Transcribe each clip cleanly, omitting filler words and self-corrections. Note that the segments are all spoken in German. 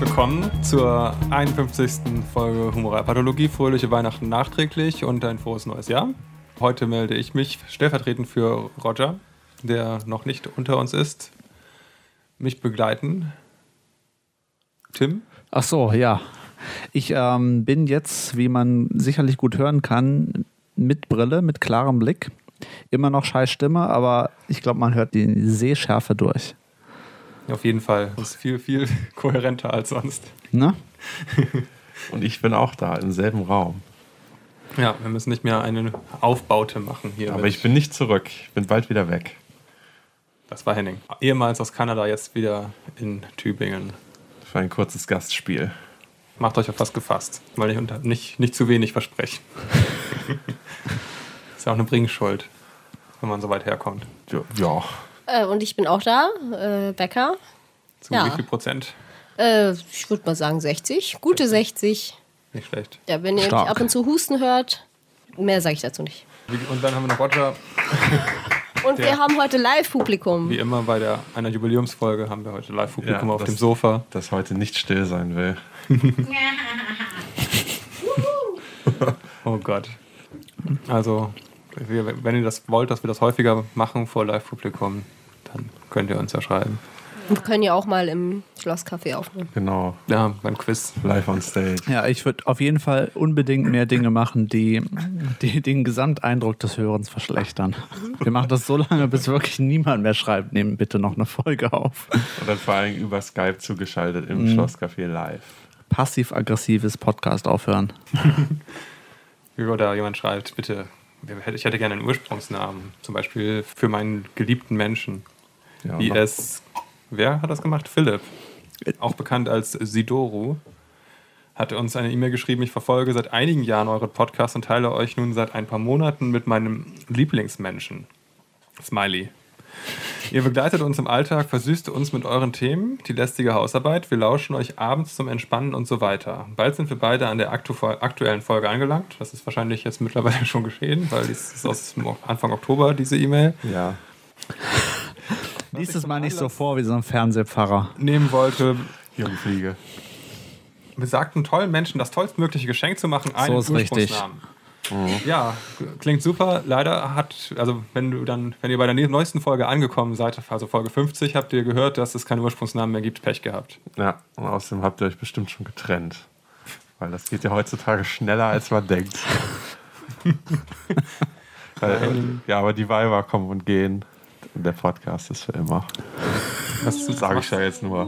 willkommen zur 51. Folge Humoralpathologie. Fröhliche Weihnachten nachträglich und ein frohes neues Jahr. Heute melde ich mich stellvertretend für Roger, der noch nicht unter uns ist. Mich begleiten Tim. Ach so, ja. Ich bin jetzt, wie man sicherlich gut hören kann, mit Brille, mit klarem Blick. Immer noch scheiß Stimme, aber ich glaube, man hört die Sehschärfe durch. Auf jeden Fall. Das ist viel, viel kohärenter als sonst. Ne? Und ich bin auch da, im selben Raum. Ja, wir müssen nicht mehr eine Aufbaute machen hier. Aber ich bin nicht zurück. Ich bin bald wieder weg. Das war Henning. Ehemals aus Kanada, jetzt wieder in Tübingen. Für ein kurzes Gastspiel. Macht euch auf was gefasst, weil ich nicht zu wenig verspreche. Ist ja auch eine Bringschuld, wenn man so weit herkommt. Ja. Und ich bin auch da, Becker. Zu wie viel Prozent? Ich würde mal sagen 60. Gute 60. Nicht schlecht. Ja, wenn ihr mich ab und zu husten hört, mehr sage ich dazu nicht. Und dann haben wir noch Roger. Und wir haben heute Live-Publikum. Wie immer bei einer Jubiläumsfolge haben wir heute Live-Publikum auf dem Sofa. Das heute nicht still sein will. Oh Gott. Also, wenn ihr das wollt, dass wir das häufiger machen vor Live-Publikum, dann könnt ihr uns ja schreiben. Wir können ja auch mal im Schlosscafé aufnehmen. Genau. Ja, beim Quiz. Live on stage. Ja, ich würde auf jeden Fall unbedingt mehr Dinge machen, die den Gesamteindruck des Hörens verschlechtern. Wir machen das so lange, bis wirklich niemand mehr schreibt, nehmen bitte noch eine Folge auf. Und dann vor allem über Skype zugeschaltet im Schlosscafé live. Passiv-aggressives Podcast aufhören. Oder jemand schreibt, bitte, ich hätte gerne einen Ursprungsnamen. Zum Beispiel für meinen geliebten Menschen. Ja, Wie es, wer hat das gemacht? Philipp, auch bekannt als Sidoru, hat uns eine E-Mail geschrieben, ich verfolge seit einigen Jahren euren Podcast und teile euch nun seit ein paar Monaten mit meinem Lieblingsmenschen. Smiley. Ihr begleitet uns im Alltag, versüßt uns mit euren Themen, die lästige Hausarbeit, wir lauschen euch abends zum Entspannen und so weiter. Bald sind wir beide an der aktuellen Folge angelangt. Das ist wahrscheinlich jetzt mittlerweile schon geschehen, weil dies ist aus Anfang Oktober, diese E-Mail. Ja. Lies es mal nicht so vor wie so ein Fernsehpfarrer. Nehmen wollte, Jungfliege. besagten tollen Menschen das tollstmögliche Geschenk zu machen, einen So ist richtig. Ursprungsnamen. Ja, klingt super. Leider wenn ihr bei der neuesten Folge angekommen seid, also Folge 50, habt ihr gehört, dass es keine Ursprungsnamen mehr gibt, Pech gehabt. Ja, und außerdem habt ihr euch bestimmt schon getrennt. Weil das geht ja heutzutage schneller, als man denkt. Ja, aber die Weiber kommen und gehen. Und der Podcast ist für immer. Das sage ich ja jetzt nur.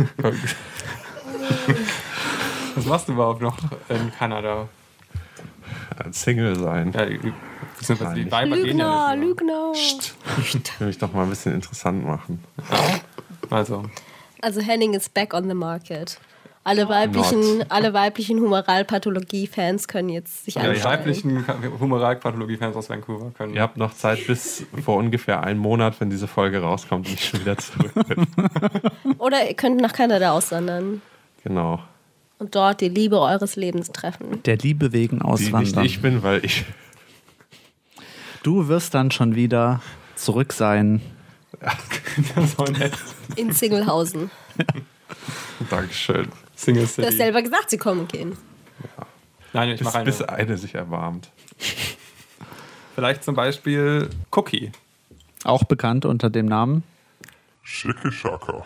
Was machst du überhaupt noch in Kanada? Ein Single sein. Ja, beziehungsweise die Weiber gehen ja nicht. Lügner. Ich will mich doch mal ein bisschen interessant machen. Also, Henning ist back on the market. Alle weiblichen Humoralpathologie-Fans können jetzt sich die anschauen. weiblichen Humoralpathologie-Fans aus Vancouver können. Ihr habt noch Zeit bis vor ungefähr einen Monat, wenn diese Folge rauskommt und ich schon wieder zurück bin. Oder ihr könnt nach Kanada auswandern Genau. und dort die Liebe eures Lebens treffen. Der Liebe wegen Die auswandern. nicht ich bin, weil ich... Du wirst dann schon wieder zurück sein. Das war nett. In Singlehausen. Dankeschön. Single Du hast City. selber gesagt, sie kommen gehen. Nein, ich mache Bis eine. eine sich erwarmt. Vielleicht zum Beispiel Cookie. Auch bekannt unter dem Namen. Schicke Schaka.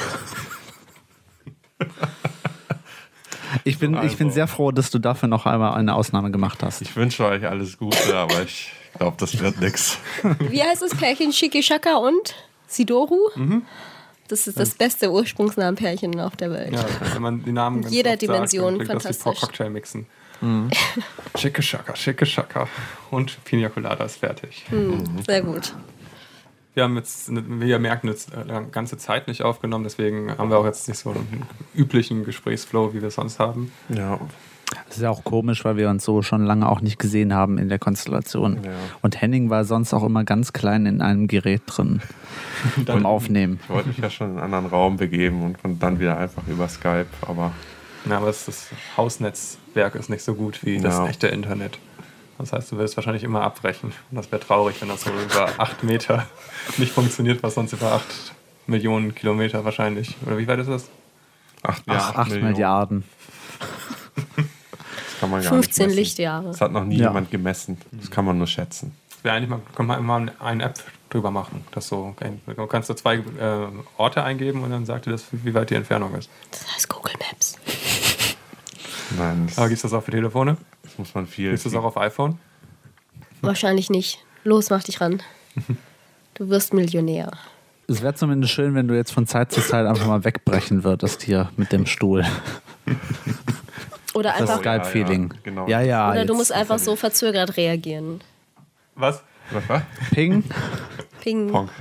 Ich bin sehr froh, dass du dafür noch einmal eine Ausnahme gemacht hast. Ich wünsche euch alles Gute, aber ich glaube, das wird nix. Wie heißt das Pärchen? Shikishaka und Sidoru? Das ist das beste Ursprungsnamenpärchen auf der Welt. Ja, wenn man die Namen ganz Jeder oft Dimension, sagt, dann klingt das wie fantastisch. Cocktail mixen. Schicke Schaka. Und Pina Colada ist fertig. Sehr gut. Wir haben jetzt, wie ihr merkt, eine ganze Zeit nicht aufgenommen, deswegen haben wir auch jetzt nicht so einen üblichen Gesprächsflow, wie wir es sonst haben. Ja. Das ist ja auch komisch, weil wir uns so schon lange auch nicht gesehen haben in der Konstellation. Ja. Und Henning war sonst auch immer ganz klein in einem Gerät drin beim Aufnehmen. Ich wollte mich ja schon in einen anderen Raum begeben und dann wieder einfach über Skype, aber Ja, aber das Hausnetzwerk ist nicht so gut wie das echte Internet. Das heißt, du wirst wahrscheinlich immer abbrechen. Und das wäre traurig, wenn das so über 8 Meter nicht funktioniert, was sonst über 8 Millionen Kilometer wahrscheinlich. Oder wie weit ist das? 8 Milliarden. Das kann man gar 15 nicht messen. Lichtjahre. Das hat noch nie jemand gemessen. Das kann man nur schätzen. Kann man immer eine App drüber machen. Das so, du kannst da 2 Orte eingeben und dann sagt dir das, wie weit die Entfernung ist. Das heißt Google Maps. Nein, Aber gibt es das auch für Telefone? das muss man viel. Gibt es das auch auf iPhone? Wahrscheinlich nicht. Los, mach dich ran. Du wirst Millionär. Es wäre zumindest schön, wenn du jetzt von Zeit zu Zeit einfach mal wegbrechen würdest hier mit dem Stuhl. Oder Das einfach. Skype-Feeling. Ja, genau. Ja, Oder du jetzt. musst einfach so verzögert reagieren. Was? Was? Ping. Ping. Ponk.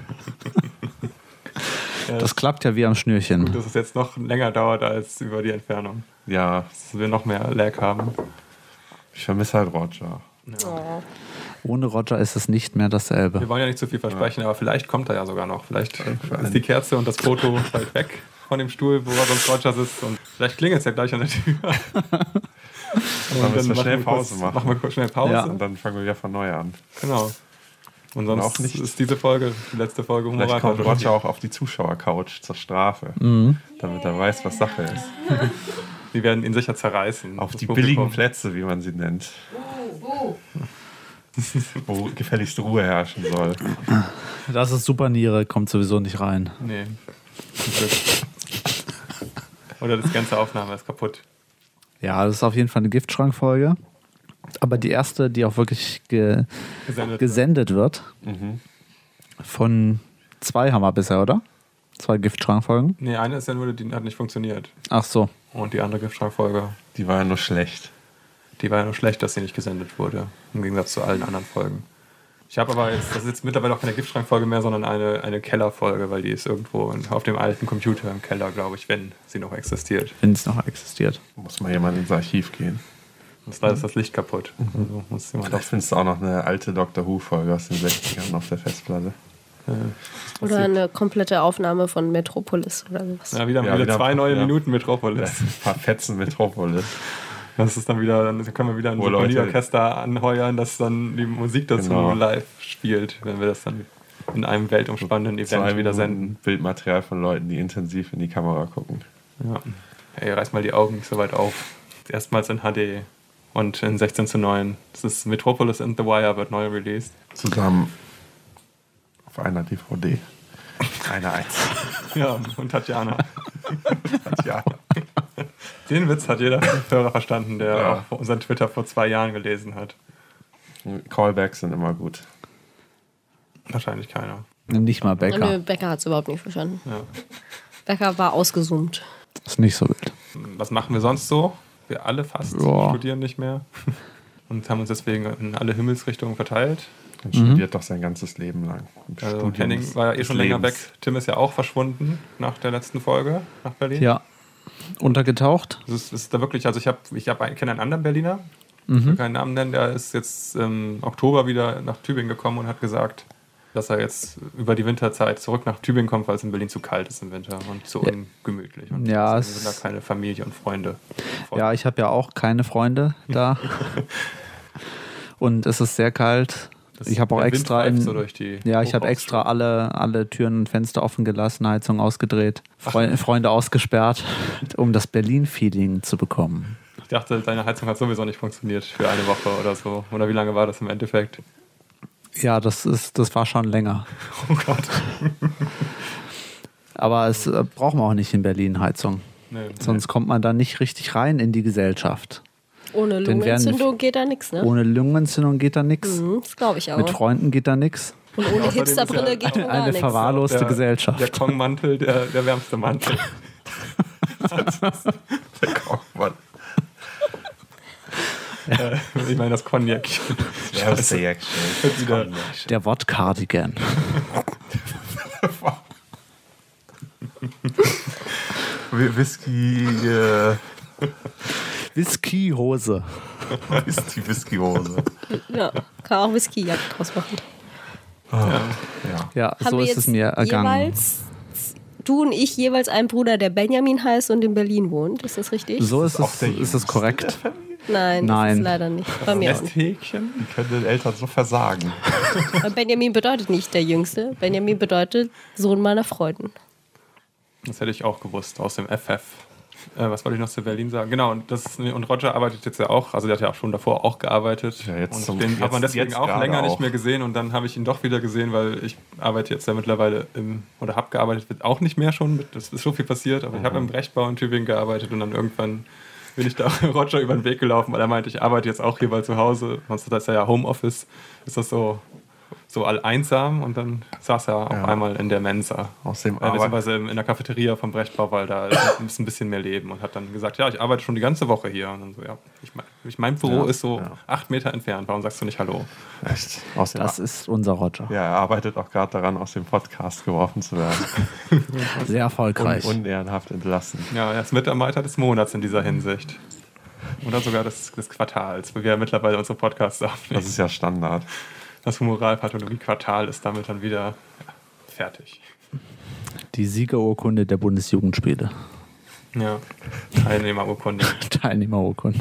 Das klappt ja wie am Schnürchen. Dass es jetzt noch länger dauert als über die Entfernung. Ja, Dass wir noch mehr Lag haben. ich vermisse halt Roger. Oh. Ohne Roger ist es nicht mehr dasselbe. Wir wollen ja nicht zu viel versprechen, aber vielleicht kommt er ja sogar noch. Vielleicht ist die Kerze und das Foto weit weg von dem Stuhl, wo sonst Roger sitzt. Und vielleicht klingelt es ja gleich an der Tür. Dann müssen wir schnell Pause machen. Machen wir kurz schnell Pause. Ja. Und dann fangen wir wieder von neu an. Genau. Und sonst auch nicht. ist diese Folge, die letzte Folge Vielleicht kommt Humorrat. Roger auch auf die Zuschauercouch zur Strafe, damit er weiß, was Sache ist. Die werden ihn sicher zerreißen. Auf das die Publikum. billigen Plätze, wie man sie nennt. Wo gefälligst Ruhe herrschen soll. Das ist Superniere, kommt sowieso nicht rein. Nee. Zum Glück. Oder das ganze Aufnahme ist kaputt. Ja, das ist auf jeden Fall eine Giftschrankfolge. Aber die erste, die auch wirklich gesendet wird. Von 2 haben wir bisher, oder? 2 Giftschrankfolgen. Nee, eine ist ja nur, die hat nicht funktioniert. Ach so. Und die andere Giftschrankfolge, Die war ja nur schlecht. die war ja nur schlecht, dass sie nicht gesendet wurde. Im Gegensatz zu allen anderen Folgen. Ich habe aber jetzt, das ist jetzt mittlerweile auch keine Giftschrankfolge mehr, sondern eine Kellerfolge, weil die ist irgendwo auf dem alten Computer im Keller, glaube ich, wenn sie noch existiert. Wenn es noch existiert. Muss mal jemand ins Archiv gehen. Und da ist das Licht kaputt. Also muss jemand Vielleicht findest du auch noch eine alte Doctor Who-Folge aus den 60ern auf der Festplatte. Oder eine komplette Aufnahme von Metropolis oder sowas. ja, wieder Ja, wieder 2 neue ja. Minuten Metropolis. Ein paar Fetzen Metropolis. Das ist dann wieder, dann können wir wieder ein Wo Leute- Symphonieorchester anheuern, das dann die Musik dazu Genau. live spielt, wenn wir das dann in einem weltumspannenden Event 2 wieder Minuten senden. Bildmaterial von Leuten, die intensiv in die Kamera gucken. Ja. Hey, reiß mal die Augen nicht so weit auf. Erstmals in HD und in 16:9. Das ist Metropolis and The Wire, wird neu released. Zusammen auf einer DVD. Eine einzige. Ja, und Tatjana. Ja. Den Witz hat jeder Hörer verstanden, der Ja. auch unseren Twitter vor 2 Jahren gelesen hat. Callbacks sind immer gut. Wahrscheinlich keiner. Nicht mal Nö, Becker. Becker hat es überhaupt nicht verstanden. Ja. Becker war ausgezoomt. Ist nicht so wild. Was machen wir sonst so? Wir alle fast Ja. studieren nicht mehr und haben uns deswegen in alle Himmelsrichtungen verteilt. Man studiert doch sein ganzes Leben lang. Und Also Studium Henning war ja des schon länger weg. Lebens. Tim ist ja auch verschwunden nach der letzten Folge nach Berlin. Ja. Untergetaucht. Das ist da wirklich, also ich kenne einen anderen Berliner, ich will keinen Namen nennen, der ist jetzt im Oktober wieder nach Tübingen gekommen und hat gesagt, dass er jetzt über die Winterzeit zurück nach Tübingen kommt, weil es in Berlin zu kalt ist im Winter und zu ungemütlich. Und Ja, deswegen sind da keine Familie und Freunde. Ja, ich habe ja auch keine Freunde da. Und es ist sehr kalt. Ich habe auch der Wind extra pfeift so durch die ich habe Hochhausflur. extra alle Türen und Fenster offen gelassen, Heizung ausgedreht, Freunde ausgesperrt, um das Berlin-Feeling zu bekommen. Ich dachte, deine Heizung hat sowieso nicht funktioniert für eine Woche oder so. Oder wie lange war das im Endeffekt? Ja, das war schon länger. Oh Gott. Aber es braucht man auch nicht in Berlin Heizung. Nee, Sonst kommt man da nicht richtig rein in die Gesellschaft. Ohne Denn Lungenentzündung geht da nichts, ne? Ohne Lungenentzündung geht da nichts. Das glaube ich auch. Mit Freunden geht da nichts. Und ohne Außerdem ist Hipsterbrille ja geht schon gar Eine nichts. verwahrloste Der Gesellschaft. Kongmantel, der wärmste Mantel. Der Kochmann. Ich meine das Cognac. Ja, das ist der Action. Der Wodcardigan. Whisky Whiskyhose. ist die Whiskyhose. Ja, kann auch Whisky-Jagd draus machen. Ja. Ja, Haben so wir ist jetzt es mir ergangen. jeweils, du und ich, jeweils einen Bruder, der Benjamin heißt und in Berlin wohnt. Ist das richtig? So ist auch es, der ist es korrekt. Nein, das Nein. ist leider nicht. Bei mir auch nicht. Nesthäkchen? Wie können denn Eltern so versagen? Benjamin bedeutet nicht der Jüngste. Benjamin bedeutet Sohn meiner Freuden. Das hätte ich auch gewusst aus dem FF. Was wollte ich noch zu Berlin sagen? Genau, und Roger arbeitet jetzt ja auch, also der hat ja auch schon davor auch gearbeitet. Ja, jetzt und den hat man deswegen auch länger nicht mehr gesehen und dann habe ich ihn doch wieder gesehen, weil ich arbeite jetzt ja mittlerweile oder habe gearbeitet, wird auch nicht mehr schon, das ist so viel passiert, aber ich habe im Brechtbau in Tübingen gearbeitet und dann irgendwann bin ich da Roger über den Weg gelaufen, weil er meinte, ich arbeite jetzt auch hier bei zu Hause, sonst ist ja Homeoffice, ist das so einsam und dann saß er auf einmal in der Mensa. Beziehungsweise in der Cafeteria vom Brechtbau, weil da ist ein bisschen mehr Leben und hat dann gesagt, ja, ich arbeite schon die ganze Woche hier. Und dann so, ja, mein Büro ist so 8 Meter entfernt, warum sagst du nicht Hallo? Echt? Das ist unser Roger. Ja, er arbeitet auch gerade daran, aus dem Podcast geworfen zu werden. Sehr erfolgreich. Unehrenhaft entlassen. Ja, er ist Mitarbeiter des Monats in dieser Hinsicht. Oder sogar des Quartals, weil wir ja mittlerweile unsere Podcasts aufnehmen. Das ist ja Standard. Das Humoralpathologie-Quartal ist damit dann wieder fertig. Die Siegerurkunde der Bundesjugendspiele. Ja, Teilnehmerurkunde. Teilnehmerurkunde.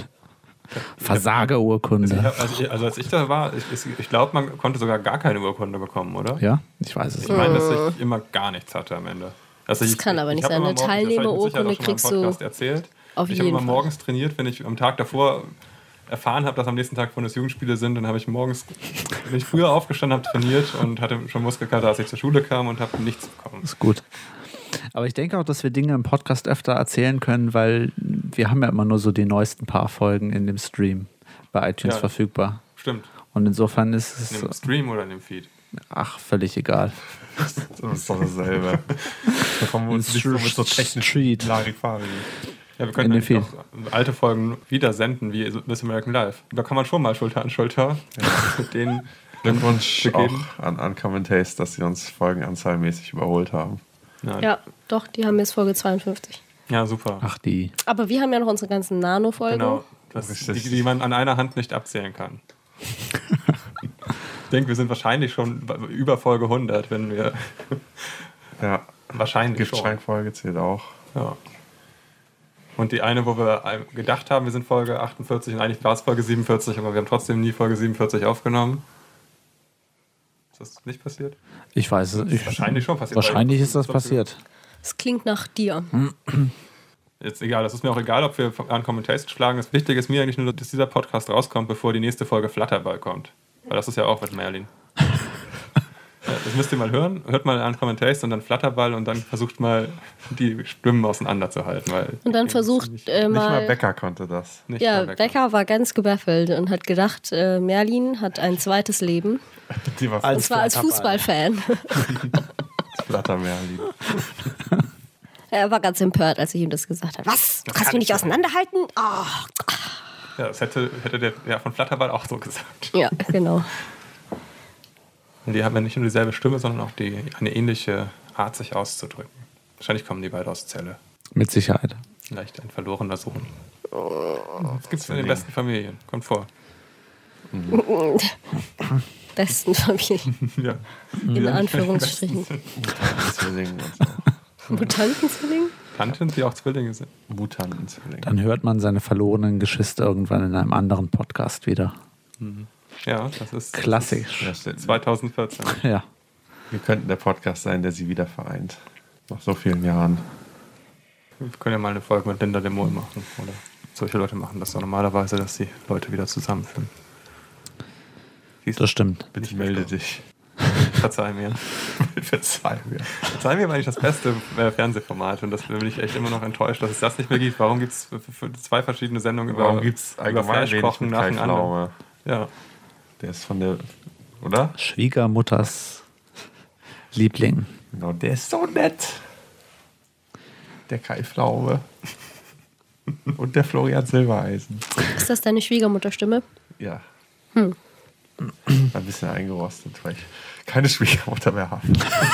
Versagerurkunde. Also als ich da war, ich glaube, man konnte sogar gar keine Urkunde bekommen, oder? Ja, ich weiß es. Ich meine, dass ich immer gar nichts hatte am Ende. Das kann aber nicht sein. Eine Teilnehmerurkunde kriegst du erzählt. auf Ich jeden habe Fall. immer morgens trainiert, wenn ich am Tag davor erfahren habe, dass am nächsten Tag Bundesjugendspiele sind, dann habe ich morgens, bin ich früher aufgestanden, habe trainiert und hatte schon Muskelkater, als ich zur Schule kam und habe nichts bekommen. Ist gut. Aber ich denke auch, dass wir Dinge im Podcast öfter erzählen können, weil wir haben ja immer nur so die neuesten paar Folgen in dem Stream bei iTunes verfügbar. Stimmt. Und insofern ist es... In dem Stream oder in dem Feed? Ach, völlig egal. Das ist doch dasselbe. Da kommen wir uns nicht so mit so technischen Larifari. Ja, wir können natürlich auch alte Folgen wieder senden, wie This American Life. Da kann man schon mal Schulter an Schulter mit denen Glückwunsch auch an Uncommon Taste, dass sie uns folgenanzahlmäßig überholt haben. Ja, doch, die haben jetzt Folge 52. Ja, super. Ach, die. Aber wir haben ja noch unsere ganzen Nano-Folgen. Genau, die man an einer Hand nicht abzählen kann. Ich denke, wir sind wahrscheinlich schon über Folge 100, wenn wir... Ja, wahrscheinlich schon. Giftschrankfolge zählt auch. Ja. Und die eine, wo wir gedacht haben, wir sind Folge 48 und eigentlich war es Folge 47, aber wir haben trotzdem nie Folge 47 aufgenommen. Ist das nicht passiert? Ich weiß es. Wahrscheinlich schon passiert. Wahrscheinlich ist das passiert. Es klingt nach dir. Jetzt egal, das ist mir auch egal, ob wir Uncommon Taste schlagen. Das Wichtige ist mir eigentlich nur, dass dieser Podcast rauskommt, bevor die nächste Folge Flatterball kommt. Weil das ist ja auch mit Merlin. Das müsst ihr mal hören. Hört mal Uncommon Taste und dann Flatterball und dann versucht mal, die Stimmen auseinanderzuhalten. Und dann versucht Nicht mal Becker konnte das. Becker war ganz gebaffelt und hat gedacht, Merlin hat ein zweites Leben. Und zwar als Fußballfan. Flatter Merlin. Er war ganz empört, als ich ihm das gesagt habe. Was? Du kannst mich nicht auseinanderhalten? Oh. Ja, das hätte der von Flatterball auch so gesagt. Ja, genau. Und die haben ja nicht nur dieselbe Stimme, sondern auch eine ähnliche Art, sich auszudrücken. Wahrscheinlich kommen die beide aus Celle. Mit Sicherheit. Vielleicht ein verlorener Sohn. Das gibt es in den besten Familien. Kommt vor. Besten Familien. Ja. In Anführungsstrichen. Mutantenzwillinge? Tanten, die auch Zwillinge sind. Mutantenzwillinge. Dann hört man seine verlorenen Geschwister irgendwann in einem anderen Podcast wieder. Ja, das ist klassisch. 2014. Ja. Wir könnten der Podcast sein, der sie wieder vereint. Nach so vielen Jahren. Wir können ja mal eine Folge mit Linda de Mol machen. Oder solche Leute machen das doch normalerweise, dass die Leute wieder zusammenführen. Das stimmt. Bitte melde dich. Verzeih mir. Verzeih mir war eigentlich das beste Fernsehformat und das bin ich echt immer noch enttäuscht, dass es das nicht mehr gibt. Warum gibt es 2 verschiedene Sendungen über Fleischkochen nacheinander? Ja. Der ist von der, oder? Schwiegermutters Liebling. Genau, der ist so nett. Der Kai Pflaume. Und der Florian Silbereisen. Ist das deine Schwiegermutterstimme? Ja. Ein bisschen eingerostet, weil ich keine Schwiegermutter mehr habe.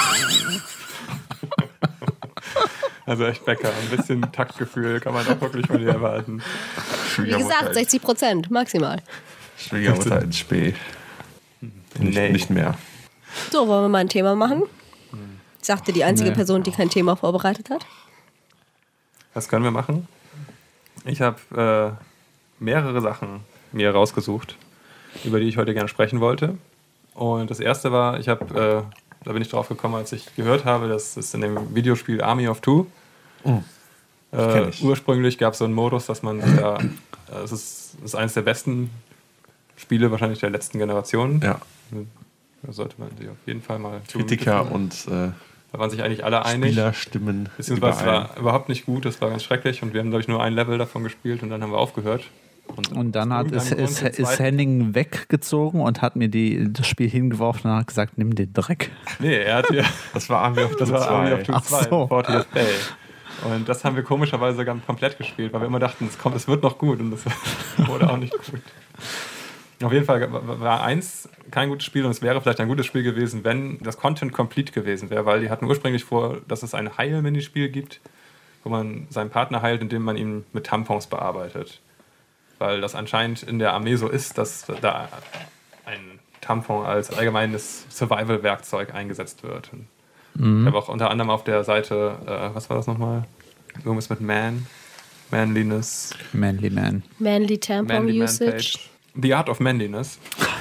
Also echt Becker, ein bisschen Taktgefühl kann man auch wirklich von dir erwarten. Wie gesagt, 60% maximal. Schwiegermutter in Spee. Nicht mehr. So, wollen wir mal ein Thema machen? Sagte die einzige Person, die kein Thema vorbereitet hat. Was können wir machen? Ich habe mehrere Sachen mir rausgesucht, über die ich heute gerne sprechen wollte. Und das erste war, da bin ich drauf gekommen, als ich gehört habe, dass es in dem Videospiel Army of Two Ursprünglich gab es so einen Modus, dass man sich da, es ist eines der besten Spiele wahrscheinlich der letzten Generation. Ja. Da sollte man sich auf jeden Fall mal Kritiker und da waren sich eigentlich alle einig. Spielerstimmen. Beziehungsweise es war überhaupt nicht gut, das war ganz schrecklich und wir haben, glaube ich, nur ein Level davon gespielt und dann haben wir aufgehört. Und dann ist Henning weggezogen und hat mir das Spiel hingeworfen und hat gesagt, nimm den Dreck. Nee, er hat ja. Das war Army of Two 2. Ach so. 40th Day. Und das haben wir komischerweise ganz komplett gespielt, weil wir immer dachten, es wird noch gut und das wurde auch nicht gut. Auf jeden Fall war 1 kein gutes Spiel und es wäre vielleicht ein gutes Spiel gewesen, wenn das Content Complete gewesen wäre, weil die hatten ursprünglich vor, dass es ein Heil-Minispiel gibt, wo man seinen Partner heilt, indem man ihn mit Tampons bearbeitet. Weil das anscheinend in der Armee so ist, dass da ein Tampon als allgemeines Survival-Werkzeug eingesetzt wird. Ich habe auch unter anderem auf der Seite, was war das nochmal? Irgendwas mit Manliness. Manly Man. Manly Tampon Usage. Page. The Art of Manliness.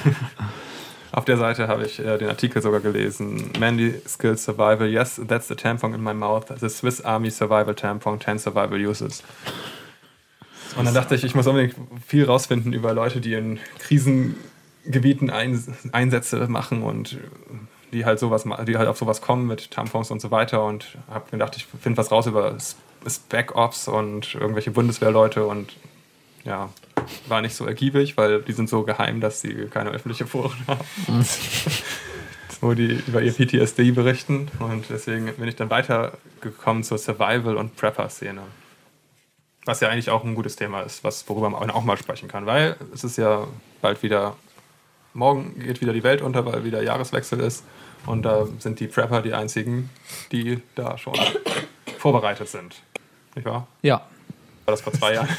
Auf der Seite habe ich den Artikel sogar gelesen. Manly Skills Survival. Yes, that's the tampon in my mouth. The Swiss Army Survival Tampon. 10 Survival Uses. Und dann dachte ich muss unbedingt viel rausfinden über Leute, die in Krisengebieten Einsätze machen und die halt auf sowas kommen mit Tampons und so weiter. Und habe gedacht, ich finde was raus über Spec Ops und irgendwelche Bundeswehrleute und ja, war nicht so ergiebig, weil die sind so geheim, dass sie keine öffentliche Foren haben. Wo die über ihr PTSD berichten. Und deswegen bin ich dann weitergekommen zur Survival- und Prepper-Szene. Was ja eigentlich auch ein gutes Thema ist, worüber man auch mal sprechen kann. Weil es ist ja bald wieder, morgen geht wieder die Welt unter, weil wieder Jahreswechsel ist. Und da sind die Prepper die einzigen, die da schon vorbereitet sind. Nicht wahr? Ja. War das vor 2 Jahren?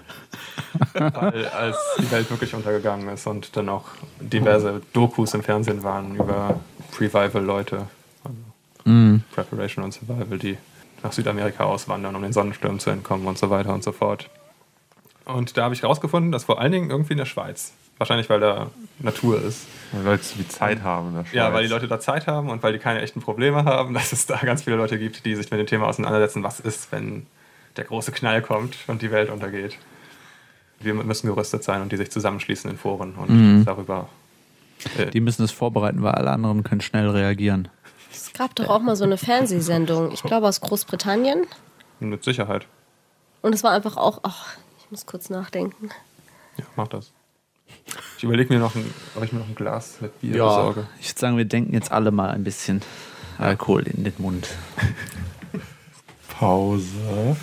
Weil als die Welt wirklich untergegangen ist und dann auch diverse Dokus im Fernsehen waren über Previval-Leute, also Preparation und Survival, die nach Südamerika auswandern, um den Sonnenstürmen zu entkommen und so weiter und so fort. Und da habe ich herausgefunden, dass vor allen Dingen irgendwie in der Schweiz, wahrscheinlich weil da Natur ist. Weil Leute so viel Zeit haben in der Schweiz. Ja, weil die Leute da Zeit haben und weil die keine echten Probleme haben, dass es da ganz viele Leute gibt, die sich mit dem Thema auseinandersetzen, was ist, wenn der große Knall kommt und die Welt untergeht. Wir müssen gerüstet sein und die sich zusammenschließen in Foren und darüber... Die müssen es vorbereiten, weil alle anderen können schnell reagieren. Es gab doch auch mal so eine Fernsehsendung, ich glaube aus Großbritannien. Mit Sicherheit. Und es war einfach auch... ich muss kurz nachdenken. Ja, mach das. Ich überlege mir ob ich mir noch ein Glas mit Bier besorge. Ich würde sagen, wir denken jetzt alle mal ein bisschen Alkohol in den Mund. Pause.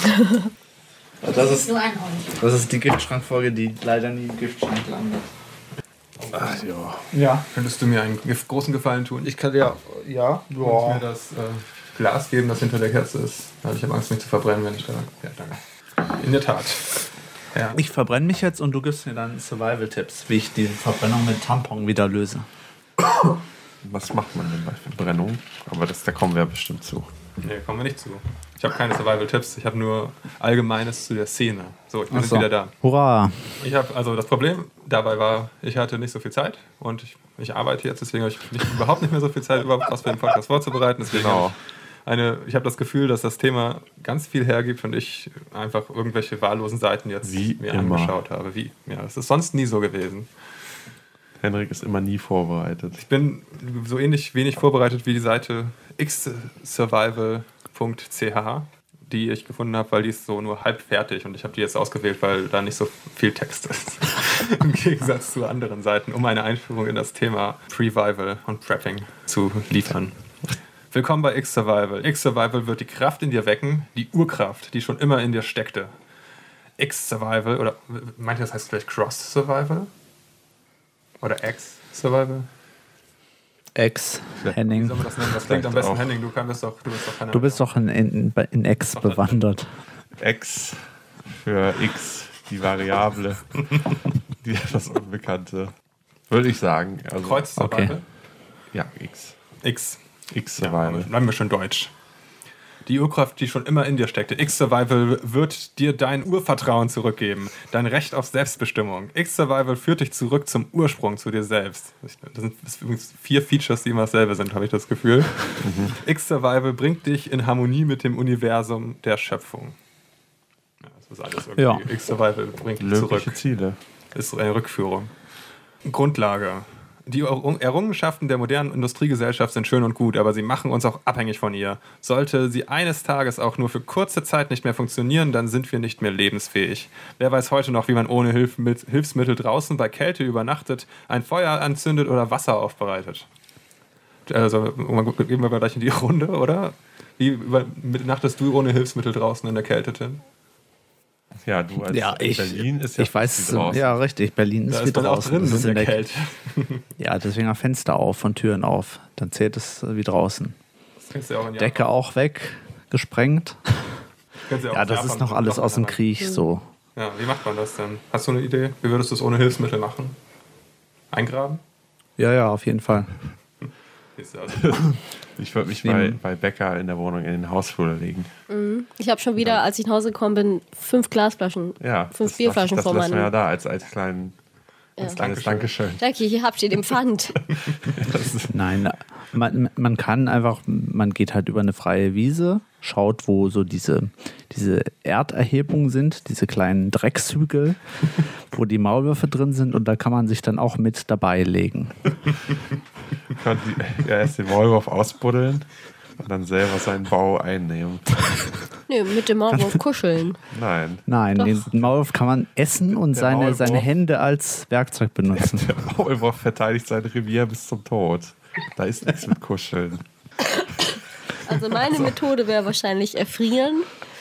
Das ist die Giftschrankfolge, die leider nie im Giftschrank landet. Ach ja. Ja. Könntest du mir einen großen Gefallen tun? Ich kann ja. Und mir das Glas geben, das hinter der Kerze ist. Weil ich habe Angst, mich zu verbrennen, wenn ich da... Ja, danke. In der Tat. Ja. Ich verbrenne mich jetzt und du gibst mir dann Survival-Tipps, wie ich die Verbrennung mit Tampon wieder löse. Was macht man denn bei Verbrennung? Aber da kommen wir ja bestimmt zu. Nee, kommen wir nicht zu. Ich habe keine Survival-Tipps, ich habe nur Allgemeines zu der Szene. So, ich bin jetzt wieder da. Hurra! Also das Problem dabei war, ich hatte nicht so viel Zeit und ich arbeite jetzt, deswegen habe ich überhaupt nicht mehr so viel Zeit, überhaupt was für den Podcast vorzubereiten. Deswegen ich habe das Gefühl, dass das Thema ganz viel hergibt und ich einfach irgendwelche wahllosen Seiten jetzt mir angeschaut habe. Ja, das ist sonst nie so gewesen. Henrik ist immer nie vorbereitet. Ich bin so ähnlich wenig vorbereitet wie die Seite xsurvival.ch, die ich gefunden habe, weil die ist so nur halb fertig und ich habe die jetzt ausgewählt, weil da nicht so viel Text ist. Im Gegensatz zu anderen Seiten, um eine Einführung in das Thema Previval und Prepping zu liefern. Willkommen bei X-Survival. X-Survival wird die Kraft in dir wecken, die Urkraft, die schon immer in dir steckte. X-Survival, oder meint ihr, das heißt vielleicht Cross-Survival? Oder X-Survival? X, Wie Henning. soll man das nennen? Was klingt am besten, auch. Henning? Du bist doch in X bewandert. X für X, die Variable, das Unbekannte. Würde ich sagen. Also, Kreuz-Survival? Okay. Ja, X. X-Survival. Ja, bleiben wir schon deutsch. Die Urkraft, die schon immer in dir steckte. X-Survival wird dir dein Urvertrauen zurückgeben. Dein Recht auf Selbstbestimmung. X-Survival führt dich zurück zum Ursprung, zu dir selbst. Das sind übrigens 4 Features, die immer dasselbe sind, habe ich das Gefühl. X-Survival bringt dich in Harmonie mit dem Universum der Schöpfung. Das ist alles irgendwie X-Survival bringt zurück. Ziele. Das ist eine Rückführung. Grundlage. Die Errungenschaften der modernen Industriegesellschaft sind schön und gut, aber sie machen uns auch abhängig von ihr. Sollte sie eines Tages auch nur für kurze Zeit nicht mehr funktionieren, dann sind wir nicht mehr lebensfähig. Wer weiß heute noch, wie man ohne Hilfsmittel draußen bei Kälte übernachtet, ein Feuer anzündet oder Wasser aufbereitet? Also gehen wir gleich in die Runde, oder? Wie übernachtest du ohne Hilfsmittel draußen in der Kälte, Tim? Ja, du als Berlin ist ich weiß, ja richtig, Berlin ist wie draußen. Auch drin ist in der Kälte. Ja, deswegen Fenster auf und Türen auf. Dann zählt es wie draußen. Das ja auch in Decke auch weg, gesprengt. Ja, das ist noch alles aus dem Krieg so. Ja, wie macht man das denn? Hast du eine Idee? Wie würdest du es ohne Hilfsmittel machen? Eingraben? Ja, auf jeden Fall. Ich würde mich bei Bäcker in der Wohnung in den Hausflur legen. Ich habe schon wieder, als ich nach Hause gekommen bin, 5 Glasflaschen, 5 Bierflaschen vor meinem... Das lassen wir ja da als kleines Dankeschön. Danke, hier habt ihr den Pfand. Nein, man kann einfach, man geht halt über eine freie Wiese, schaut, wo so diese Erderhebungen sind, diese kleinen Dreckshügel, wo die Maulwürfe drin sind und da kann man sich dann auch mit dabei legen. Kann erst den Maulwurf ausbuddeln und dann selber seinen Bau einnehmen. Nee, mit dem Maulwurf kuscheln. Nein, den Maulwurf kann man essen und seine Hände als Werkzeug benutzen. Der Maulwurf verteidigt sein Revier bis zum Tod. Da ist nichts mit Kuscheln. Also meine Methode wäre wahrscheinlich erfrieren.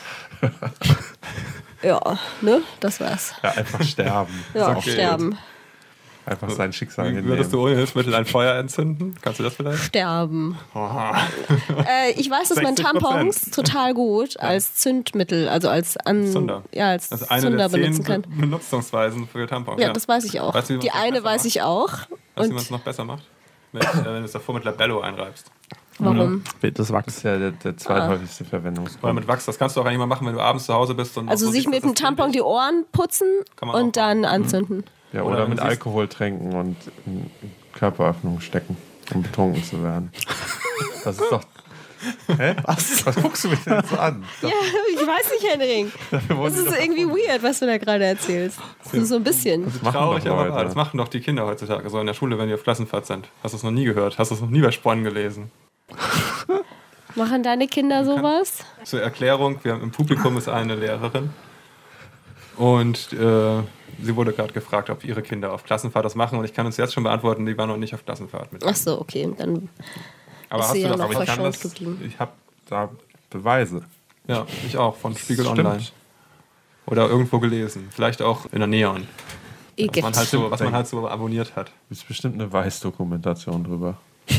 Ja, ne? Das war's. Ja, einfach sterben. Ja, sterben. Einfach sein Schicksal hinnehmen. Würdest du ohne Hilfsmittel ein Feuer entzünden? Kannst du das vielleicht? Sterben. Ich weiß, dass man Tampons total gut als Zündmittel, also als Zunder. Ja, als das ist eine Zunder der 10 benutzen kann. Benutzungsweisen für Tampons. Ja, das weiß ich auch. Weißt du, die eine weiß ich auch. Weißt du, wie man es noch besser macht? Wenn du es davor mit Labello einreibst. Warum? Das Wachs. Das ist ja der zweithäufigste Verwendungsgrund. Oder mit Wachs, das kannst du auch eigentlich mal machen, wenn du abends zu Hause bist. Und also sich mit dem Tampon die Ohren putzen und dann anzünden. Ja, oder mit Alkohol tränken und in Körperöffnung stecken, um betrunken zu werden. Das ist doch... Hä? Was guckst du mich denn so an? Ja, ich weiß nicht, Henning. Das ist irgendwie weird, was du da gerade erzählst. So ein bisschen. Das ist traurig, aber wahr. Das machen doch die Kinder heutzutage so in der Schule, wenn die auf Klassenfahrt sind. Hast du es noch nie gehört? Hast du es noch nie bei Sporn gelesen? Machen deine Kinder sowas? Zur Erklärung, wir haben im Publikum ist eine Lehrerin und sie wurde gerade gefragt, ob ihre Kinder auf Klassenfahrt das machen und ich kann uns jetzt schon beantworten, die waren noch nicht auf Klassenfahrt mit. Ach so, okay, dann aber ist hast sie du ja das, noch aber ich kann verschont das, geblieben. Ich habe da Beweise. Ja, ich auch, von Spiegel Stimmt. Online. Oder irgendwo gelesen, vielleicht auch in der Neon. Was man halt so abonniert hat. Das ist bestimmt eine Weiß-Dokumentation drüber.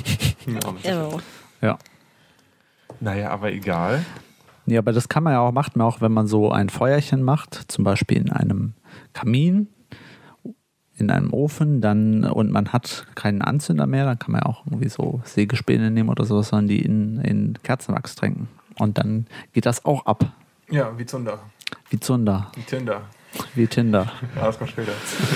Ja. Naja, aber egal. Ja, aber das kann man ja auch, macht man auch, wenn man so ein Feuerchen macht, zum Beispiel in einem Kamin, in einem Ofen, und man hat keinen Anzünder mehr, dann kann man ja auch irgendwie so Sägespäne nehmen oder sowas, sondern die in Kerzenwachs tränken. Und dann geht das auch ab. Ja, wie Zunder. Wie Zunder. Wie Tinder. Wie Tinder. Ja, das kommt später.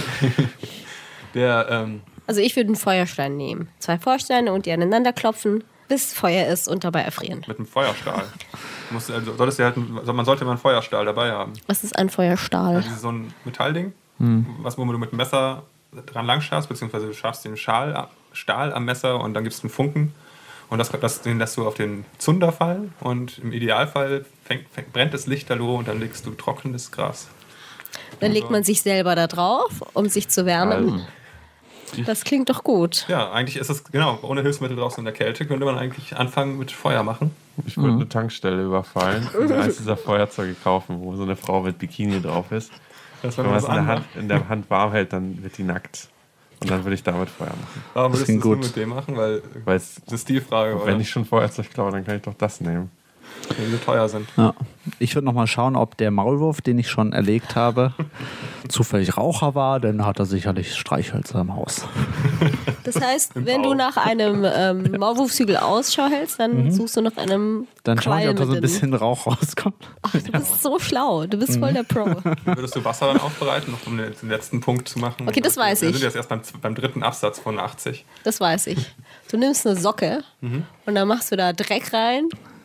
Also ich würde einen Feuerstein nehmen. 2 Feuersteine und die aneinander klopfen, bis Feuer ist und dabei erfrieren. Mit einem Feuerstahl. Man sollte mal einen Feuerstahl dabei haben. Was ist ein Feuerstahl? Also so ein Metallding, wo du mit dem Messer dran lang scharfst, beziehungsweise du scharfst den Stahl am Messer und dann gibst du einen Funken. Und den lässt du auf den Zunder fallen und im Idealfall brennt das Lichterloh und dann legst du trockenes Gras. Dann legt man sich selber da drauf, um sich zu wärmen. Das klingt doch gut. Ja, eigentlich ist es, ohne Hilfsmittel draußen in der Kälte könnte man eigentlich anfangen mit Feuer machen. Ich würde eine Tankstelle überfallen und eins dieser Feuerzeuge kaufen, wo so eine Frau mit Bikini drauf ist. Wenn man es in der Hand warm hält, dann wird die nackt. Und dann würde ich damit Feuer machen. Aber würdest du es nur mit dem machen? Weil das ist eine Stilfrage. Oder? Wenn ich schon Feuerzeug klaue, dann kann ich doch das nehmen. Die so teuer sind. Ja. Ich würde nochmal schauen, ob der Maulwurf, den ich schon erlegt habe, zufällig Raucher war, dann hat er sicherlich Streichhölzer im Haus. Das heißt, wenn du nach einem Maulwurfshügel Ausschau hältst, dann suchst du nach einem Dann schau ich, ob da so ein Qualm bisschen Rauch rauskommt. Ach, du bist so schlau. Du bist voll der Pro. Würdest du Wasser dann aufbereiten, um den letzten Punkt zu machen? Okay, das weiß ich. Wir sind jetzt erst beim dritten Absatz von 80. Das weiß ich. Du nimmst eine Socke und dann machst du da Dreck rein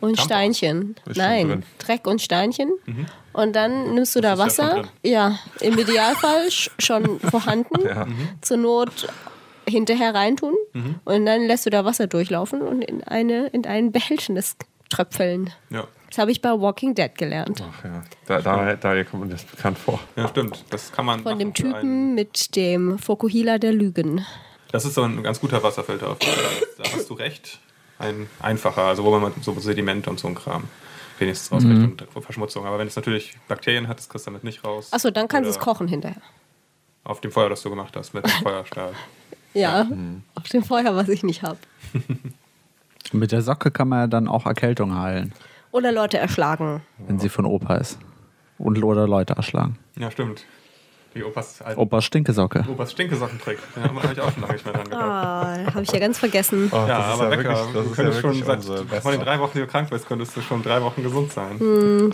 Und Steinchen. Nein, Dreck und Steinchen. Und dann nimmst du da Wasser. Ja, im Idealfall schon vorhanden. Zur Not hinterher reintun. Und dann lässt du da Wasser durchlaufen und in ein Behältnis tröpfeln. Ja. Das habe ich bei Walking Dead gelernt. Ach ja, daher kommt mir das bekannt vor. Ja, stimmt. Das kann man von dem Typen mit dem Fokuhila der Lügen. Das ist so ein ganz guter Wasserfilter. Da hast du recht. Ein einfacher, also wo man so Sedimente und so ein Kram wenigstens rauskriegt und Verschmutzung. Aber wenn es natürlich Bakterien hat, das kriegst du damit nicht raus. Achso, dann kannst du es kochen hinterher. Auf dem Feuer, das du gemacht hast, mit dem Feuerstahl. Ja, auf dem Feuer, was ich nicht habe. Mit der Socke kann man ja dann auch Erkältung heilen. Oder Leute erschlagen. Wenn sie von Opa ist. Oder Leute erschlagen. Ja, stimmt. Wie Opas Stinkesocke. Opas Stinkesocken-Trick. Ja, habe ich auch schon lange nicht mehr dran gedacht. Habe ich ja ganz vergessen. Ja, aber Becker, du könntest schon von den 3 Wochen, die du krank bist, könntest du schon 3 Wochen gesund sein.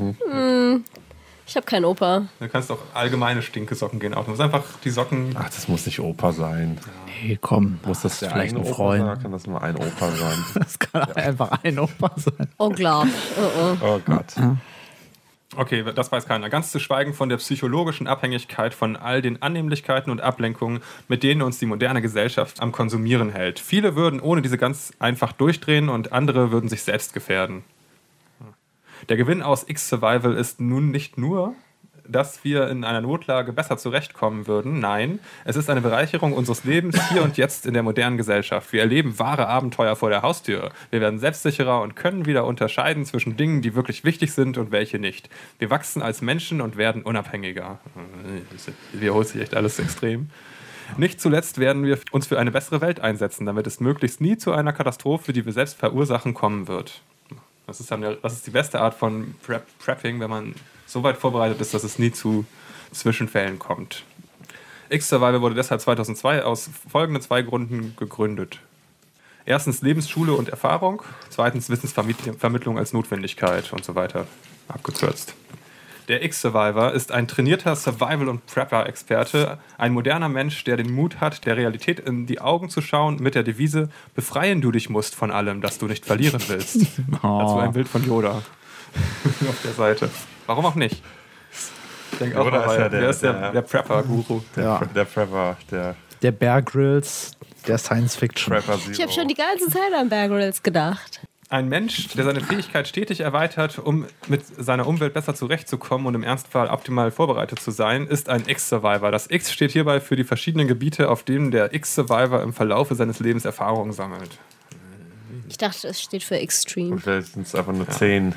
Ich habe keinen Opa. Du kannst auch allgemeine Stinkesocken gehen. Du musst einfach die Socken... Ach, das muss nicht Opa sein. Nee, komm. Muss das vielleicht ein Opa Freund sein? Kann das nur ein Opa sein? Das kann einfach ein Opa sein. Oh, klar. Oh Gott. Ja. Okay, das weiß keiner. Ganz zu schweigen von der psychologischen Abhängigkeit von all den Annehmlichkeiten und Ablenkungen, mit denen uns die moderne Gesellschaft am Konsumieren hält. Viele würden ohne diese ganz einfach durchdrehen und andere würden sich selbst gefährden. Der Gewinn aus X-Survival ist nun nicht nur, dass wir in einer Notlage besser zurechtkommen würden. Nein, es ist eine Bereicherung unseres Lebens hier und jetzt in der modernen Gesellschaft. Wir erleben wahre Abenteuer vor der Haustür. Wir werden selbstsicherer und können wieder unterscheiden zwischen Dingen, die wirklich wichtig sind und welche nicht. Wir wachsen als Menschen und werden unabhängiger. Wir holen sich echt alles extrem. Nicht zuletzt werden wir uns für eine bessere Welt einsetzen, damit es möglichst nie zu einer Katastrophe, die wir selbst verursachen, kommen wird. Das ist die beste Art von Prepping, wenn man so weit vorbereitet ist, dass es nie zu Zwischenfällen kommt. X-Survival wurde deshalb 2002 aus folgenden 2 Gründen gegründet. Erstens Lebensschule und Erfahrung, zweitens Wissensvermittlung als Notwendigkeit und so weiter, abgekürzt. Der X-Survivor ist ein trainierter Survival- und Prepper-Experte, ein moderner Mensch, der den Mut hat, der Realität in die Augen zu schauen, mit der Devise, befreien du dich musst von allem, das du nicht verlieren willst. Dazu ein Bild von Yoda auf der Seite. Warum auch nicht? Ich denke auch mal, der ist der Prepper-Guru. Der Prepper, der Bear Grylls der Science-Fiction. Ich habe schon die ganze Zeit an Bear Grylls gedacht. Ein Mensch, der seine Fähigkeit stetig erweitert, um mit seiner Umwelt besser zurechtzukommen und im Ernstfall optimal vorbereitet zu sein, ist ein X-Survivor. Das X steht hierbei für die verschiedenen Gebiete, auf denen der X-Survivor im Verlaufe seines Lebens Erfahrungen sammelt. Ich dachte, es steht für Extreme. Und vielleicht sind es einfach nur 10.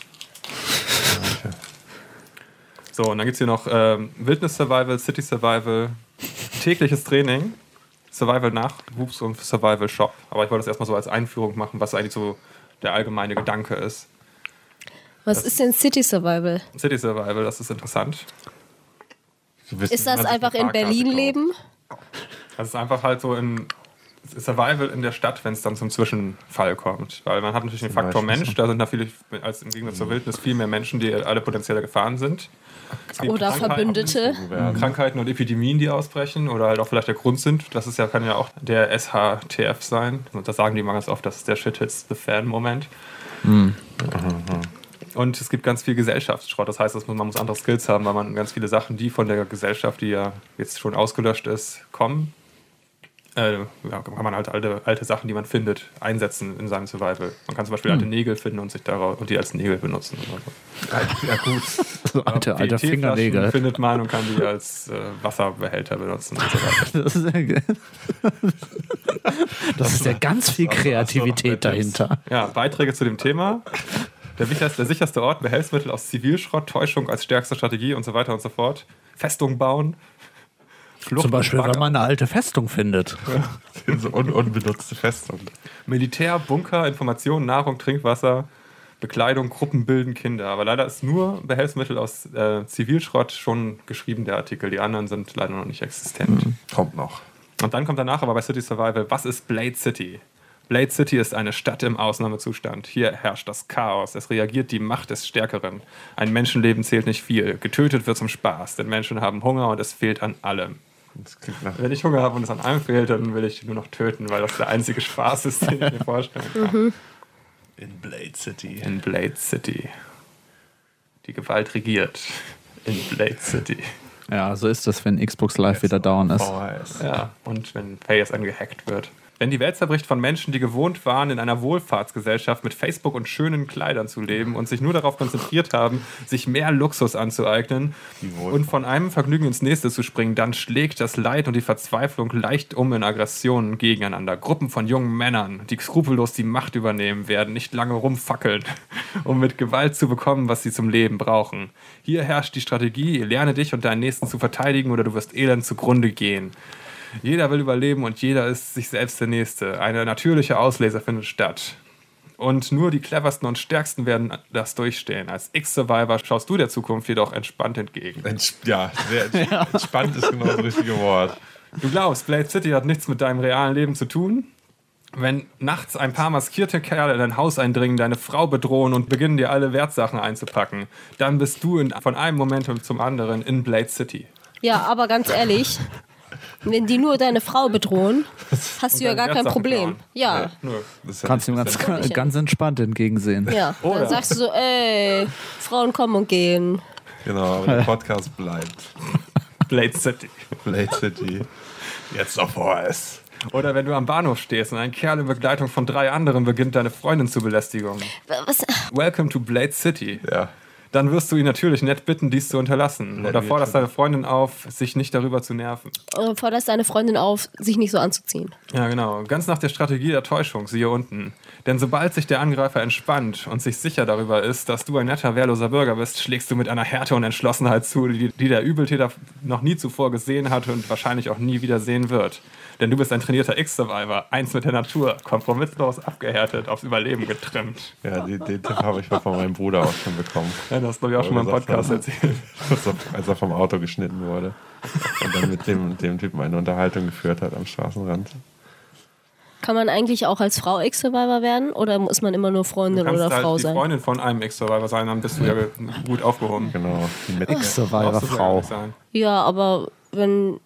So, und dann gibt es hier noch Wildnis-Survival, City-Survival, tägliches Training, Survival-Nachwuchs und Survival-Shop. Aber ich wollte das erstmal so als Einführung machen, was eigentlich so der allgemeine Gedanke ist. Was ist denn City-Survival? City-Survival, das ist interessant. Ist das einfach in Berlin leben? Das ist einfach halt so in Survival in der Stadt, wenn es dann zum Zwischenfall kommt. Weil man hat natürlich den Faktor Mensch, da sind natürlich als im Gegensatz zur Wildnis viel mehr Menschen, die alle potenzielle Gefahren sind. Oder Verbündete. Krankheiten und Epidemien, die ausbrechen oder halt auch vielleicht der Grund sind. Das ist kann ja auch der SHTF sein. Und das sagen die mal ganz oft, das ist der Shit hits the Fan Moment. Und es gibt ganz viel Gesellschaftsschrott. Das heißt, man muss andere Skills haben, weil man ganz viele Sachen, die von der Gesellschaft, die ja jetzt schon ausgelöscht ist, kommen. Kann man halt alte Sachen, die man findet, einsetzen in seinem Survival. Man kann zum Beispiel alte Nägel finden und die als Nägel benutzen. Oder so. Ja gut, so alte Fingernägel findet man und kann die als Wasserbehälter benutzen und so weiter. Das ist ja ganz viel Kreativität dahinter. Ja, Beiträge zu dem Thema. Der sicherste Ort, Behelfsmittel aus Zivilschrott, Täuschung als stärkste Strategie und so weiter und so fort. Festung bauen. Flucht zum Beispiel, wenn man eine alte Festung findet. Ja. So unbenutzte Festung. Militär, Bunker, Informationen, Nahrung, Trinkwasser, Bekleidung, Gruppen bilden Kinder. Aber leider ist nur Behelfsmittel aus Zivilschrott schon geschrieben, der Artikel. Die anderen sind leider noch nicht existent. Kommt noch. Und dann kommt danach aber bei City Survival, was ist Blade City? Blade City ist eine Stadt im Ausnahmezustand. Hier herrscht das Chaos. Es reagiert die Macht des Stärkeren. Ein Menschenleben zählt nicht viel. Getötet wird zum Spaß, denn Menschen haben Hunger und es fehlt an allem. Wenn ich Hunger habe und es an allem fehlt, dann will ich nur noch töten, weil das der einzige Spaß ist, den ich mir vorstellen kann. In Blade City. In Blade City. Die Gewalt regiert. In Blade City. Ja, so ist das, wenn Xbox Live wieder down ist. Ja, und wenn PSN gehackt wird. Wenn die Welt zerbricht von Menschen, die gewohnt waren, in einer Wohlfahrtsgesellschaft mit Facebook und schönen Kleidern zu leben und sich nur darauf konzentriert haben, sich mehr Luxus anzueignen und von einem Vergnügen ins nächste zu springen, dann schlägt das Leid und die Verzweiflung leicht um in Aggressionen gegeneinander. Gruppen von jungen Männern, die skrupellos die Macht übernehmen, werden nicht lange rumfackeln, um mit Gewalt zu bekommen, was sie zum Leben brauchen. Hier herrscht die Strategie, lerne dich und deinen Nächsten zu verteidigen oder du wirst elend zugrunde gehen. Jeder will überleben und jeder ist sich selbst der Nächste. Eine natürliche Auslese findet statt. Und nur die cleversten und stärksten werden das durchstehen. Als X-Survivor schaust du der Zukunft jedoch entspannt entgegen. Sehr entspannt ist genau das richtige Wort. Du glaubst, Blade City hat nichts mit deinem realen Leben zu tun? Wenn nachts ein paar maskierte Kerle in dein Haus eindringen, deine Frau bedrohen und beginnen dir alle Wertsachen einzupacken, dann bist du von einem Moment zum anderen in Blade City. Ja, aber ganz ehrlich... Wenn die nur deine Frau bedrohen, hast du ja gar kein Problem. Ja. Kannst du ihm ganz entspannt entgegensehen. Ja. Dann sagst du so, ey, Frauen kommen und gehen. Genau, aber der Podcast bleibt. Blade City. Blade City. Jetzt auf VHS. Oder wenn du am Bahnhof stehst und ein Kerl in Begleitung von 3 anderen beginnt, deine Freundin zu belästigen. Was? Welcome to Blade City. Ja. Dann wirst du ihn natürlich nett bitten, dies zu unterlassen. Oder forderst deine Freundin auf, sich nicht darüber zu nerven. Oder forderst deine Freundin auf, sich nicht so anzuziehen. Ja, genau. Ganz nach der Strategie der Täuschung, siehe unten. Denn sobald sich der Angreifer entspannt und sich sicher darüber ist, dass du ein netter, wehrloser Bürger bist, schlägst du mit einer Härte und Entschlossenheit zu, die der Übeltäter noch nie zuvor gesehen hat und wahrscheinlich auch nie wieder sehen wird. Denn du bist ein trainierter X-Survivor, eins mit der Natur, kompromisslos abgehärtet, aufs Überleben getrimmt. Ja, den Tipp habe ich mal von meinem Bruder auch schon bekommen. Ja, das hast du, glaube ich, auch schon mal im Podcast erzählt. Als er vom Auto geschnitten wurde und dann mit dem Typen eine Unterhaltung geführt hat am Straßenrand. Kann man eigentlich auch als Frau X-Survivor werden oder muss man immer nur Freundin oder Frau halt sein? Die Freundin von einem X-Survivor sein, dann bist du ja gut aufgehoben. Genau, die X-Survivor-Frau. Ja, aber wenn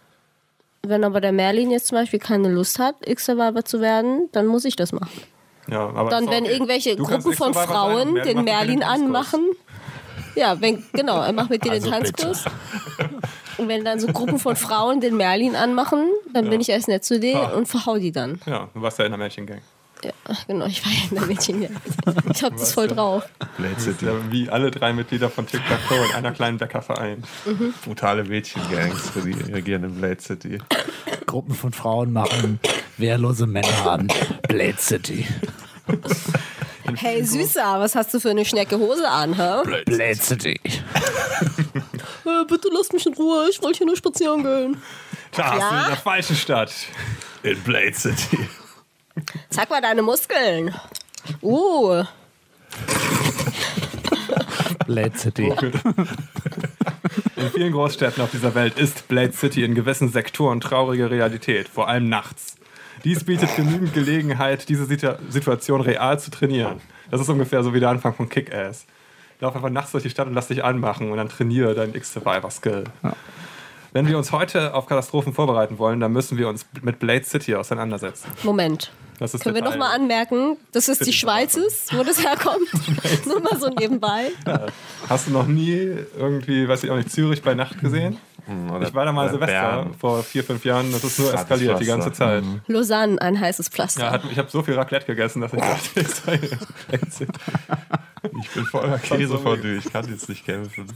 aber der Merlin jetzt zum Beispiel keine Lust hat, X-Survivor zu werden, dann muss ich das machen. Ja, aber dann, wenn irgendwelche Gruppen von Frauen den Merlin anmachen, ja, genau, er macht mit dir den Tanzkurs. Und wenn dann so Gruppen von Frauen den Merlin anmachen, dann bin ich erst nett zu denen und verhau die dann. Ja, du warst ja in der Mädchengang. Ja, genau, ich war ja in der Mädchengang. Ich hab das voll drauf. Blade City. Ja, wie alle 3 Mitglieder von Tic-Tac-Toe in einer kleinen Bäckerverein. Brutale Mädchengangs, die regieren in Blade City. Gruppen von Frauen machen wehrlose Männer an. Blade City. Hey Süßer, was hast du für eine Schnecke Hose an, hä? Blade City. Bitte lasst mich in Ruhe, ich wollte hier nur spazieren gehen. Da hast du in der falschen Stadt. In Blade City. Zeig mal deine Muskeln. Blade City. In vielen Großstädten auf dieser Welt ist Blade City in gewissen Sektoren traurige Realität, vor allem nachts. Dies bietet genügend Gelegenheit, diese Situation real zu trainieren. Das ist ungefähr so wie der Anfang von Kick-Ass. Lauf einfach nachts durch die Stadt und lass dich anmachen und dann trainiere deinen X-Survivor-Skill. Ja. Wenn wir uns heute auf Katastrophen vorbereiten wollen, dann müssen wir uns mit Blade City auseinandersetzen. Moment. Können wir noch mal anmerken, dass es die Schweiz ist, wo das herkommt? Nur mal so nebenbei. Ja. Hast du noch nie irgendwie, weiß ich auch nicht, Zürich bei Nacht gesehen? Ich war da mal Silvester vor 4-5 Jahren, das ist nur eskaliert die ganze Zeit. Lausanne, ein heißes Pflaster. Ja, ich habe so viel Raclette gegessen, dass ich dachte, ich bin voller Käsefondue, ich kann jetzt nicht kämpfen.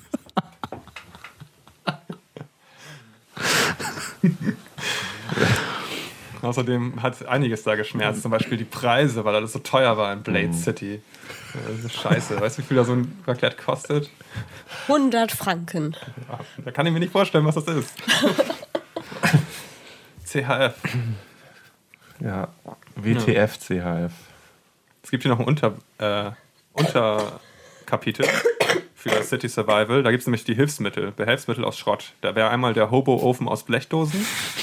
Außerdem hat einiges da geschmerzt, zum Beispiel die Preise, weil alles so teuer war in Blade City. Das ist scheiße. Weißt du, wie viel da so ein Raclette kostet? 100 Franken. Ja, da kann ich mir nicht vorstellen, was das ist. CHF. Ja, WTF, CHF. Es gibt hier noch ein Unterkapitel für das City Survival. Da gibt es nämlich die Hilfsmittel, Behelfsmittel aus Schrott. Da wäre einmal der Hobo-Ofen aus Blechdosen.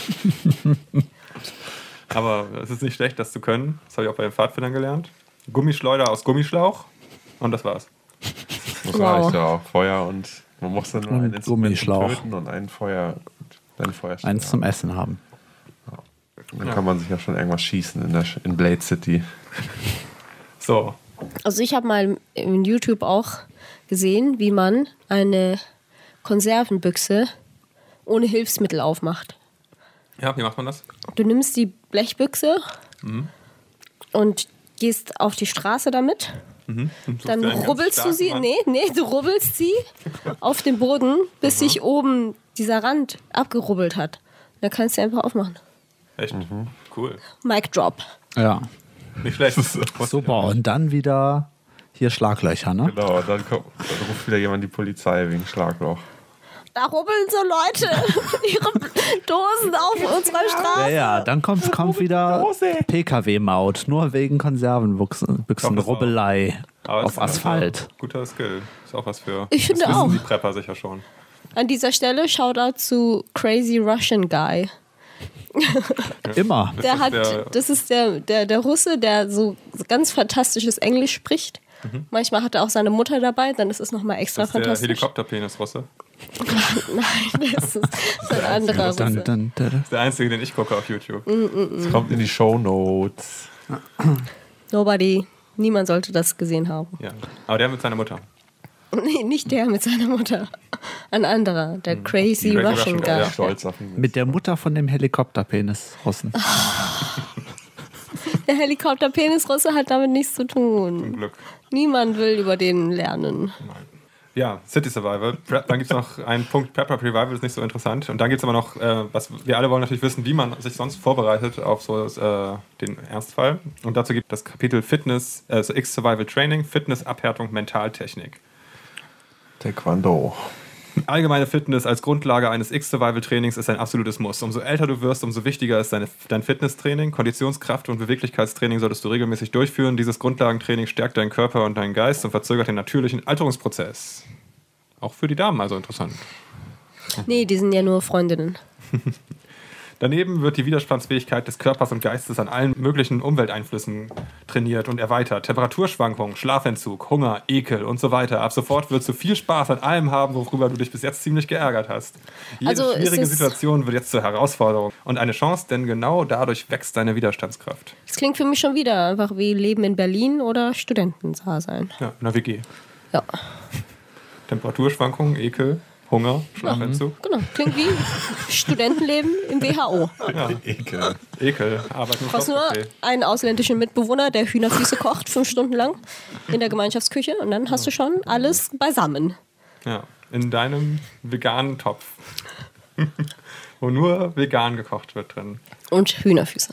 Aber es ist nicht schlecht, das zu können. Das habe ich auch bei den Pfadfindern gelernt. Gummischleuder aus Gummischlauch. Und das war's. Das reicht ja auch. Feuer und man muss dann nur einen Gummischlauch töten und ein Feuerstein. Eins zum Essen haben. Ja. Dann kann man sich ja schon irgendwas schießen in Blade City. So, Also ich habe mal in YouTube auch gesehen, wie man eine Konservenbüchse ohne Hilfsmittel aufmacht. Ja, wie macht man das? Du nimmst die Blechbüchse und gehst auf die Straße damit. Dann rubbelst du sie, du rubbelst sie auf den Boden, bis sich oben dieser Rand abgerubbelt hat. Dann kannst du einfach aufmachen. Echt? Cool. Mic Drop. Ja. Nicht schlecht. Super. Und dann wieder hier Schlaglöcher, ne? Genau, dann ruft wieder jemand die Polizei wegen Schlagloch. Da rubbeln so Leute ihre Dosen auf unserer Straße. Ja, dann kommt wieder PKW-Maut, nur wegen Konservenbüchsen, Rubbelei auf Asphalt. Guter Skill. Ist auch was für. Ich finde das wissen auch. Die Prepper sicher schon. An dieser Stelle Shoutout zu Crazy Russian Guy. Immer. Das ist der Russe, der so ganz fantastisches Englisch spricht. Manchmal hat er auch seine Mutter dabei, dann ist es nochmal extra das ist fantastisch. Der Helikopterpenis-Russe. Nein, das ist ein anderer Russe. Das ist der einzige, den ich gucke auf YouTube. Das kommt in die Shownotes. Niemand sollte das gesehen haben. Ja, aber der mit seiner Mutter. Nee, nicht der mit seiner Mutter. Ein anderer, der Crazy Russian Guy. Ja. Stolz auf ihn. Mit der Mutter von dem Helikopterpenis-Russen. Der Helikopterpenis-Russe hat damit nichts zu tun. Zum Glück. Niemand will über den lernen. Nein. Ja, City Survival. Dann gibt es noch einen Punkt, Prepper Revival ist nicht so interessant. Und dann gibt es aber noch, was wir alle wollen natürlich wissen, wie man sich sonst vorbereitet auf so den Ernstfall. Und dazu gibt es das Kapitel Fitness, also X-Survival Training, Fitness, Abhärtung, Mentaltechnik. Taekwondo. Allgemeine Fitness als Grundlage eines X-Survival-Trainings ist ein absolutes Muss. Umso älter du wirst, umso wichtiger ist dein Fitnesstraining. Konditionskraft- und Beweglichkeitstraining solltest du regelmäßig durchführen. Dieses Grundlagentraining stärkt deinen Körper und deinen Geist und verzögert den natürlichen Alterungsprozess. Auch für die Damen also interessant. Nee, die sind ja nur Freundinnen. Daneben wird die Widerstandsfähigkeit des Körpers und Geistes an allen möglichen Umwelteinflüssen trainiert und erweitert. Temperaturschwankungen, Schlafentzug, Hunger, Ekel und so weiter. Ab sofort wirst du viel Spaß an allem haben, worüber du dich bis jetzt ziemlich geärgert hast. Jede schwierige Situation wird jetzt zur Herausforderung und eine Chance, denn genau dadurch wächst deine Widerstandskraft. Das klingt für mich schon wieder einfach wie Leben in Berlin oder Studentendasein. Ja, in der WG. Ja. Temperaturschwankungen, Ekel, Hunger, Schlafentzug. Genau, klingt wie Studentenleben im WHO. Ja. Ekel. Arbeit Du hast nur einen ausländischen Mitbewohner, der Hühnerfüße kocht, 5 Stunden lang in der Gemeinschaftsküche und dann hast du schon alles beisammen. Ja, in deinem veganen Topf. Wo nur vegan gekocht wird drin. Und Hühnerfüße.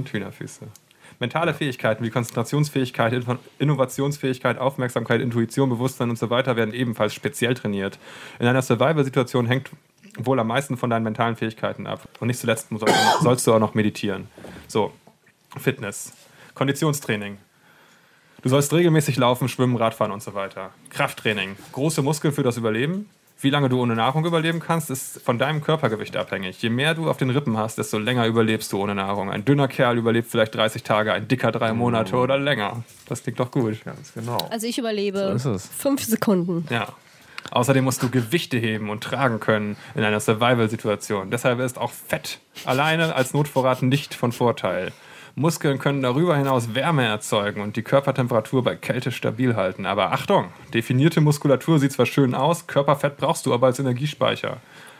Mentale Fähigkeiten wie Konzentrationsfähigkeit, Innovationsfähigkeit, Aufmerksamkeit, Intuition, Bewusstsein und so weiter werden ebenfalls speziell trainiert. In einer Survival-Situation hängt wohl am meisten von deinen mentalen Fähigkeiten ab. Und nicht zuletzt sollst du auch noch meditieren. So, Fitness, Konditionstraining. Du sollst regelmäßig laufen, schwimmen, Radfahren und so weiter. Krafttraining, große Muskeln für das Überleben. Wie lange du ohne Nahrung überleben kannst, ist von deinem Körpergewicht abhängig. Je mehr du auf den Rippen hast, desto länger überlebst du ohne Nahrung. Ein dünner Kerl überlebt vielleicht 30 Tage, ein dicker 3 Monate oder länger. Das klingt doch gut. Ganz genau. Also ich überlebe 5 Sekunden. Ja. Außerdem musst du Gewichte heben und tragen können in einer Survival-Situation. Deshalb ist auch Fett alleine als Notvorrat nicht von Vorteil. Muskeln können darüber hinaus Wärme erzeugen und die Körpertemperatur bei Kälte stabil halten. Aber Achtung, definierte Muskulatur sieht zwar schön aus, Körperfett brauchst du aber als Energiespeicher.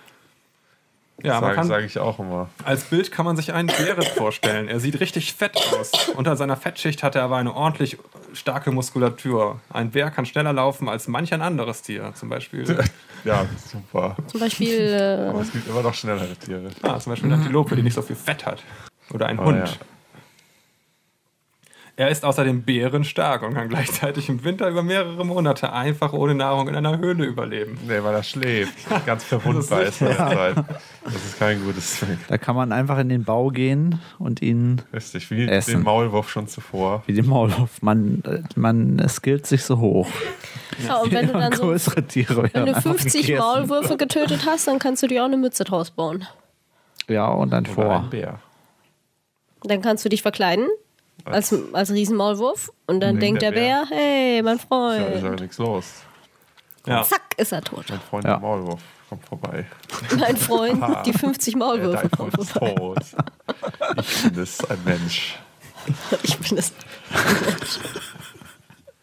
Ja, sage ich auch immer. Als Bild kann man sich einen Bären vorstellen. Er sieht richtig fett aus. Unter seiner Fettschicht hat er aber eine ordentlich starke Muskulatur. Ein Bär kann schneller laufen als manch ein anderes Tier, zum Beispiel. Ja, super. Zum Beispiel... Aber es gibt immer noch schnellere Tiere. Zum Beispiel eine Antilope, die nicht so viel Fett hat. Oder ein Hund. Ja. Er ist außerdem bärenstark und kann gleichzeitig im Winter über mehrere Monate einfach ohne Nahrung in einer Höhle überleben. Nee, weil er schläft. Ganz verwundbar ist er Zeit. Das ist kein gutes Ding. Da kann man einfach in den Bau gehen und ihn Richtig, wie essen. den Maulwurf schon zuvor. Wie den Maulwurf. Man skillt sich so hoch. Ja, und wenn du dann so, größere Tiere wenn du 50 Maulwürfe getötet hast, dann kannst du dir auch eine Mütze draus bauen. Ja, und dann Oder ein Bär. Dann kannst du dich verkleiden. Als Riesenmaulwurf und dann denkt der Bär, hey, mein Freund. Ja, ist aber nichts los. Ja. Zack, ist er tot. Mein Freund der Maulwurf kommt vorbei. Mein Freund, die 50 Maulwürfe Dein Freund ist tot. Ich bin es, ein Mensch. Ich bin es.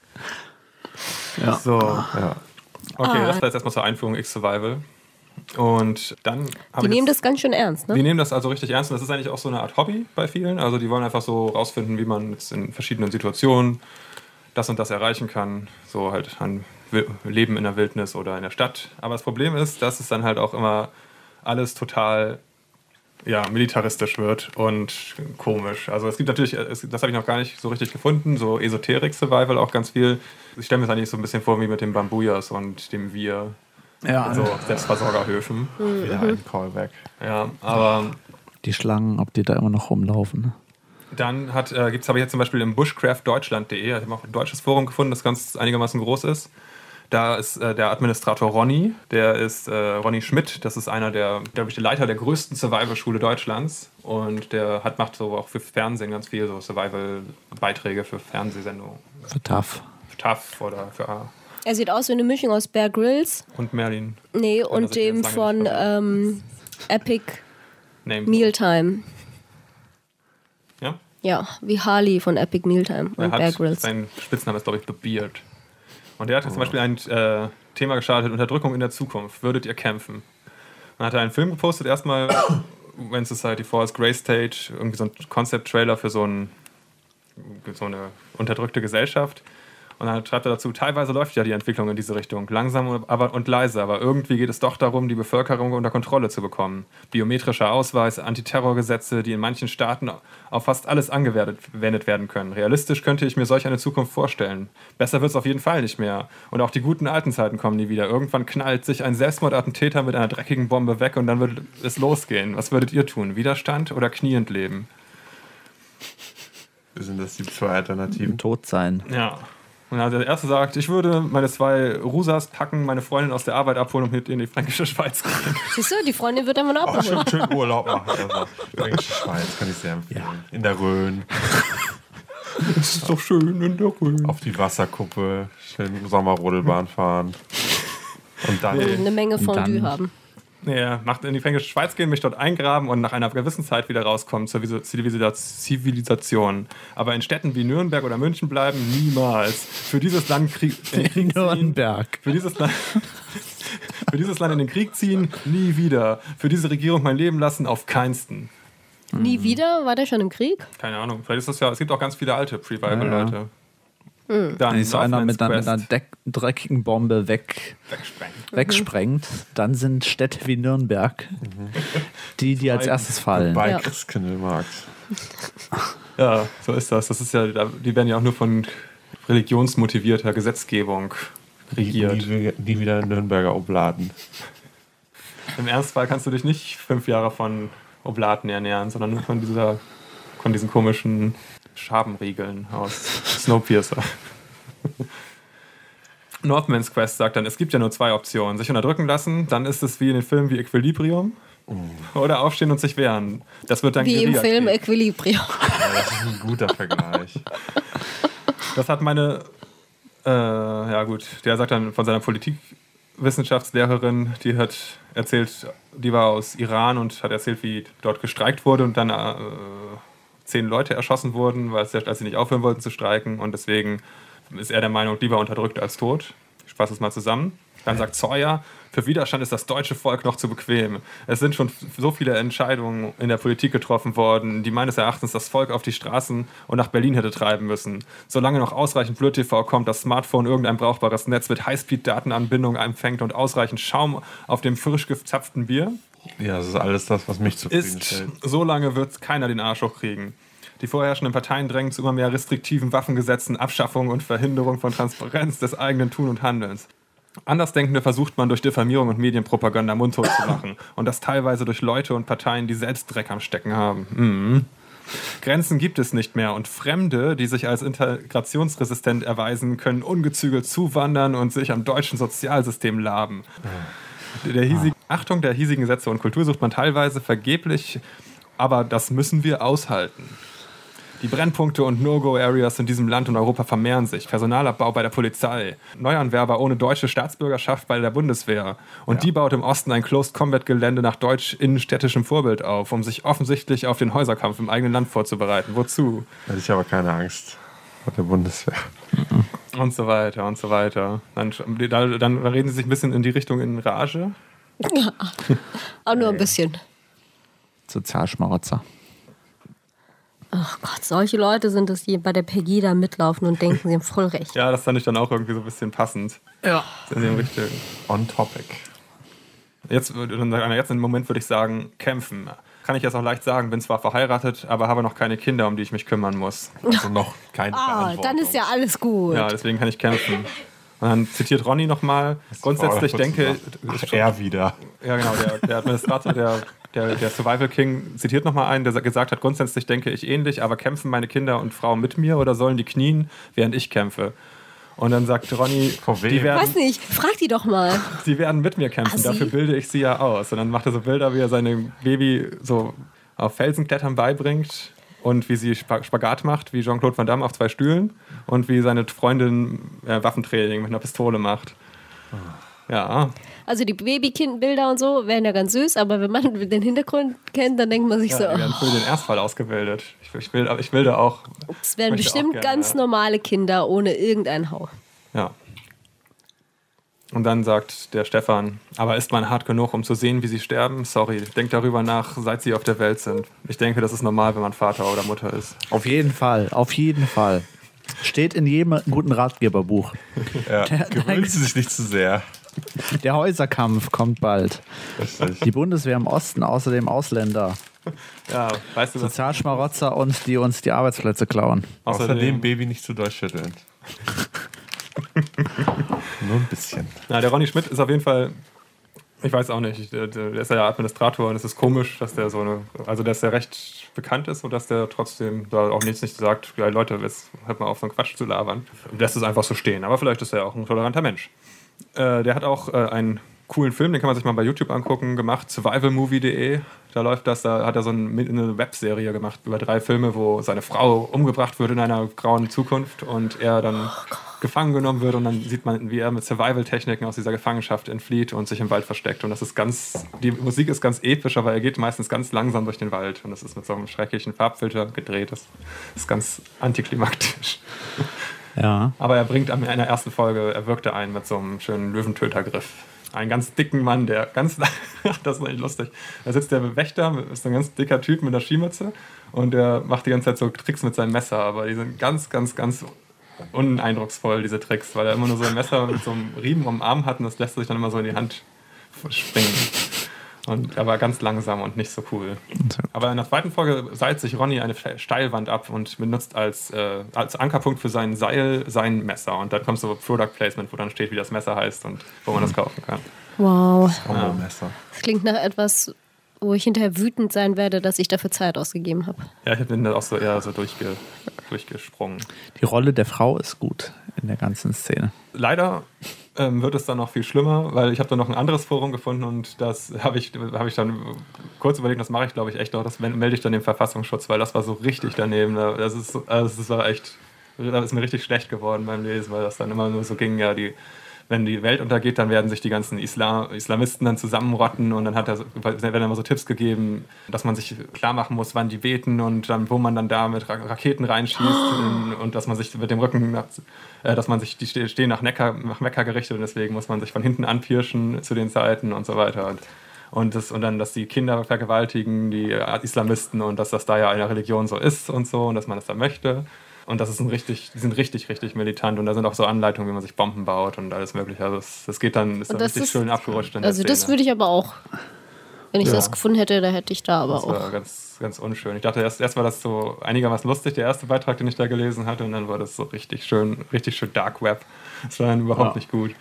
Ja. So. Ja. Okay, das war jetzt erstmal zur Einführung X-Survival. Und dann die nehmen das ganz schön ernst, ne? Die nehmen das also richtig ernst und das ist eigentlich auch so eine Art Hobby bei vielen. Also die wollen einfach so rausfinden, wie man jetzt in verschiedenen Situationen das und das erreichen kann. So halt an Leben in der Wildnis oder in der Stadt. Aber das Problem ist, dass es dann halt auch immer alles total militaristisch wird und komisch. Also es gibt natürlich, das habe ich noch gar nicht so richtig gefunden, so Esoterik-Survival auch ganz viel. Ich stelle mir das eigentlich so ein bisschen vor wie mit den Bambuyas und dem Wir. Ja. Also Selbstversorgerhöfen. Wieder ein Callback. Ja, aber die Schlangen, ob die da immer noch rumlaufen. Ne? Dann habe ich jetzt zum Beispiel im bushcraftdeutschland.de, ich habe auch ein deutsches Forum gefunden, das ganz einigermaßen groß ist. Da ist der Administrator Ronny, der ist Ronny Schmidt, das ist einer der, glaube ich, der Leiter der größten Survival-Schule Deutschlands. Und der macht so auch für Fernsehen ganz viel so Survival-Beiträge für Fernsehsendungen. Für TAF. Für TAF oder für Er sieht aus wie eine Mischung aus Bear Grylls. Und Merlin. Nee, und dem von Epic Mealtime. Ja? Ja, wie Harley von Epic Mealtime und Bear Grylls. Sein Spitzname ist, glaube ich, The Beard. Und der hat jetzt zum Beispiel ein Thema gestartet, Unterdrückung in der Zukunft. Würdet ihr kämpfen? Dann hat er einen Film gepostet, erstmal When Society Falls, Grey Stage, irgendwie so ein Concept-Trailer für so eine unterdrückte Gesellschaft. Und dann schreibt er dazu, teilweise läuft ja die Entwicklung in diese Richtung, langsam und leise, aber irgendwie geht es doch darum, die Bevölkerung unter Kontrolle zu bekommen. Biometrischer Ausweis, Antiterrorgesetze, die in manchen Staaten auf fast alles angewendet werden können. Realistisch könnte ich mir solch eine Zukunft vorstellen. Besser wird es auf jeden Fall nicht mehr. Und auch die guten alten Zeiten kommen nie wieder. Irgendwann knallt sich ein Selbstmordattentäter mit einer dreckigen Bombe weg und dann wird es losgehen. Was würdet ihr tun? Widerstand oder kniend leben? Sind das die zwei Alternativen? Tot sein. Ja. Und dann hat der Erste sagt, ich würde meine 2 Rusas packen, meine Freundin aus der Arbeit abholen und mit in die fränkische Schweiz gehen. Siehst du, die Freundin wird einfach nur abgeholt. Schön Urlaub machen. Also, fränkische Schweiz kann ich sehr empfehlen. Ja. In der Rhön. Es ist doch schön in der Rhön. Auf die Wasserkuppe, schön Sommerrodelbahn fahren. Und dann eine Menge Fondue haben. Ja, in die fränkische Schweiz gehen, mich dort eingraben und nach einer gewissen Zeit wieder rauskommen zur Zivilisation. Aber in Städten wie Nürnberg oder München bleiben niemals. Für dieses Land Nürnberg. Für dieses Land in den Krieg ziehen, nie wieder. Für diese Regierung mein Leben lassen, auf keinsten. Nie wieder? War der schon im Krieg? Keine Ahnung. Vielleicht ist das ja, es gibt auch ganz viele alte Previval-Leute. Ja. Dann ist so einer mit einer dreckigen Bombe wegsprengt, dann sind Städte wie Nürnberg die als erstes fallen. Bei Christkindlmarkt. Ja, so ist das. Das ist ja, die werden ja auch nur von religionsmotivierter Gesetzgebung regiert. Nie wieder Nürnberger Obladen. Im Ernstfall kannst du dich nicht 5 Jahre von Obladen ernähren, sondern nur von diesen komischen Schabenriegeln aus Snowpiercer. Northman's Quest sagt dann, es gibt ja nur 2 Optionen. Sich unterdrücken lassen, dann ist es wie in den Filmen wie Equilibrium. Oder aufstehen und sich wehren. Das wird dann wie im Film Equilibrium. Ja, das ist ein guter Vergleich. Das hat der sagt dann von seiner Politikwissenschaftslehrerin, die hat erzählt, die war aus Iran und hat erzählt, wie dort gestreikt wurde und dann 10 Leute erschossen wurden, als sie nicht aufhören wollten zu streiken. Und deswegen ist er der Meinung, lieber unterdrückt als tot. Ich fasse es mal zusammen. Dann sagt Sawyer, für Widerstand ist das deutsche Volk noch zu bequem. Es sind schon so viele Entscheidungen in der Politik getroffen worden, die meines Erachtens das Volk auf die Straßen und nach Berlin hätte treiben müssen. Solange noch ausreichend Blöd-TV kommt, das Smartphone irgendein brauchbares Netz mit Highspeed-Datenanbindung empfängt und ausreichend Schaum auf dem frisch gezapften Bier. Ja, das ist alles das, was mich zufriedenstellt. Solange wird keiner den Arsch hochkriegen. Die vorherrschenden Parteien drängen zu immer mehr restriktiven Waffengesetzen, Abschaffung und Verhinderung von Transparenz des eigenen Tun und Handelns. Andersdenkende versucht man durch Diffamierung und Medienpropaganda mundtot zu machen. Und das teilweise durch Leute und Parteien, die selbst Dreck am Stecken haben. Grenzen gibt es nicht mehr und Fremde, die sich als integrationsresistent erweisen, können ungezügelt zuwandern und sich am deutschen Sozialsystem laben. Achtung der hiesigen Gesetze und Kultur sucht man teilweise vergeblich, aber das müssen wir aushalten. Die Brennpunkte und No-Go-Areas in diesem Land und Europa vermehren sich. Personalabbau bei der Polizei. Neuanwerber ohne deutsche Staatsbürgerschaft bei der Bundeswehr. Und die baut im Osten ein Closed-Combat-Gelände nach deutsch-innenstädtischem Vorbild auf, um sich offensichtlich auf den Häuserkampf im eigenen Land vorzubereiten. Wozu? Da hätte ich aber keine Angst vor der Bundeswehr. Und so weiter und so weiter. Dann reden sie sich ein bisschen in die Richtung in Rage. Ja, auch nur ein bisschen. Sozialschmarotzer. Ach Gott, solche Leute sind es, die bei der Pegida mitlaufen und denken, sie haben voll recht. Ja, das fand ich dann auch irgendwie so ein bisschen passend. Ja. In dem richtigen On topic. Jetzt im Moment würde ich sagen, kämpfen. Kann ich jetzt auch leicht sagen, bin zwar verheiratet, aber habe noch keine Kinder, um die ich mich kümmern muss. Also noch keine Verantwortung. Dann ist ja alles gut. Ja, deswegen kann ich kämpfen. Und dann zitiert Ronny nochmal, grundsätzlich denke... Er wieder. Ja, genau, der Administrator, der Survival King zitiert nochmal einen, der gesagt hat, grundsätzlich denke ich ähnlich, aber kämpfen meine Kinder und Frau mit mir oder sollen die knien, während ich kämpfe? Und dann sagt Ronny, die werden... Weiß nicht, frag die doch mal. Sie werden mit mir kämpfen, dafür bilde ich sie ja aus. Und dann macht er so Bilder, wie er seinem Baby so auf Felsenklettern beibringt und wie sie Spagat macht, wie Jean-Claude Van Damme auf 2 Stühlen und wie seine Freundin Waffentraining mit einer Pistole macht. Ja. Also die Babykind-Bilder und so wären ja ganz süß, aber wenn man den Hintergrund kennt, dann denkt man sich so... Die werden für den Erstfall ausgebildet. Ich will da auch... Es werden bestimmt ganz normale Kinder ohne irgendeinen Hauch. Ja. Und dann sagt der Stefan, aber ist man hart genug, um zu sehen, wie sie sterben? Sorry, denkt darüber nach, seit sie auf der Welt sind. Ich denke, das ist normal, wenn man Vater oder Mutter ist. Auf jeden Fall, auf jeden Fall. Steht in jedem guten Ratgeberbuch. Ja, gewöhnt sie sich nicht zu sehr. Der Häuserkampf kommt bald. Richtig. Die Bundeswehr im Osten, außerdem Ausländer. Ja, weißt du was? Sozialschmarotzer und die uns die Arbeitsplätze klauen. Außerdem Baby nicht zu doll schütteln. Nur ein bisschen. Na, der Ronny Schmidt ist auf jeden Fall, ich weiß auch nicht, der ist ja Administrator und es ist komisch, dass der dass der recht bekannt ist und dass der trotzdem da auch nichts nicht sagt, ja Leute, jetzt hört mal auf, so einen Quatsch zu labern. Lässt es einfach so stehen, aber vielleicht ist er auch ein toleranter Mensch. Der hat auch einen coolen Film, den kann man sich mal bei YouTube angucken, gemacht, survivalmovie.de. Da läuft das, da hat er so eine Webserie gemacht über 3 Filme, wo seine Frau umgebracht wird in einer grauen Zukunft und er dann gefangen genommen wird und dann sieht man, wie er mit Survival-Techniken aus dieser Gefangenschaft entflieht und sich im Wald versteckt. Und das ist die Musik ist ganz episch, aber er geht meistens ganz langsam durch den Wald und das ist mit so einem schrecklichen Farbfilter gedreht. Das ist ganz antiklimaktisch. Ja. Aber er bringt in der ersten Folge, er wirkte einen mit so einem schönen Löwentötergriff. Einen ganz dicken Mann, der ganz, das ist echt lustig. Da sitzt der Wächter, ist ein ganz dicker Typ mit einer Skimütze und der macht die ganze Zeit so Tricks mit seinem Messer, aber die sind ganz, ganz, ganz uneindrucksvoll, diese Tricks, weil er immer nur so ein Messer mit so einem Riemen am Arm hat und das lässt sich dann immer so in die Hand springen. Und er war ganz langsam und nicht so cool. Aber in der zweiten Folge seilt sich Ronny eine Steilwand ab und benutzt als Ankerpunkt für sein Seil sein Messer. Und dann kommt so Product Placement, wo dann steht, wie das Messer heißt und wo man das kaufen kann. Wow. Messer. Das klingt nach etwas, wo ich hinterher wütend sein werde, dass ich dafür Zeit ausgegeben habe. Ja, ich bin da auch so eher so durchgesprungen. Die Rolle der Frau ist gut in der ganzen Szene. Leider wird es dann noch viel schlimmer, weil ich habe dann noch ein anderes Forum gefunden und das habe ich dann kurz überlegt, das mache ich glaube ich echt noch, das melde ich dann dem Verfassungsschutz, weil das war so richtig daneben. Das ist mir richtig schlecht geworden beim Lesen, weil das dann immer nur so ging, ja, wenn die Welt untergeht, dann werden sich die ganzen Islamisten dann zusammenrotten und dann werden immer so Tipps gegeben, dass man sich klar machen muss, wann die beten und dann, wo man dann da mit Raketen reinschießt und dass man sich mit dem Rücken, die stehen nach Mekka gerichtet und deswegen muss man sich von hinten anpirschen zu den Seiten und so weiter. Und dann, dass die Kinder vergewaltigen, die Islamisten und dass das da ja eine Religion so ist und so und dass man das da möchte. Und die sind richtig, richtig militant. Und da sind auch so Anleitungen, wie man sich Bomben baut und alles mögliche. Also das geht dann, ist dann richtig schön abgerutscht in der Szene. Das würde ich aber auch, wenn ich das gefunden hätte, da hätte ich da aber auch. Das war ganz, ganz unschön. Ich dachte, erst war das so einigermaßen lustig, der erste Beitrag, den ich da gelesen hatte. Und dann war das so richtig schön Dark Web. Das war dann überhaupt nicht gut.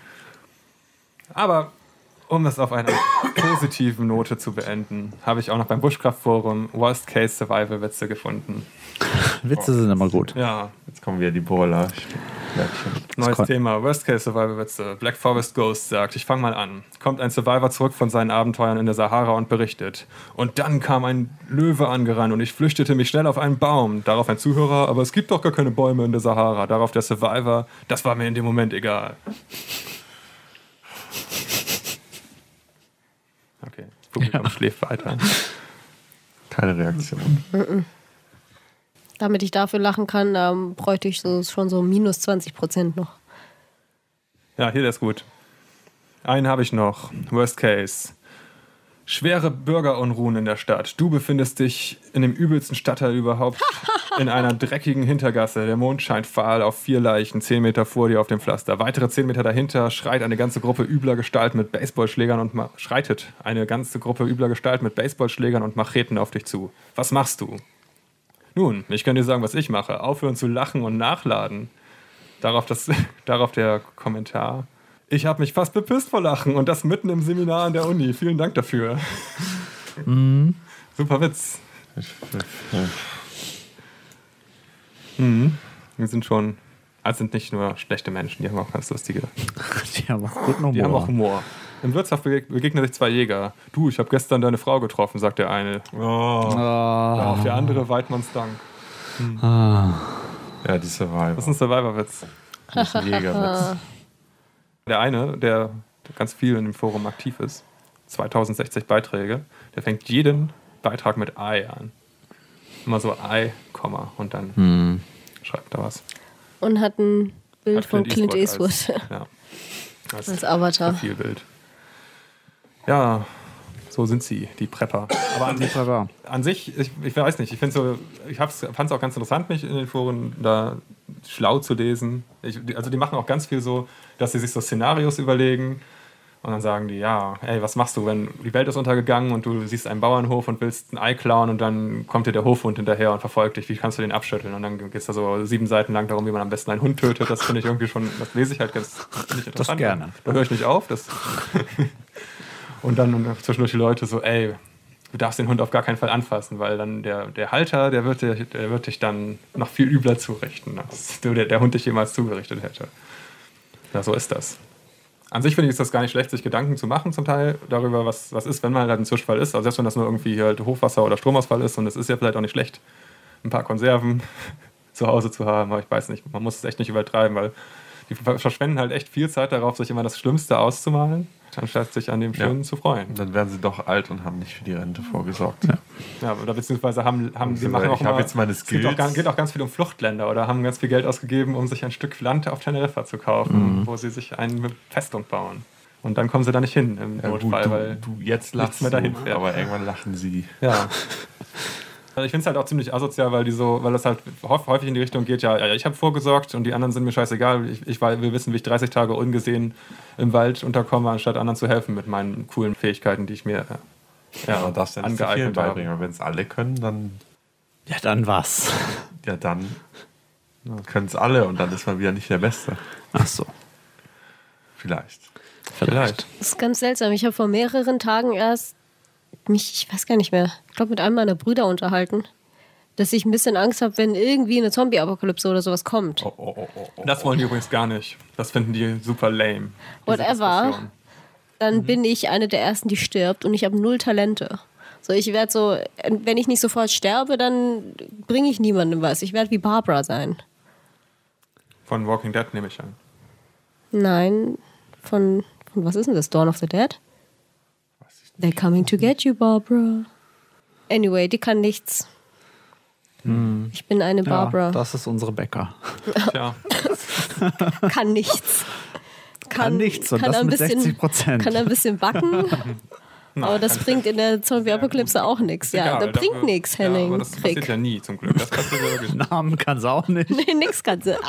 Aber um es auf einer positiven Note zu beenden, habe ich auch noch beim Bushcraft-Forum Worst-Case-Survival-Witze gefunden. Witze sind immer gut. Ja. Jetzt kommen wieder die Boiler. Neues Thema, Worst-Case-Survival-Witze. Black Forest Ghost sagt, ich fange mal an. Kommt ein Survivor zurück von seinen Abenteuern in der Sahara und berichtet. Und dann kam ein Löwe angerannt und ich flüchtete mich schnell auf einen Baum. Darauf ein Zuhörer, aber es gibt doch gar keine Bäume in der Sahara. Darauf der Survivor, das war mir in dem Moment egal. Okay, das Publikum schläft weiter. Keine Reaktion. Damit ich dafür lachen kann, bräuchte ich schon so minus 20% noch. Ja, hier, der ist gut. Einen habe ich noch. Worst Case. Schwere Bürgerunruhen in der Stadt. Du befindest dich in dem übelsten Stadtteil überhaupt in einer dreckigen Hintergasse. Der Mond scheint fahl auf 4 Leichen, 10 Meter vor dir auf dem Pflaster. Weitere 10 Meter dahinter schreit eine ganze Gruppe übler Gestalt mit Baseballschlägern und Macheten auf dich zu. Was machst du? Nun, ich kann dir sagen, was ich mache. Aufhören zu lachen und nachladen. Darauf der Kommentar. Ich habe mich fast bepisst vor Lachen und das mitten im Seminar an der Uni. Vielen Dank dafür. Super Witz. Wir sind schon, sind nicht nur schlechte Menschen, die haben auch ganz lustige. Die haben auch guten Humor. Die haben auch Humor. Im Wirtshaus begegnen sich 2 Jäger. Du, ich habe gestern deine Frau getroffen, sagt der eine. Auf der andere Weidmanns Dank. Ja, die Survivor. Das ist ein Survivor-Witz. Nicht ein Jägerwitz. Der eine, der ganz viel in dem Forum aktiv ist, 2060 Beiträge, der fängt jeden Beitrag mit I an. Immer so I, und dann schreibt er was. Und hat ein Bild von Clint Eastwood. Als Avatar. Profilbild. Ja, so sind sie, die Prepper. Aber an sich, ich weiß nicht, ich fand es auch ganz interessant, mich in den Foren da schlau zu lesen. Die machen auch ganz viel so, dass sie sich so Szenarios überlegen und dann sagen die, ja, ey, was machst du, wenn die Welt ist untergegangen und du siehst einen Bauernhof und willst ein Ei klauen und dann kommt dir der Hofhund hinterher und verfolgt dich, wie kannst du den abschütteln? Und dann geht es da so 7 Seiten lang darum, wie man am besten einen Hund tötet. Das finde ich irgendwie schon, das lese ich halt ganz interessant. Das gerne. Da höre ich nicht auf. Und dann zwischendurch die Leute so, ey, du darfst den Hund auf gar keinen Fall anfassen, weil dann der Halter, der wird dich dann noch viel übler zurichten, als der Hund dich jemals zugerichtet hätte. Ja, so ist das. An sich finde ich, ist das gar nicht schlecht, sich Gedanken zu machen zum Teil darüber, was ist, wenn mal halt ein Zwischenfall ist. Also selbst wenn das nur irgendwie halt Hochwasser oder Stromausfall ist und es ist ja vielleicht auch nicht schlecht, ein paar Konserven zu Hause zu haben, aber ich weiß nicht, man muss es echt nicht übertreiben, weil die verschwenden halt echt viel Zeit darauf, sich immer das Schlimmste auszumalen, anstatt sich an dem Schönen zu freuen. Dann werden sie doch alt und haben nicht für die Rente vorgesorgt. Ja, oder beziehungsweise haben die machen auch immer, jetzt meine Skills. Es geht auch ganz viel um Fluchtländer oder haben ganz viel Geld ausgegeben, um sich ein Stück Land auf Teneriffa zu kaufen, wo sie sich eine Festung bauen. Und dann kommen sie da nicht hin im Notfall, weil du jetzt lachst mehr dahin fährt. Aber irgendwann lachen sie. Ja. Also ich finde es halt auch ziemlich asozial, weil das halt häufig in die Richtung geht, ja, ich habe vorgesorgt und die anderen sind mir scheißegal. Ich will wissen, wie ich 30 Tage ungesehen im Wald unterkomme, anstatt anderen zu helfen mit meinen coolen Fähigkeiten, die ich mir aber das ja nicht zu vielen beibringen. Wenn es alle können, dann... Ja, dann was? Ja, dann können es alle und dann ist man wieder nicht der Beste. Ach so. Vielleicht. Das ist ganz seltsam. Ich habe vor mehreren Tagen erst ich weiß gar nicht mehr, ich glaube mit einem meiner Brüder unterhalten, dass ich ein bisschen Angst habe, wenn irgendwie eine Zombie-Apokalypse oder sowas kommt. Das wollen die übrigens gar nicht. Das finden die super lame. Whatever. Dann bin ich eine der Ersten, die stirbt und ich habe 0 Talente. So, ich werde so, wenn ich nicht sofort sterbe, dann bringe ich niemandem was. Ich werde wie Barbara sein. Von Walking Dead nehme ich an. Nein, von was ist denn das? Dawn of the Dead? They're coming to get you, Barbara. Anyway, die kann nichts. Ich bin eine Barbara. Ja, das ist unsere Bäcker. Ja. Kann nichts. Kann nichts und das mit 60%. Kann ein bisschen backen. Aber das bringt in der Zombie-Apokalypse auch nichts. Ja, das bringt nichts, Henning. Aber das passiert ja nie, zum Glück. Das passiert wirklich. Namen kann sie auch nicht. Nee, nix kann sie.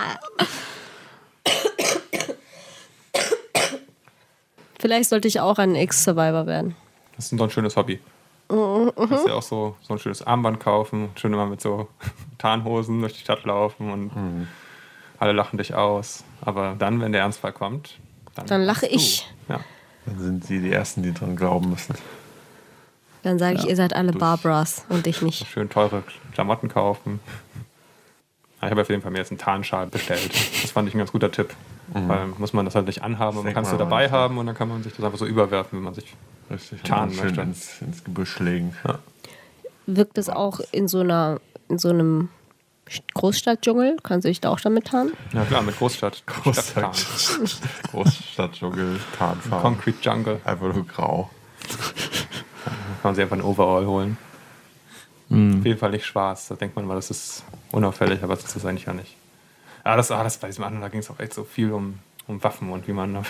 Vielleicht sollte ich auch ein Ex-Survivor werden. Das ist doch ein schönes Hobby. Du kannst ja auch so ein schönes Armband kaufen, schön immer mit so Tarnhosen durch die Stadt laufen und alle lachen dich aus. Aber dann, wenn der Ernstfall kommt, dann lache ich. Ja. Dann sind sie die Ersten, die dran glauben müssen. Dann sage ich, ihr seid alle Barbaras und ich nicht. Schön teure Klamotten kaufen. Ich habe auf jeden Fall mir jetzt einen Tarnschal bestellt. Das fand ich ein ganz guter Tipp. Weil muss man das halt nicht anhaben, aber man kann es so dabei haben und dann kann man sich das einfach so überwerfen, wenn man sich tarnen möchte. Ins Gebüsch legen. Ja. Wirkt es auch in so einem Großstadtdschungel? Kannst du dich da auch damit tarnen? Ja klar, mit Großstadtdschungel, Tarnfarben. Concrete Jungle. Einfach nur grau. Da kann man sich einfach einen Overall holen. Auf jeden Fall nicht schwarz. Da denkt man mal, das ist unauffällig, aber das ist es eigentlich ja nicht. Ja, das bei diesem anderen, da ging es auch echt so viel um um Waffen und wie man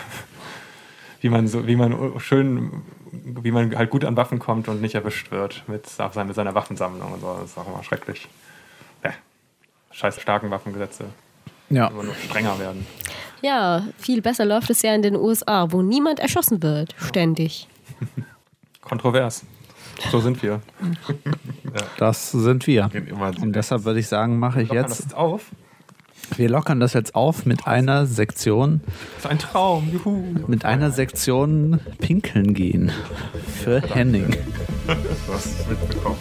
halt gut an Waffen kommt und nicht erwischt wird mit seiner Waffensammlung und so. Das ist auch immer schrecklich. Ja. Scheiß starken Waffengesetze. Ja. Immer nur strenger werden. Ja, viel besser läuft es ja in den USA, wo niemand erschossen wird. Ständig. Kontrovers. So sind wir. Das sind wir. Und deshalb würde ich sagen, mache ich jetzt. Das jetzt auf. Wir lockern das jetzt auf mit einer Sektion. Das ist ein Traum. Juhu. Mit einer Sektion Pinkeln gehen. Für Henning. Du hast es mitbekommen.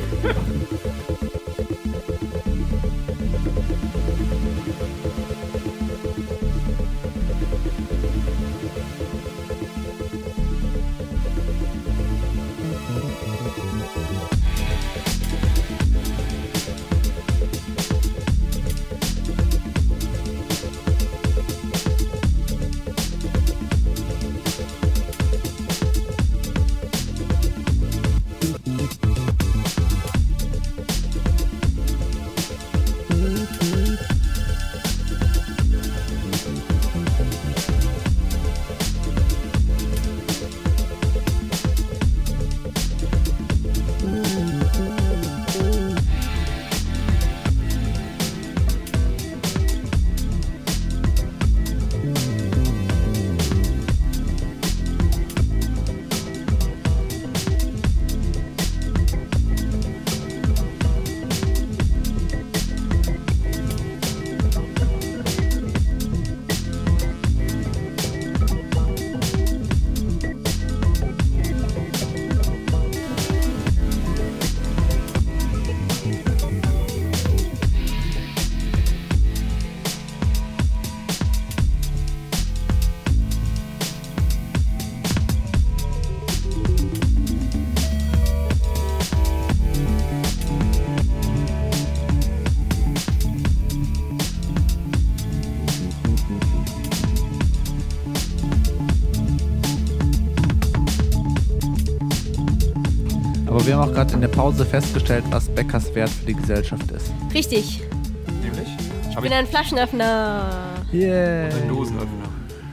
Aber wir haben auch gerade in der Pause festgestellt, was Bäckers Wert für die Gesellschaft ist. Richtig. Nämlich? Ich bin ein Flaschenöffner. Yeah. Ein Dosenöffner.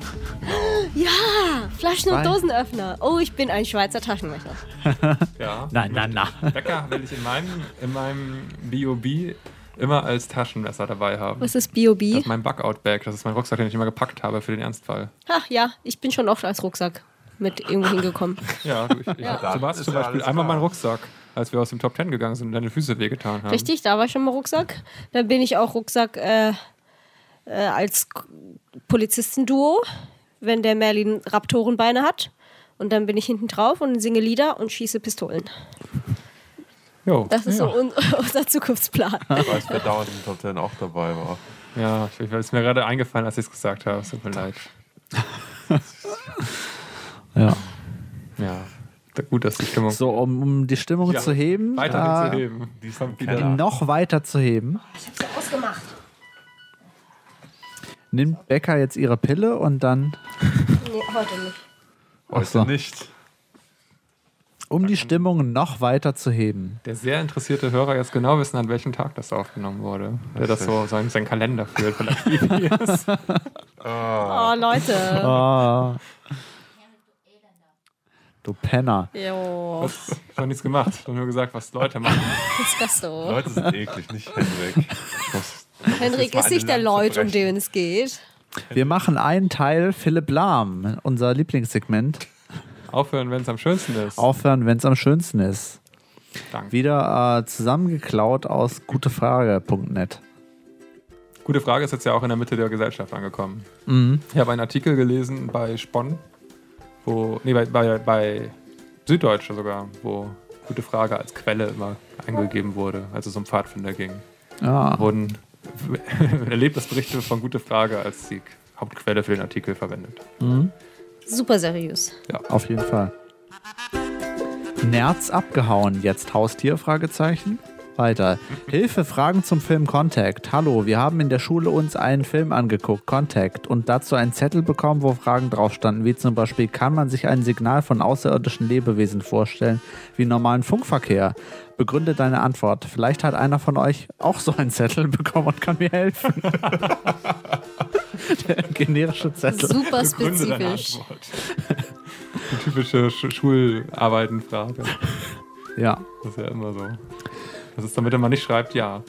Ja, Flaschen- und Dosenöffner. Oh, ich bin ein Schweizer Taschenmesser. Ja. Nein. Bäcker will ich in meinem B.O.B. immer als Taschenmesser dabei haben. Was ist B.O.B.? Das ist mein Bug-Out-Bag. Das ist mein Rucksack, den ich immer gepackt habe für den Ernstfall. Ach ja, ich bin schon oft als Rucksack mit irgendwo hingekommen. Ja, du warst zum Beispiel einmal mein Rucksack, als wir aus dem Top 10 gegangen sind und deine Füße wehgetan haben. Richtig, da war ich schon mal Rucksack. Dann bin ich auch Rucksack als Polizistenduo, wenn der Merlin Raptorenbeine hat. Und dann bin ich hinten drauf und singe Lieder und schieße Pistolen. Jo. Das ist so unser Zukunftsplan. Ich weiß, wer dauernd im Top 10 auch dabei war. Ja, es ist mir gerade eingefallen, als ich es gesagt habe. Es tut mir leid. Ja. Ja, gut, dass die Stimmung... So, um die Stimmung zu heben. Weiter zu heben. Die kommt wieder. Noch weiter zu heben. Ich hab's ja ausgemacht. Nimmt Becker jetzt ihre Pille und dann... Nee, heute nicht. Heute nicht. Um die Stimmung noch weiter zu heben. Der sehr interessierte Hörer jetzt genau wissen, an welchem Tag das aufgenommen wurde. Der das so sein Kalender führt, vielleicht wie ist. Oh, Leute. Oh. Du Penner. Jo. Ich habe nichts gemacht. Ich habe nur gesagt, was Leute machen. Ist das so? Leute sind eklig, nicht Henrik. Henrik ist nicht der Leut, um den es geht. Wir machen einen Teil Philipp Lahm, unser Lieblingssegment. Aufhören, wenn es am schönsten ist. Aufhören, wenn es am schönsten ist. Danke. Wieder zusammengeklaut aus gutefrage.net. Gute Frage ist jetzt ja auch in der Mitte der Gesellschaft angekommen. Mhm. Ich habe einen Artikel gelesen bei Spon, bei Süddeutsche sogar, wo Gute Frage als Quelle immer eingegeben wurde, als es um Pfadfinder ging. Wurden Erlebnisberichte von Gute Frage als die Hauptquelle für den Artikel verwendet. Mhm. Super seriös. Ja, auf jeden Fall. Nerz abgehauen, jetzt Haustier? Fragezeichen. Weiter. Hilfe, Fragen zum Film Contact. Hallo, wir haben in der Schule uns einen Film angeguckt, Contact, und dazu einen Zettel bekommen, wo Fragen drauf standen, wie zum Beispiel, kann man sich ein Signal von außerirdischen Lebewesen vorstellen, wie normalen Funkverkehr? Begründe deine Antwort. Vielleicht hat einer von euch auch so einen Zettel bekommen und kann mir helfen. Der generische Zettel. Super spezifisch. Die typische Schularbeitenfrage. Ja. Das ist ja immer so. Das ist, damit man nicht schreibt, ja.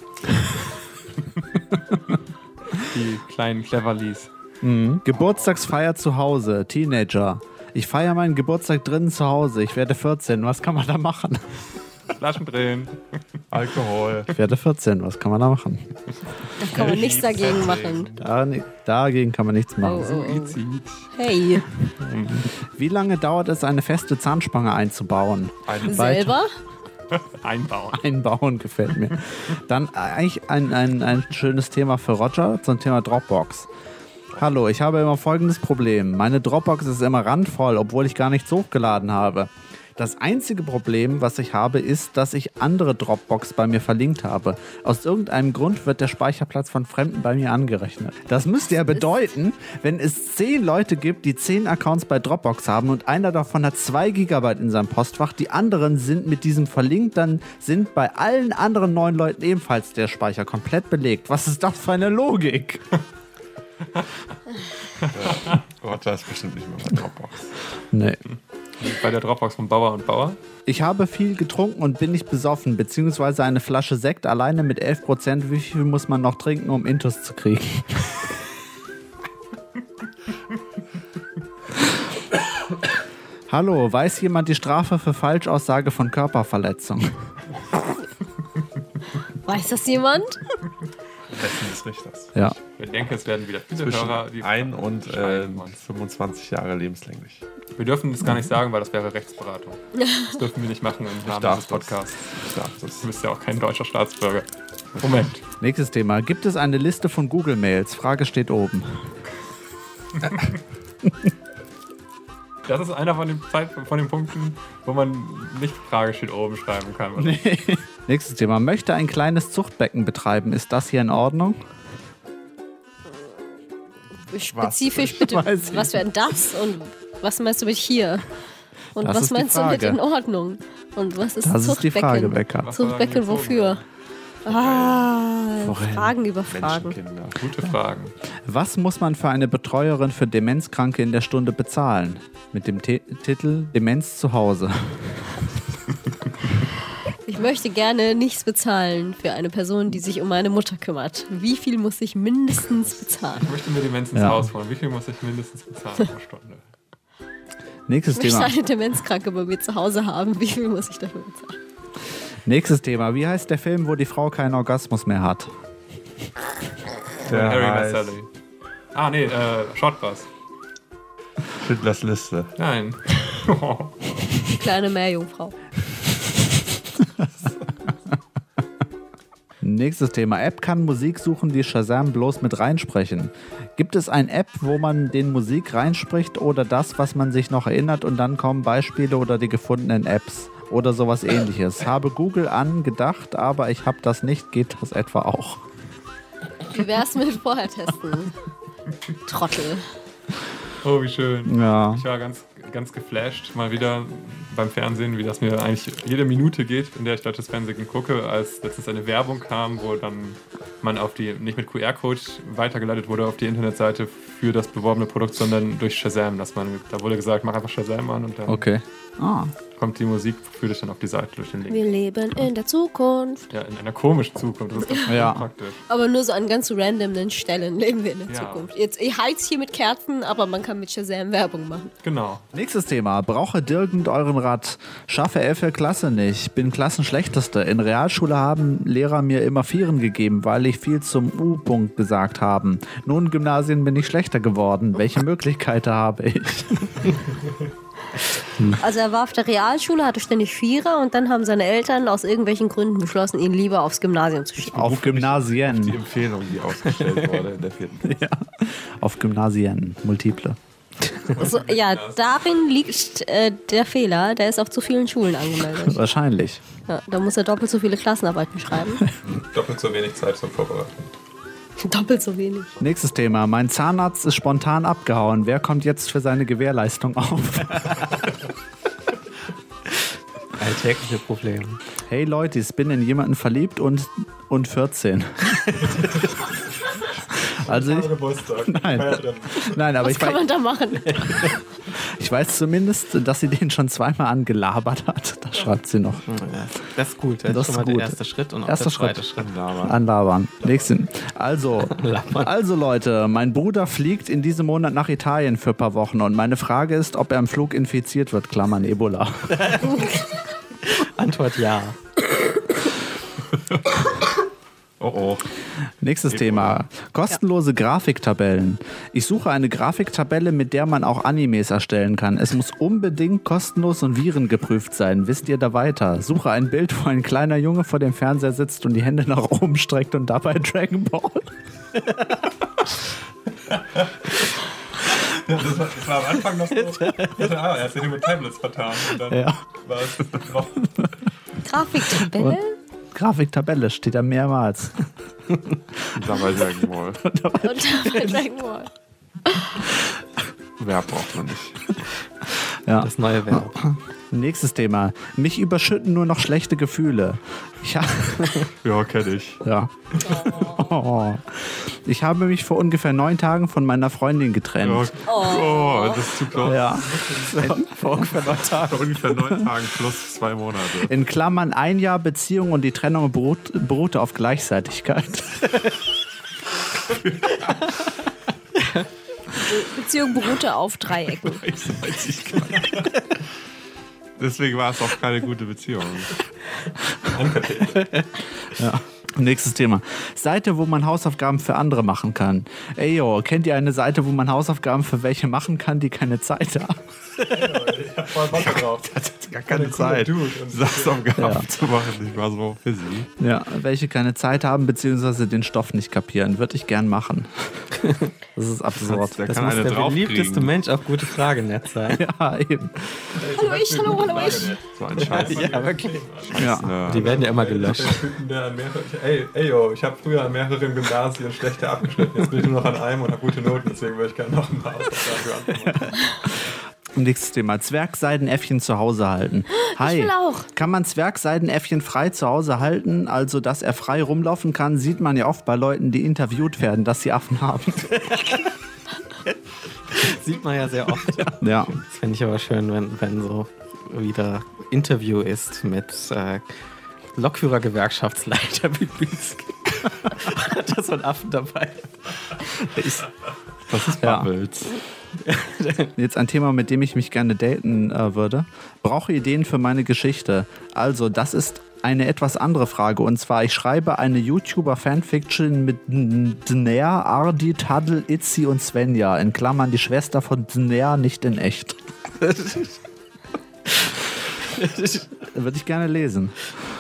Die kleinen Cleverlies. Geburtstagsfeier zu Hause, Teenager. Ich feiere meinen Geburtstag drinnen zu Hause. Ich werde 14. Was kann man da machen? Flaschen drehen. Alkohol. Ich werde 14. Was kann man da machen? Da kann man nichts dagegen machen. Dagegen kann man nichts machen. Suizid. Hey. Wie lange dauert es, eine feste Zahnspange einzubauen? Selber? Einbauen gefällt mir. Dann eigentlich ein schönes Thema für Roger zum Thema Dropbox. Hallo, ich habe immer folgendes Problem. Meine Dropbox ist immer randvoll, obwohl ich gar nichts hochgeladen habe. Das einzige Problem, was ich habe, ist, dass ich andere Dropbox bei mir verlinkt habe. Aus irgendeinem Grund wird der Speicherplatz von Fremden bei mir angerechnet. Das müsste ja bedeuten, wenn es 10 Leute gibt, die 10 Accounts bei Dropbox haben und einer davon hat 2 GB in seinem Postfach, die anderen sind mit diesem verlinkt, dann sind bei allen anderen 9 Leuten ebenfalls der Speicher komplett belegt. Was ist das für eine Logik? Roger ist bestimmt nicht mehr bei Dropbox. Nee. Bei der Dropbox von Bauer und Bauer. Ich habe viel getrunken und bin nicht besoffen, beziehungsweise eine Flasche Sekt alleine mit 11%. Wie viel muss man noch trinken, um Intus zu kriegen? Hallo, weiß jemand die Strafe für Falschaussage von Körperverletzung? Weiß das jemand? Besten des Richters. Ja. Ich denke, es werden wieder viele Hörer, die 1 und 25 Jahre lebenslänglich. Wir dürfen das gar nicht sagen, weil das wäre Rechtsberatung. Das dürfen wir nicht machen im Rahmen dieses Podcasts. Ich darf das. Du bist ja auch kein deutscher Staatsbürger. Moment. Nächstes Thema. Gibt es eine Liste von Google-Mails? Frage steht oben. Das ist einer von den Punkten, wo man nicht Frage steht oben schreiben kann. Nee. Nächstes Thema. Möchte ein kleines Zuchtbecken betreiben. Ist das hier in Ordnung? Spezifisch bitte. Was wäre denn das? Und was meinst du mit hier? Und das was meinst du mit in Ordnung? Und was ist das Zuchtbecken? Ist die Frage, Becker. Zuchtbecken wofür? Fragen über Fragen. Gute Fragen. Was muss man für eine Betreuerin für Demenzkranke in der Stunde bezahlen? Mit dem Titel Demenz zu Hause. Ich möchte gerne nichts bezahlen für eine Person, die sich um meine Mutter kümmert. Wie viel muss ich mindestens bezahlen? Ich möchte mir Demenz ins Haus holen. Wie viel muss ich mindestens bezahlen pro Stunde? Nächstes Thema. Ich möchte eine Demenzkranke bei mir zu Hause haben. Wie viel muss ich dafür bezahlen? Nächstes Thema. Wie heißt der Film, wo die Frau keinen Orgasmus mehr hat? Harry Massali. Ah, nee, Shotbus. Schindlers Liste. Nein. Die kleine Meerjungfrau. Nächstes Thema. App kann Musik suchen, die Shazam bloß mit reinsprechen. Gibt es eine App, wo man den Musik reinspricht oder das, was man sich noch erinnert und dann kommen Beispiele oder die gefundenen Apps oder sowas ähnliches? Habe Google angedacht, aber ich habe das nicht. Geht das etwa auch? Wie wär's mit vorher testen? Trottel. Oh, wie schön. Ja. Ich war ganz geflasht mal wieder beim Fernsehen, wie das mir eigentlich jede Minute geht, in der ich deutsches Fernsehen gucke, als letztens eine Werbung kam, wo dann man auf die, nicht mit QR-Code weitergeleitet wurde auf die Internetseite für das beworbene Produkt, sondern durch Shazam. Da wurde gesagt, mach einfach Shazam an und dann kommt die Musik für dich dann auf die Seite durch den Link. Wir leben in der Zukunft. Ja, in einer komischen Zukunft. Das ist ganz praktisch. Aber nur so an ganz randomen Stellen leben wir in der Zukunft. Jetzt, ich heiz hier mit Kerzen, aber man kann mit Shazam Werbung machen. Genau. Nächstes Thema. Brauche dringend euren Rat. Schaffe 11. Klasse nicht. Bin Klassenschlechteste. In Realschule haben Lehrer mir immer Vieren gegeben, weil ich viel zum U-Punkt gesagt habe. Nun in Gymnasien bin ich schlechter geworden. Welche Möglichkeiten habe ich? Also er war auf der Realschule, hatte ständig Vierer und dann haben seine Eltern aus irgendwelchen Gründen beschlossen, ihn lieber aufs Gymnasium zu schicken. Auf Gymnasien. Die Empfehlung, die ausgestellt wurde in der 4. Ja, auf Gymnasien. Multiple. So, ja, darin liegt der Fehler. Der ist auf zu vielen Schulen angemeldet. Wahrscheinlich. Ja, da muss er doppelt so viele Klassenarbeiten schreiben. Doppelt so wenig Zeit zum Vorbereiten. Doppelt so wenig. Nächstes Thema. Mein Zahnarzt ist spontan abgehauen. Wer kommt jetzt für seine Gewährleistung auf? Alltägliche Probleme. Hey Leute, ich bin in jemanden verliebt und 14. Also nein, aber was kann man da machen? Ich weiß zumindest, dass sie den schon zweimal angelabert hat. Das schreibt sie noch. Das ist gut. Das ist schon mal der erste Schritt und auch der zweite Schritt. Anlabern. Nächsten. Also Leute, mein Bruder fliegt in diesem Monat nach Italien für ein paar Wochen und meine Frage ist, ob er im Flug infiziert wird, Klammern Ebola. Antwort ja. Oh. Nächstes Thema. Kostenlose Grafiktabellen. Ich suche eine Grafiktabelle, mit der man auch Animes erstellen kann. Es muss unbedingt kostenlos und virengeprüft sein. Wisst ihr da weiter? Suche ein Bild, wo ein kleiner Junge vor dem Fernseher sitzt und die Hände nach oben streckt und dabei Dragon Ball. Das war am Anfang noch so. Er hat sich mit Tablets vertan. Und dann war es drauf. Grafiktabelle? Grafiktabelle steht da mehrmals. Dabei Dragon Ball. Und dabei Dragon Ball. Verb braucht man nicht. Ja. Das neue Verb. Nächstes Thema. Mich überschütten nur noch schlechte Gefühle. Ja, kenn ich. Ja. Oh. Ich habe mich vor ungefähr 9 Tagen von meiner Freundin getrennt. Oh, das ist zu klar. Ja. Vor ungefähr 9 Tagen. Vor ungefähr 9 Tagen plus 2 Monate. In Klammern 1 Jahr Beziehung und die Trennung beruhte auf Gleichzeitigkeit. Beziehung beruhte auf Dreiecken. Deswegen war es auch keine gute Beziehung. Ja. Nächstes Thema. Seite, wo man Hausaufgaben für andere machen kann. Ey, yo, kennt ihr eine Seite, wo man Hausaufgaben für welche machen kann, die keine Zeit haben? Ich hab voll Bock drauf. Das hat gar keine Zeit, Hausaufgaben zu machen. Ich war so busy. Ja, welche keine Zeit haben, beziehungsweise den Stoff nicht kapieren. Würde ich gern machen. Das ist absurd. Das muss der beliebteste Mensch auf gute Frage-Net sein. Ja, eben. Hallo ich. So ein Scheiß. Ja, wirklich. Ja. Die werden ja immer gelöscht. Ey, yo, ich habe früher an mehreren Gymnasien schlechter abgeschnitten. Jetzt bin ich nur noch an einem und habe gute Noten. Deswegen würde ich gerne noch ein paar Hausaufgaben für andere machen. Nächstes Thema. Zwergseidenäffchen zu Hause halten. Hi. Ich will auch. Kann man Zwergseidenäffchen frei zu Hause halten, also dass er frei rumlaufen kann? Sieht man ja oft bei Leuten, die interviewt werden, dass sie Affen haben. Sieht man ja sehr oft. Ja. Das fände ich aber schön, wenn so wieder Interview ist mit Lokführer-Gewerkschaftsleiter Bibinski. Hat da so einen Affen dabei. Das ist Bubbles. Jetzt ein Thema, mit dem ich mich gerne daten würde. Brauche Ideen für meine Geschichte. Also, das ist eine etwas andere Frage. Und zwar, ich schreibe eine YouTuber-Fanfiction mit Dner, Ardi, Taddel, Itzi und Svenja. In Klammern die Schwester von Dner, nicht in echt. Würde ich gerne lesen.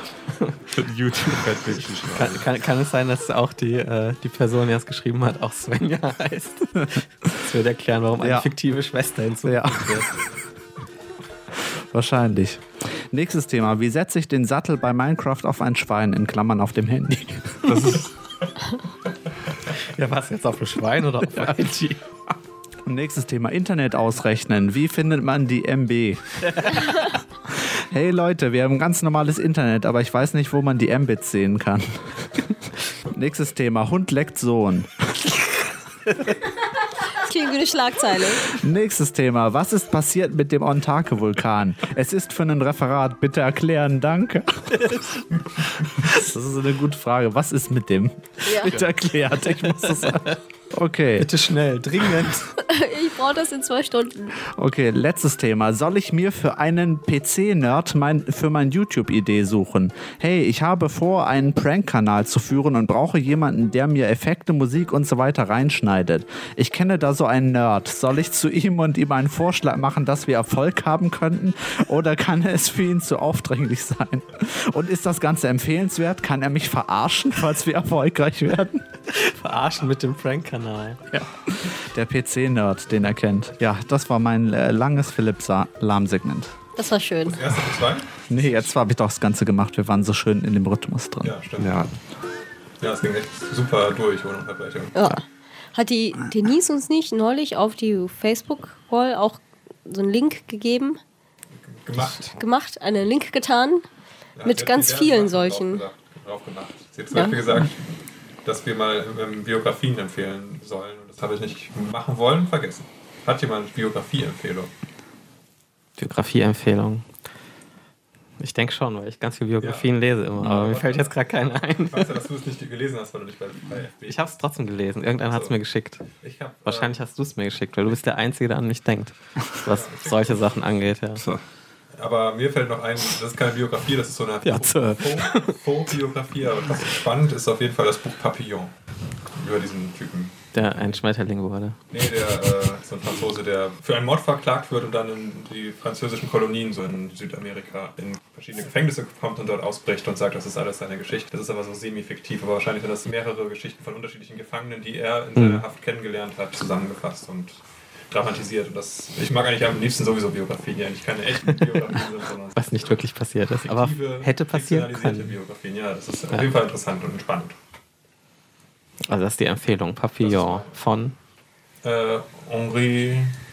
YouTube-Fanfiction. Kann es sein, dass auch die Person, die es geschrieben hat, auch Svenja heißt? Das würde erklären, warum eine fiktive Schwester hinzugefügt wird. Wahrscheinlich. Nächstes Thema. Wie setze ich den Sattel bei Minecraft auf ein Schwein? In Klammern auf dem Handy. Das ist ja, was jetzt auf ein Schwein oder auf ein Handy? Nächstes Thema. Internet ausrechnen. Wie findet man die MB? Hey Leute, wir haben ganz normales Internet, aber ich weiß nicht, wo man die Mbits sehen kann. Nächstes Thema. Hund leckt Sohn. Das klingt wie eine Schlagzeile. Nächstes Thema. Was ist passiert mit dem Ontake-Vulkan? Es ist für ein Referat. Bitte erklären. Danke. Das ist eine gute Frage. Was ist mit dem? Ja. Bitte erklärt. Ich muss das sagen. Okay. Bitte schnell, dringend. Ich brauche das in 2 Stunden. Okay, letztes Thema. Soll ich mir für einen PC-Nerd für mein YouTube-Idee suchen? Hey, ich habe vor, einen Prank-Kanal zu führen und brauche jemanden, der mir Effekte, Musik und so weiter reinschneidet. Ich kenne da so einen Nerd. Soll ich zu ihm und ihm einen Vorschlag machen, dass wir Erfolg haben könnten? Oder kann es für ihn zu aufdringlich sein? Und ist das Ganze empfehlenswert? Kann er mich verarschen, falls wir erfolgreich werden? Verarschen mit dem Prank-Kanal. Ja. Der PC-Nerd, den er kennt. Ja, das war mein langes Philipp-Lahm-Segment. Das war schön. Das erste für 2? Nee, jetzt habe ich doch das Ganze gemacht. Wir waren so schön in dem Rhythmus drin. Ja, stimmt. Ja. Ja, es ging echt super durch ohne Unterbrechung. Ja. Hat die Denise uns nicht neulich auf die Facebook-Wall auch so einen Link gegeben? Gemacht, einen Link getan Ja, mit ganz vielen solchen. Drauf gemacht. Sie hat zum Beispiel gesagt, dass wir mal Biografien empfehlen sollen. Und das habe ich nicht machen wollen, vergessen. Hat jemand eine Biografie-Empfehlung? Biografie-Empfehlung. Ich denke schon, weil ich ganz viele Biografien lese immer. Aber mir fällt jetzt gerade keine ein. Ich weiß ja, dass du es nicht gelesen hast, weil du nicht bei FB. Ich habe es trotzdem gelesen. Irgendeiner hat es mir geschickt. Wahrscheinlich hast du es mir geschickt, weil du bist der Einzige, der an mich denkt, was solche Sachen angeht. Ja. So. Aber mir fällt noch ein, das ist keine Biografie, das ist so eine Faux-Biografie. Aber was spannend ist auf jeden Fall das Buch Papillon über diesen Typen. Der ein Schmetterling wurde. Nee, so ein Franzose, der für einen Mord verklagt wird und dann in die französischen Kolonien, so in Südamerika, in verschiedene Gefängnisse kommt und dort ausbricht und sagt, das ist alles seine Geschichte. Das ist aber so semi-fiktiv, aber wahrscheinlich sind das mehrere Geschichten von unterschiedlichen Gefangenen, die er in seiner Haft kennengelernt hat, zusammengefasst und dramatisiert. Und ich mag eigentlich am liebsten sowieso Biografien, die eigentlich keine echten Biografien sind, sondern was nicht wirklich passiert ist, aber hätte passieren können. Biografien. Ja, das ist auf jeden Fall interessant und spannend. Also das ist die Empfehlung, Papillon von Henri...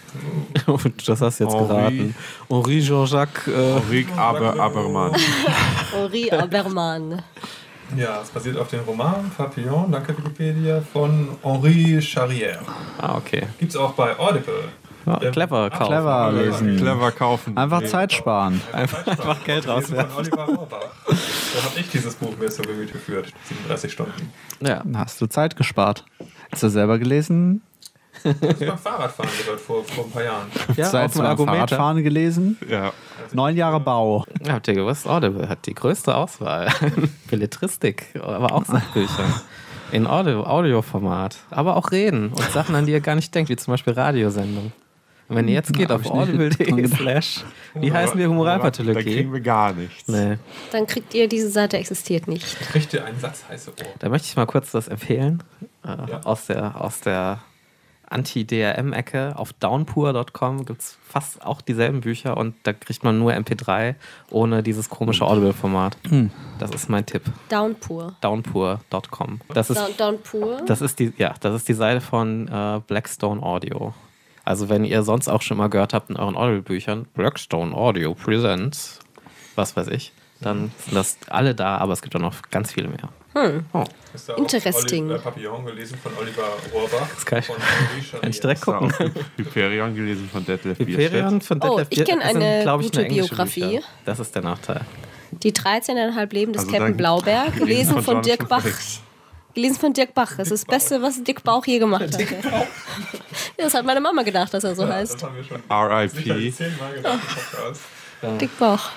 Das hast du jetzt geraten. Henri Jean-Jacques... Henri Abermann. Henri Abermann. Ja, es basiert auf dem Roman Papillon, danke Wikipedia, von Henri Charrière. Ah, okay. Gibt's auch bei Audible. Ja, clever kaufen. Clever lesen. Clever kaufen. Einfach Zeit sparen. Einfach Geld rauswerfen. Von Oliver Rohrbach. Da habe ich dieses Buch mir zu Gemüte geführt. 37 Stunden. Ja. Dann hast du Zeit gespart. Hast du selber gelesen? Das ist beim Fahrradfahren gehört vor ein paar Jahren. Ja, auf dem Fahrradfahren gelesen? Ja. 9 Jahre Bau. Habt ihr gewusst, Audible hat die größte Auswahl. Belletristik, aber auch Sachbücher. In Audioformat. Aber auch Reden und Sachen, an die ihr gar nicht denkt, wie zum Beispiel Radiosendungen. Und wenn ihr jetzt geht auf audible.de/ wie heißen wir, Humoralpathologie? Da kriegen wir gar nichts. Nee. Dann kriegt ihr, diese Seite existiert nicht. Kriegt ihr einen Satz heiße Ohr? Da möchte ich mal kurz das empfehlen. Aus der Anti-DRM-Ecke. Auf downpour.com gibt es fast auch dieselben Bücher und da kriegt man nur MP3 ohne dieses komische Audible-Format. Das ist mein Tipp. Downpour. Downpour.com. Downpour? Das ist die Seite von Blackstone Audio. Also wenn ihr sonst auch schon mal gehört habt in euren Audible-Büchern, Blackstone Audio Presents, was weiß ich, dann sind das alle da, aber es gibt auch noch ganz viele mehr. Ist da Interesting. Papillon gelesen von Oliver Rohrbach. Das kann ich direkt gucken. Hyperion gelesen von Detlef Hyperion von Detlef ich kenne eine gute Biografie. Bücher. Das ist der Nachteil. Die 13,5 Leben des Captain Blaubeer, gelesen von Dirk Bach. Gelesen von Dirk Bach. Das ist das Beste, was Dirk Bauch je gemacht hat. Das hat meine Mama gedacht, dass er so heißt. Das haben wir schon R.I.P. 10-mal gedacht im Podcast. Dirk Bauch.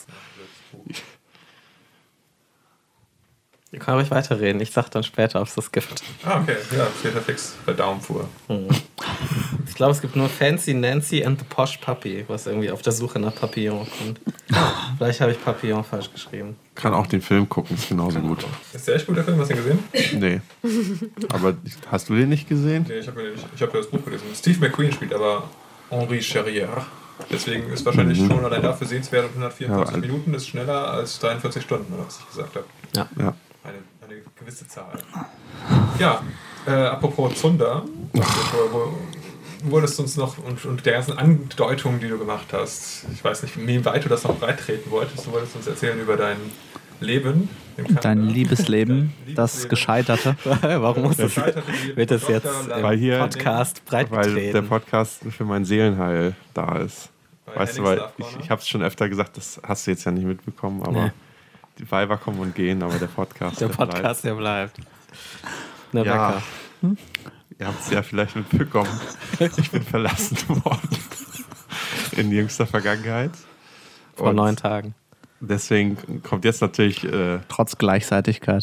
Ihr könnt ruhig weiterreden. Ich sag dann später, ob es das gibt. Ah, okay. Ja, steht da fix bei Downpour. Ich glaube, es gibt nur Fancy Nancy and the Posh Puppy, was irgendwie auf der Suche nach Papillon kommt. Vielleicht habe ich Papillon falsch geschrieben. Kann auch den Film gucken, ist genauso gut. Ist der echt gut, der Film? Hast du den gesehen? Nee. Aber hast du den nicht gesehen? Nee, ich habe ja das Buch gelesen. Steve McQueen spielt aber Henri Charrière. Deswegen ist wahrscheinlich schon allein dafür sehenswert und 144 Minuten ist schneller als 43 Stunden, oder was ich gesagt habe. Ja. Eine gewisse Zahl. Ja, apropos Zunder, du wolltest uns noch und der ganzen Andeutung, die du gemacht hast, ich weiß nicht, wie weit du das noch breitreten wolltest, du wolltest uns erzählen über dein Leben. Dein Liebesleben, das Gescheiterte. Warum wird das jetzt im Podcast breitgetreten? Weil der Podcast für mein Seelenheil da ist. Weißt du, weil ich habe es schon öfter gesagt, das hast du jetzt ja nicht mitbekommen, aber die Weiber kommen und gehen, aber der Podcast bleibt. Der bleibt. Na, ja, ihr habt es ja vielleicht mitbekommen. Ich bin verlassen worden. In jüngster Vergangenheit. Vor 9 Tagen. Deswegen kommt jetzt natürlich... Trotz Gleichzeitigkeit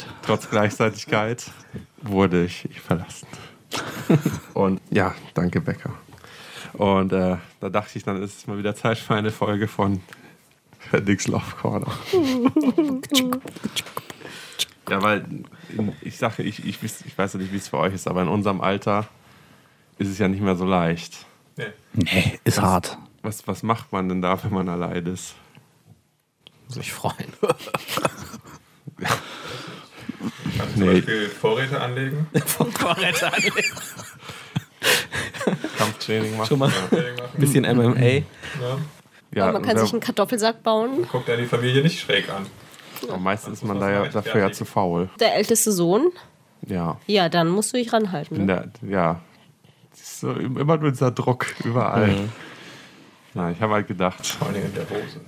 wurde ich verlassen. Und ja, danke Becker. Und da dachte ich, dann ist es mal wieder Zeit für eine Folge von Dick's Love Corner. Ja, weil ich weiß ja nicht, wie es für euch ist, aber in unserem Alter ist es ja nicht mehr so leicht. Nee, ist hart. Was macht man denn da, wenn man allein ist? Sich freuen. Kannst du zum Beispiel Vorräte anlegen? Vorräte anlegen. Kampftraining machen. Schon mal ein bisschen MMA. Ja, man kann sich einen Kartoffelsack bauen. Guckt er die Familie nicht schräg an. Aber meistens ist man dafür ja zu faul. Der älteste Sohn? Ja. Ja, dann musst du dich ranhalten. Ne? So, immer nur dieser Druck überall. Na, ich habe halt gedacht. Vor allem in der Hose.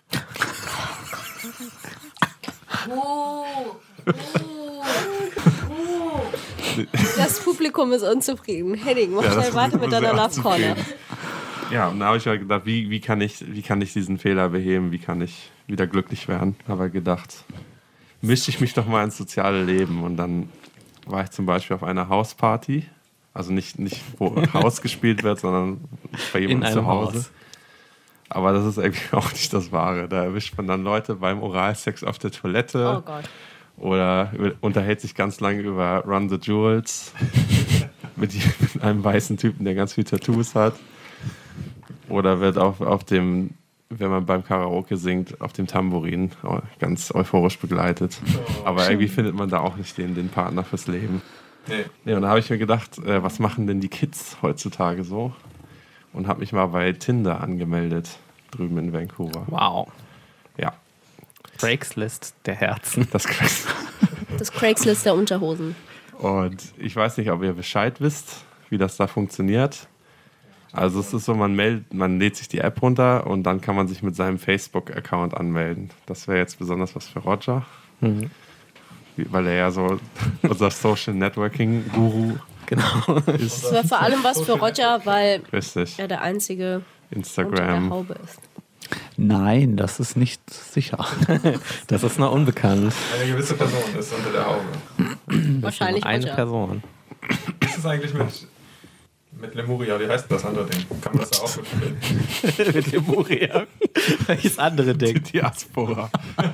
Das Publikum ist unzufrieden. Henning, mach schnell weiter mit deiner Love Corner. Ja, und da habe ich halt gedacht, wie kann ich diesen Fehler beheben? Wie kann ich wieder glücklich werden? Habe halt gedacht, mische ich mich doch mal ins soziale Leben. Und dann war ich zum Beispiel auf einer Hausparty. Also nicht wo Haus gespielt wird, sondern bei jemandem zu Hause. Haus. Aber das ist irgendwie auch nicht das Wahre. Da erwischt man dann Leute beim Oralsex auf der Toilette. Oh Gott. Oder unterhält sich ganz lange über Run the Jewels mit einem weißen Typen, der ganz viele Tattoos hat. Oder wird auf dem, wenn man beim Karaoke singt, auf dem Tambourin ganz euphorisch begleitet. Aber irgendwie findet man da auch nicht den Partner fürs Leben. Nee, und da habe ich mir gedacht, was machen denn die Kids heutzutage so? Und habe mich mal bei Tinder angemeldet, drüben in Vancouver. Wow. Ja. Craigslist der Herzen. Das Craigslist der Unterhosen. Und ich weiß nicht, ob ihr Bescheid wisst, wie das da funktioniert. Also es ist so, man lädt sich die App runter und dann kann man sich mit seinem Facebook-Account anmelden. Das wäre jetzt besonders was für Roger. Mhm. Weil er ja so unser Social Networking Guru ist. Das wäre vor allem was für Roger, weil Richtig. er der einzige Instagram unter der Haube ist. Nein, das ist nicht sicher. Das ist noch unbekannt. Eine gewisse Person ist unter der Haube. Wahrscheinlich eine Roger. Person. Ist es eigentlich mit Lemuria? Wie heißt das andere Ding? Kann man das da auch mitspielen? Mit Lemuria? Welches andere Ding? Die Diaspora.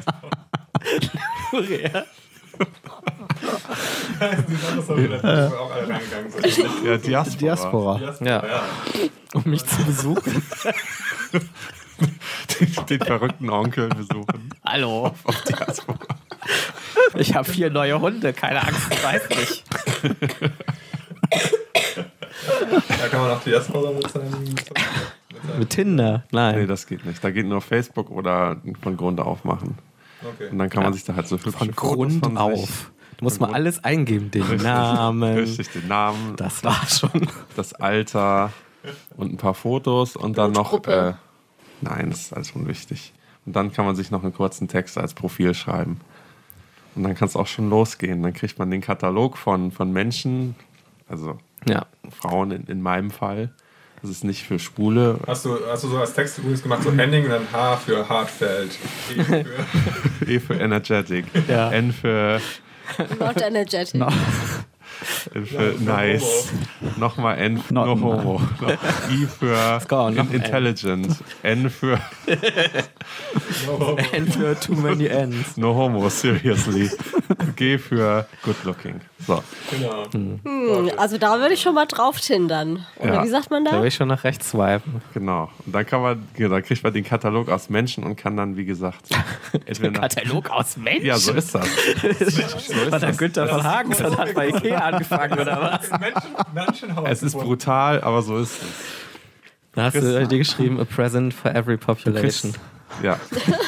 Lemuria. Auch alle reingegangen sind. Ja, Diaspora. Ja. Um mich zu besuchen. Den verrückten Onkel besuchen. Hallo. Auf Diaspora. Ich habe 4 neue Hunde, keine Angst, ich weiß nicht. Da kann man auch Diaspora mit seinem... Mit Tinder? Nein. Nee, das geht nicht. Da geht nur Facebook oder von Grund auf machen. Okay. Und dann kann man sich da halt so hübsche Von Fotos Grund auf. Du musst mal alles eingeben. Den Namen. Richtig, den Namen. Das war schon. Das Alter und ein paar Fotos und dann noch... nein, das ist alles unwichtig. Und dann kann man sich noch einen kurzen Text als Profil schreiben. Und dann kann es auch schon losgehen. Dann kriegt man den Katalog von Menschen, also Frauen in meinem Fall. Das ist nicht für Schwule. Hast du so als Text übrigens gemacht, so Henning, dann H für Hartfeld, E für Energetic, Ja. N für... Not energetic. No. N für nice. Nochmal N für no homo. I für intelligent. N für N für too many N's. no homo, seriously. G für good looking. So. Genau. Also da würde ich schon mal drauf tindern. Oder wie sagt man Da da? will ich schon nach rechts swipen. Genau. Und dann dann kriegt man den Katalog aus Menschen und kann dann, wie gesagt, entweder Katalog aus Menschen? Ja, so ist das. War der Günther von Hagen und hat bei Ikea angefangen, oder was? Menschenhaus. Es ist brutal, aber so ist es. Da hast du dir geschrieben, a present for every population. Ja.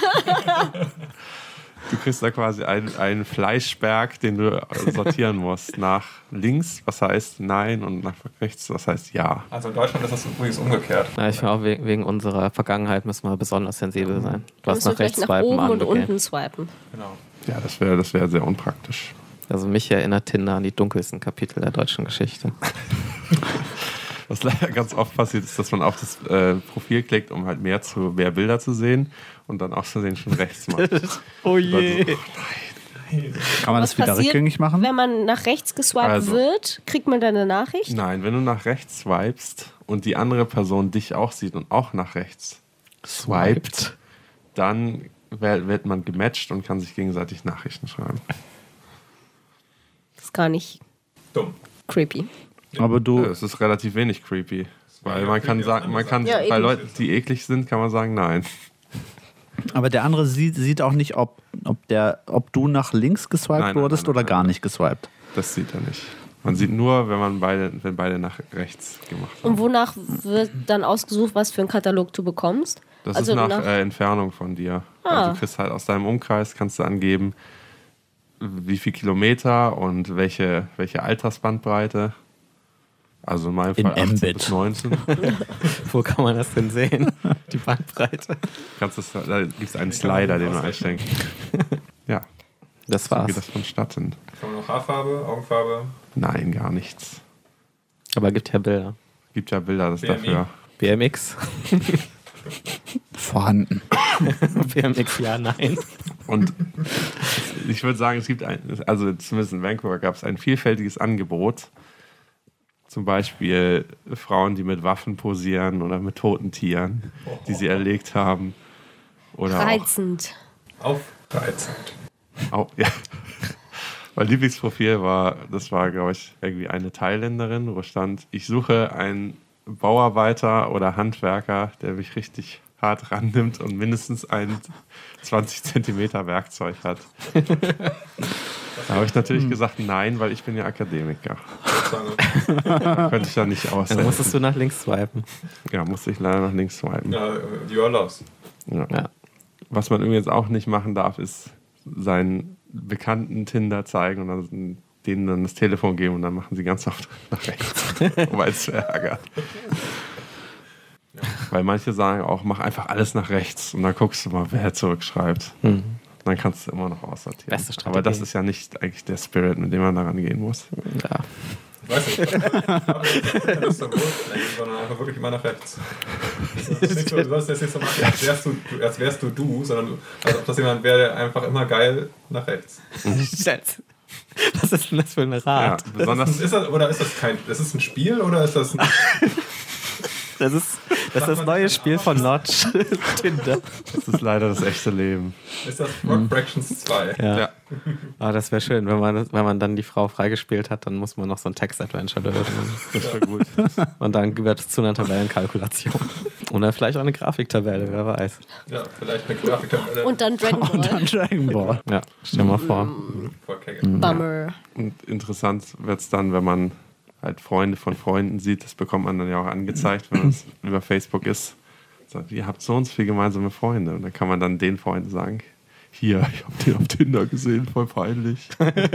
Du kriegst da quasi einen Fleischberg, den du sortieren musst. Nach links, was heißt Nein, und nach rechts, was heißt Ja. Also in Deutschland ist das übrigens umgekehrt. Ja, ich finde auch wegen unserer Vergangenheit müssen wir besonders sensibel sein. Du hast nach rechts nach swipen oben und angegeben. unten swipen. Genau. Ja, das wär sehr unpraktisch. Also mich erinnert Tinder an die dunkelsten Kapitel der deutschen Geschichte. Was leider ganz oft passiert ist, dass man auf das Profil klickt, um halt mehr Bilder zu sehen und dann auch zu sehen schon rechts macht. Oh je. Also, Kann man das wieder rückgängig machen? Wenn man nach rechts geswiped wird, kriegt man dann eine Nachricht? Nein, wenn du nach rechts swipest und die andere Person dich auch sieht und auch nach rechts swiped, dann wird man gematcht und kann sich gegenseitig Nachrichten schreiben. ist gar nicht creepy. Aber es ist relativ wenig creepy. Weil man kann sagen, bei Leuten, die eklig sind, kann man sagen, nein. Aber der andere sieht auch nicht, ob du nach links geswiped wurdest oder gar nicht geswiped. Das sieht er nicht. Man sieht nur, wenn beide nach rechts gemacht haben. Und wonach wird dann ausgesucht, was für einen Katalog du bekommst? Das ist nach Entfernung von dir. Also du kriegst halt aus deinem Umkreis, kannst du angeben, wie viel Kilometer und welche Altersbandbreite. Also in meinem Fall 18 bis 19. Wo kann man das denn sehen? Die Bandbreite. Da gibt es einen Slider, den man einstellen kann. Ja. Das war's. So geht das vonstatten. Kann man noch Haarfarbe, Augenfarbe? Nein, gar nichts. Aber gibt ja Bilder. Gibt ja Bilder, das dafür. BMX? Vorhanden. BMX, ja, nein. Und ich würde sagen, es gibt also zumindest in Vancouver gab es ein vielfältiges Angebot. Zum Beispiel Frauen, die mit Waffen posieren oder mit toten Tieren, die sie erlegt haben. Oder reizend. Aufreizend. Ja. Mein Lieblingsprofil war, glaube ich, irgendwie eine Thailänderin, wo stand, ich suche einen Bauarbeiter oder Handwerker, der mich richtig hart rannimmt und mindestens ein 20 Zentimeter Werkzeug hat. Da habe ich natürlich gesagt, nein, weil ich bin ja Akademiker. Könnte ich ja nicht aussetzen. Dann musstest du nach links swipen. Ja, musste ich leider nach links swipen. Ja, you are lost. Ja. Was man übrigens auch nicht machen darf, ist seinen bekannten Tinder zeigen und denen dann das Telefon geben und dann machen sie ganz oft nach rechts, um einen zu ärgern. Ja. Weil manche sagen auch, mach einfach alles nach rechts und dann guckst du mal, wer zurückschreibt. Dann kannst du immer noch aussortieren. Beste Strategie. Aber das ist ja nicht eigentlich der Spirit, mit dem man daran gehen muss. Ja. Ich weiß nicht, das ist so gut, sondern einfach wirklich immer nach rechts. Du sollst das nicht so machen, als wärst du, sondern als ob das jemand wäre, der einfach immer geil nach rechts. Was ist denn das für ein Rat? Ja, besonders ist das ein Spiel oder ist das ein... Das ist das neue Spiel von Notch. Tinder. Das ist leider das echte Leben. Ist das Rock Fractions 2? Ja. Aber das wäre schön, wenn man dann die Frau freigespielt hat, dann muss man noch so ein Text-Adventure lösen. Das wäre gut. Und dann gehört es zu einer Tabellenkalkulation. Oder vielleicht auch eine Grafiktabelle, wer weiß. Ja, vielleicht eine Grafiktabelle. Und dann Dragon Ball. Ja, stell mal vor. Bummer. Und interessant wird es dann, wenn man halt Freunde von Freunden sieht, das bekommt man dann ja auch angezeigt, wenn es über Facebook ist. Sagt, ihr habt so und so viele gemeinsame Freunde. Und dann kann man dann den Freunden sagen, hier, ich habe den auf Tinder gesehen, voll peinlich.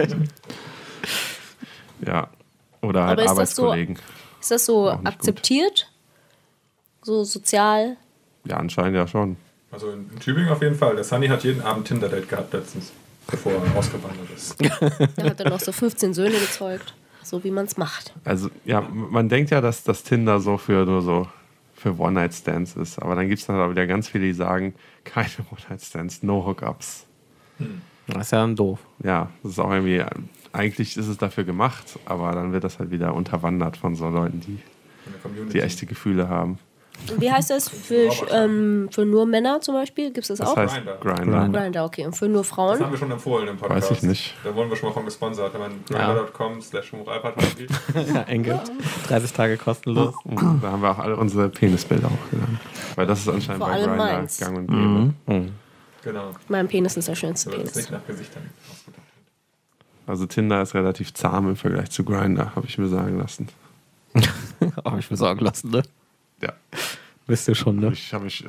Ja. Oder halt Arbeitskollegen. Ist das so akzeptiert? So sozial? Ja, anscheinend ja schon. Also in Tübingen auf jeden Fall. Der Sunny hat jeden Abend Tinder-Date gehabt letztens, bevor er ausgewandert ist. Da hat er noch so 15 Söhne gezeugt. So wie man es macht. Also ja, man denkt ja, dass das Tinder so für One-Night-Stands ist. Aber dann gibt es dann aber wieder ganz viele, die sagen, keine One-Night-Stands, no Hookups. Das ist ja dann doof. Ja, das ist auch irgendwie, eigentlich ist es dafür gemacht, aber dann wird das halt wieder unterwandert von so Leuten, die echte Gefühle haben. Wie heißt das für nur Männer zum Beispiel? Gibt es das auch? Das heißt Grindr. Okay. Und für nur Frauen? Das haben wir schon empfohlen im Podcast. Weiß ich nicht. Da wurden wir schon mal von gesponsert. Wenn man grindr.com/muralpart Ja, Enke. 30 Tage kostenlos. Da haben wir auch alle unsere Penisbilder hochgeladen. Weil das ist anscheinend vor bei allem Grindr meins. gang und gäbe. Genau. Mein Penis ist der schönste Aber das Penis. nicht nach Gesichtern ausgedacht. Also Tinder ist relativ zahm im Vergleich zu Grindr, habe ich mir sagen lassen. Habe ich mir sagen lassen, ne? Ja. Wisst ihr schon, ne? Ich habe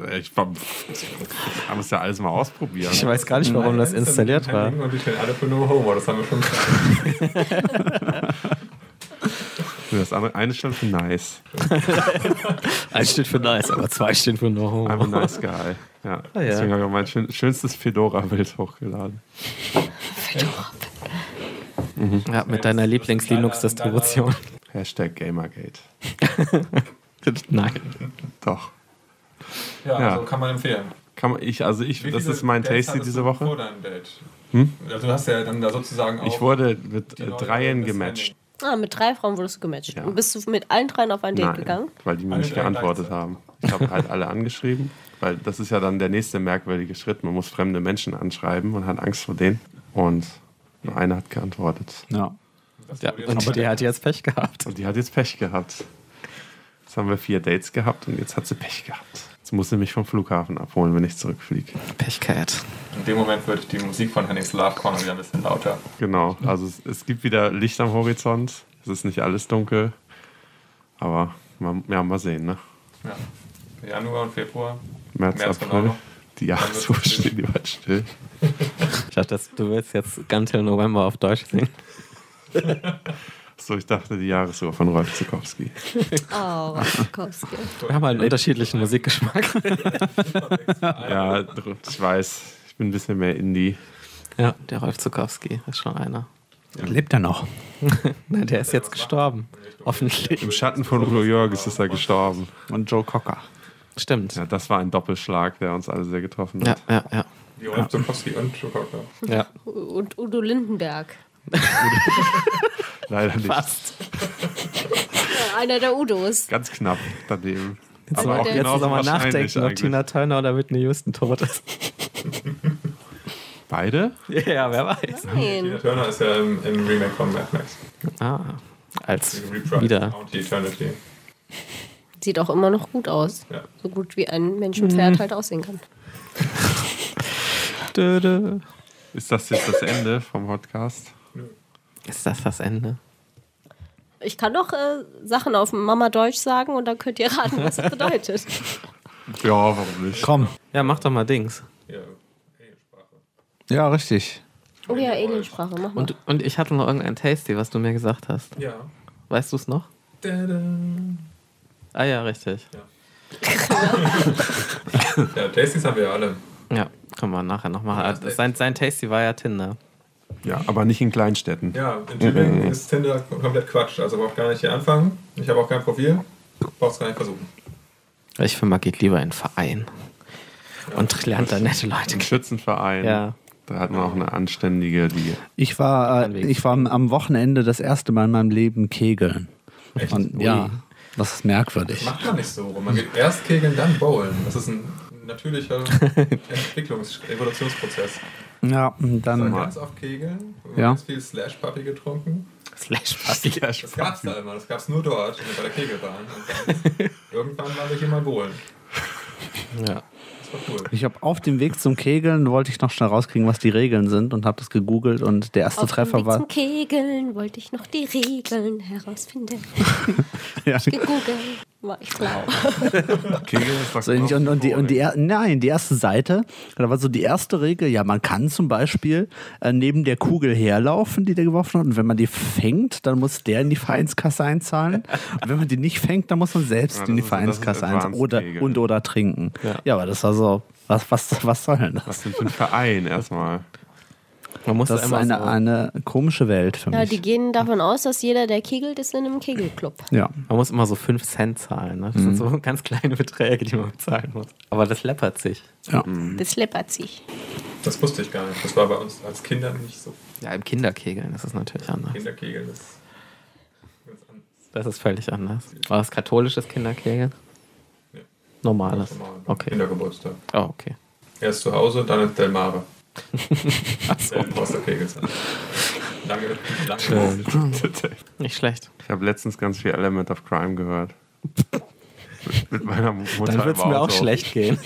es ja alles mal ausprobiert. Ich weiß gar nicht, warum das installiert war. Und die stehen alle für No Homo, das haben wir schon gesagt. Das eine stand für nice. Eins steht für nice, aber zwei stehen für no homo. I'm a nice guy. Ja. Ah, ja. Deswegen habe ich auch mein schönstes Fedora-Bild hochgeladen. Ja, mit deiner Lieblings-Linux-Distribution. #Gamergate. Nein. Doch. Ja, also kann man empfehlen. Das ist mein Tasty diese Woche. Vor deinem Date? Also du hast ja dann da sozusagen auch... Ich wurde mit 3 gematcht. Mit 3 Frauen wurdest du gematcht. Ja. Und bist du mit allen 3 auf ein Date gegangen? Weil die mir nicht geantwortet haben. Ich habe halt alle angeschrieben, weil das ist ja dann der nächste merkwürdige Schritt. Man muss fremde Menschen anschreiben und hat Angst vor denen. Und nur einer hat geantwortet. Ja. Ja, und die hat jetzt Pech gehabt. Jetzt haben wir 4 Dates gehabt und jetzt hat sie Pech gehabt. Jetzt muss sie mich vom Flughafen abholen, wenn ich zurückfliege. Pechcat. In dem Moment wird die Musik von Hennings Love Corner wieder ein bisschen lauter. Genau, also es gibt wieder Licht am Horizont. Es ist nicht alles dunkel. Aber mal sehen, ne? Ja. Januar und Februar. März April. Die Jahresruhe stehen die bald still. Ich dachte, du willst jetzt Until November auf Deutsch singen. So, ich dachte, die Jahresuhr von Rolf Zukowski. Oh, Rolf Zukowski. Wir haben halt einen unterschiedlichen Musikgeschmack. Ja, ich weiß. Ich bin ein bisschen mehr Indie. Ja, der Rolf Zukowski ist schon einer. Lebt er noch? Nein, der ist jetzt gestorben. Hoffentlich. Im Schatten von Udo Jürgens ist er gestorben. Und Joe Cocker. Stimmt. Ja, das war ein Doppelschlag, der uns alle sehr getroffen hat. Ja. Die Rolf Zukowski und Joe Cocker. Ja. Und Udo Lindenberg. Leider nicht. Fast. Ja, einer der Udos. Ganz knapp daneben. Jetzt soll mal nachdenken, ob Tina Turner oder Whitney Houston tot ist. Beide? Ja, wer weiß. Tina Turner ist ja im Remake von Mad Max. Als Reprise, wieder. Out Eternity. Sieht auch immer noch gut aus. Ja. So gut wie ein Mensch mit Pferd halt aussehen kann. Ist das jetzt das Ende vom Podcast? Ist das Ende? Ich kann doch Sachen auf Mama Deutsch sagen und dann könnt ihr raten, was das bedeutet. Ja, warum nicht? Komm. Ja, mach doch mal Dings. Ja, Aliensprache. Ja, richtig. Oh ja, Aliensprache, mach mal. Und ich hatte noch irgendein Tasty, was du mir gesagt hast. Ja. Weißt du es noch? Ah ja, richtig. Ja, Tasties haben wir ja alle. Ja, können wir nachher noch machen. Sein Tasty war ja Tinder. Ja, aber nicht in Kleinstädten. Ja, in Tübingen ist Tinder komplett Quatsch. Also braucht gar nicht hier anfangen. Ich habe auch kein Profil. Brauchst gar nicht versuchen. Ich finde, man geht lieber in einen Verein. Und lernt da nette Leute Ein kennen. Schützenverein. Ja. Da hat man auch eine anständige, die. Ich war am Wochenende das erste Mal in meinem Leben kegeln. Echt? Und, ja, das ist merkwürdig. Das macht man nicht so rum. Man geht erst kegeln, dann bowlen. Das ist ein natürlicher Evolutionsprozess. Ja, und dann. Ganz oft kegeln, Ja. ganz viel Slash-Puppy getrunken. Slash-Party. Das gab's da immer, das gab's nur dort, bei der Kegelbahn. Und dann, irgendwann war ich immer bowlen. Ja. Das war cool. Ich habe auf dem Weg zum Kegeln wollte ich noch schnell rauskriegen, was die Regeln sind und habe das gegoogelt und der erste Treffer war. Zum Kegeln wollte ich noch die Regeln herausfinden. Ja. Gegoogelt, war ich schlau. Kegel ist doch So ähnlich. Und die erste Seite, da war so die erste Regel, ja, man kann zum Beispiel neben der Kugel herlaufen, die der geworfen hat, und wenn man die fängt, dann muss der in die Vereinskasse einzahlen. Und wenn man die nicht fängt, dann muss man selbst in die Vereinskasse einzahlen oder trinken. Ja, aber das war so, was soll denn das? Was denn für ein Verein erstmal? Das ist eine komische Welt für Ja, mich. die gehen davon aus, dass jeder, der kegelt, ist in einem Kegelclub. Ja. Man muss immer so 5 Cent zahlen. Ne? Das sind so ganz kleine Beträge, die man bezahlen muss. Aber das läppert sich. Ja. Das läppert sich. Das wusste ich gar nicht. Das war bei uns als Kindern nicht so. Ja, im Kinderkegeln ist es natürlich anders. Kinderkegeln ist ganz anders. Das ist völlig anders. War das katholisches Kinderkegeln? Ja. Normales. Normal. Okay. Kindergeburtstag. Oh, okay. Erst zu Hause, dann in Delmare. Aus der Kegelzeit. Lange. Nicht schlecht. Ich habe letztens ganz viel Element of Crime gehört. mit meiner Mutter. Dann wird es mir auch schlecht gehen.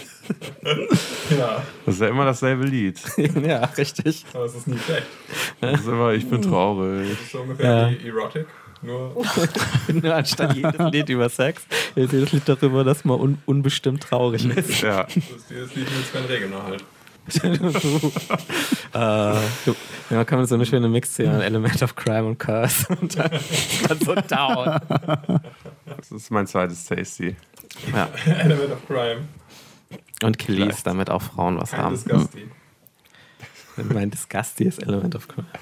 Ja, Das ist ja immer dasselbe Lied. Ja, richtig. aber es ist nie schlecht. Das ist immer, ich bin traurig. Das ist so ungefähr wie Erotic. Nur Nur anstatt jedes Lied über Sex, ist jedes Lied darüber, dass man unbestimmt traurig ist. Ja. das ist dieses Lied mit Sven Regener halt. Ja, kann man so eine schöne Mixzählen, Element of Crime und Curse und dann so down. Das ist mein zweites Tasty. Ja. Element of Crime. Und Killies, damit auch Frauen was Kein haben. Disgusty. Mein Disgusty ist Element of Crime.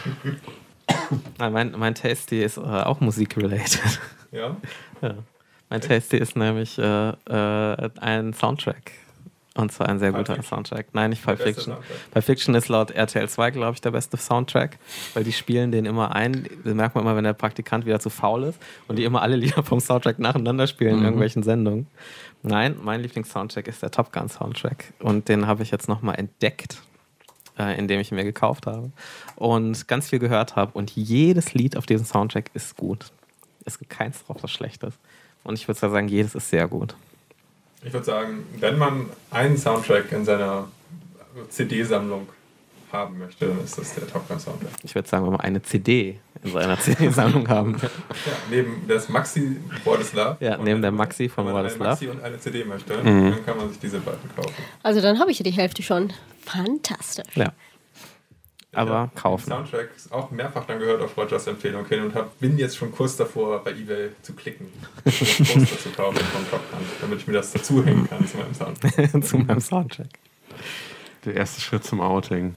Nein, mein Tasty ist auch Musik-related. Ja? Ja. Mein Tasty ist nämlich ein Soundtrack. Und zwar ein sehr guter Soundtrack. Nein, nicht Pulp Fiction. Pulp Fiction ist laut RTL 2, glaube ich, der beste Soundtrack, weil die spielen den immer ein. Das merkt man immer, wenn der Praktikant wieder zu faul ist und die immer alle Lieder vom Soundtrack nacheinander spielen in irgendwelchen Sendungen. Nein, mein Lieblings-Soundtrack ist der Top Gun Soundtrack und den habe ich jetzt nochmal entdeckt. in dem ich ihn mir gekauft habe und ganz viel gehört habe. Und jedes Lied auf diesem Soundtrack ist gut. Es gibt keins drauf, das schlecht ist. Und ich würde sagen, jedes ist sehr gut. Ich würde sagen, wenn man einen Soundtrack in seiner CD-Sammlung haben möchte, dann ist das der Top Gun Soundtrack. Ich würde sagen, wenn man eine CD in seiner CD-Sammlung haben will. Ja, neben das Maxi What is Love. Ja, neben der Maxi von What is Love. Wenn man eine Maxi und eine CD möchte, dann kann man sich diese beiden kaufen. Also dann habe ich ja die Hälfte schon. Fantastisch. Ja. Aber kaufen. Den Soundtrack auch mehrfach dann gehört auf Rogers Empfehlung hin und bin jetzt schon kurz davor, bei eBay zu klicken, um das Poster zu kaufen von Top Gun, damit ich mir das dazuhängen kann zu meinem Soundtrack. Zu meinem Soundtrack. Der erste Schritt zum Outing.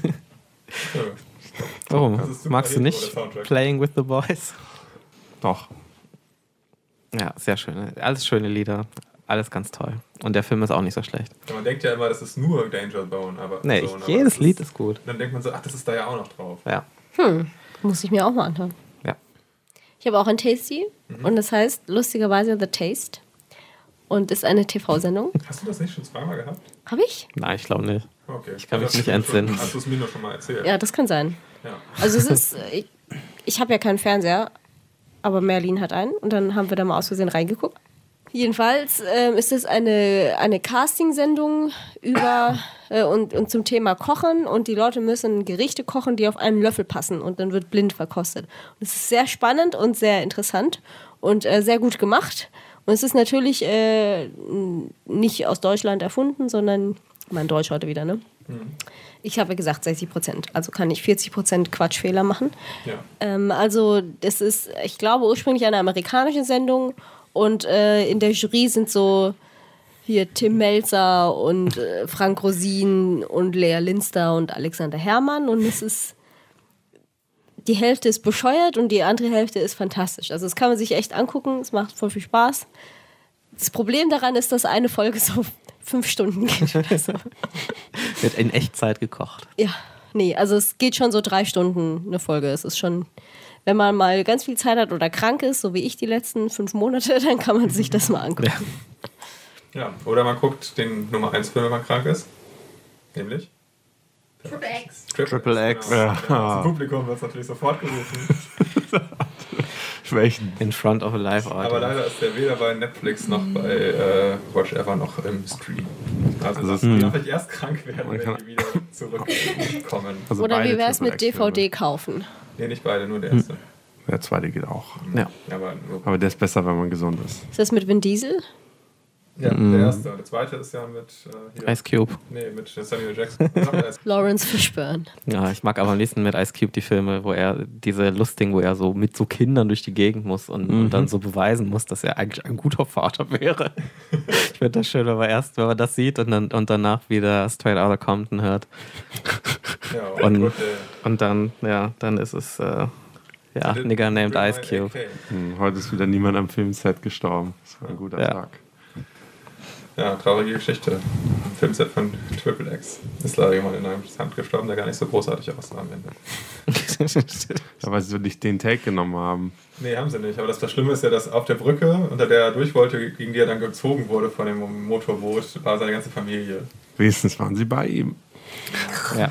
Oh, magst du nicht Playing with the Boys? Doch. Ja, sehr schön. Alles schöne Lieder. Alles ganz toll. Und der Film ist auch nicht so schlecht. Ja, man denkt ja immer, das ist nur Danger Zone. Aber nee, jedes Lied ist gut. Dann denkt man so, ach, das ist da ja auch noch drauf. Ja. Muss ich mir auch mal anhören. Ja. Ich habe auch ein Tasty und das heißt lustigerweise The Taste und ist eine TV-Sendung. Hast du das nicht schon zweimal gehabt? Habe ich? Nein, ich glaube nicht. Okay. Ich kann mich nicht entsinnen. Hast du es mir noch schon mal erzählt? Ja, das kann sein. Ja. Also es ist, ich habe ja keinen Fernseher, aber Merlin hat einen und dann haben wir da mal aus Versehen reingeguckt. Jedenfalls ist es eine Casting-Sendung über und zum Thema Kochen und die Leute müssen Gerichte kochen, die auf einen Löffel passen und dann wird blind verkostet. Und es ist sehr spannend und sehr interessant und sehr gut gemacht. Und es ist natürlich nicht aus Deutschland erfunden, sondern, mein Deutsch heute wieder, ne? Ich habe gesagt 60%, also kann ich 40% Quatschfehler machen. Ja. Also das ist, ich glaube, ursprünglich eine amerikanische Sendung und in der Jury sind so hier Tim Melzer und Frank Rosin und Lea Linster und Alexander Herrmann und es ist, die Hälfte ist bescheuert und die andere Hälfte ist fantastisch. Also das kann man sich echt angucken, es macht voll viel Spaß. Das Problem daran ist, dass eine Folge so 5 Stunden geht oder so. Wird in Echtzeit gekocht. Ja, nee, also es geht schon so 3 Stunden eine Folge. Es ist schon, wenn man mal ganz viel Zeit hat oder krank ist, so wie ich die letzten 5 Monate, dann kann man sich das mal angucken. Ja, oder man guckt den Nummer 1 Film, wenn man krank ist. Nämlich? Triple X. Genau. Ja. Das Publikum wird es natürlich sofort gerufen. Schwächen. In front of a live audience. Aber leider ist der weder bei Netflix noch bei Watch Ever noch im Stream. Also darf ich erst krank werden, wenn die wieder zurückkommen. Also oder wie wäre es mit DVD kaufen? Nee, nicht beide, nur der erste. Der zweite geht auch. Ja. Aber der ist besser, wenn man gesund ist. Ist das mit Vin Diesel? Ja, der erste. Der zweite ist ja mit Ice Cube. Nee, mit Samuel Jackson. Lawrence Fishburne. Ja, ich mag aber am liebsten mit Ice Cube die Filme, wo er diese lustigen, wo er so mit so Kindern durch die Gegend muss und dann so beweisen muss, dass er eigentlich ein guter Vater wäre. Ich finde das schön, aber erst, wenn man das sieht und danach wieder Straight Outta Compton hört. Ja, und dann ist es Nigger named Ice Cube. Heute ist wieder niemand am Filmset gestorben. Das war ein guter Tag. Ja, traurige Geschichte. Ein Filmset von Triple X. Ist leider jemand in einem Sand gestorben, der gar nicht so großartig aussah am Ende. Ja, weil sie nicht den Take genommen haben. Nee, haben sie nicht. Aber das Schlimme ist ja, dass auf der Brücke, unter der er durch wollte, gegen die er dann gezogen wurde von dem Motorboot, war seine ganze Familie. Wenigstens waren sie bei ihm. Ja.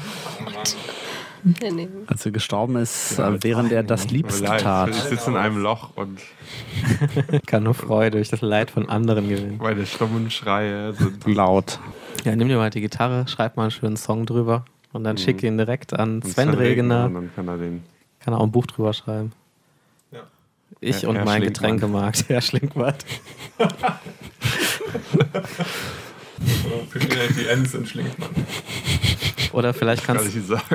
Nee. Als er gestorben ist, während er das Liebste tat. Ich sitze in einem Loch und kann nur Freude durch das Leid von anderen gewinnen. Meine stummen Schreie sind laut. Ja, nimm dir mal die Gitarre, schreib mal einen schönen Song drüber und dann schick ihn direkt an Sven Regener. Und dann kann er auch ein Buch drüber schreiben. Ja. Ich und mein Getränkemarkt, Herr Schlinkmann. Die Ends in Schlinkmann. Oder vielleicht kannst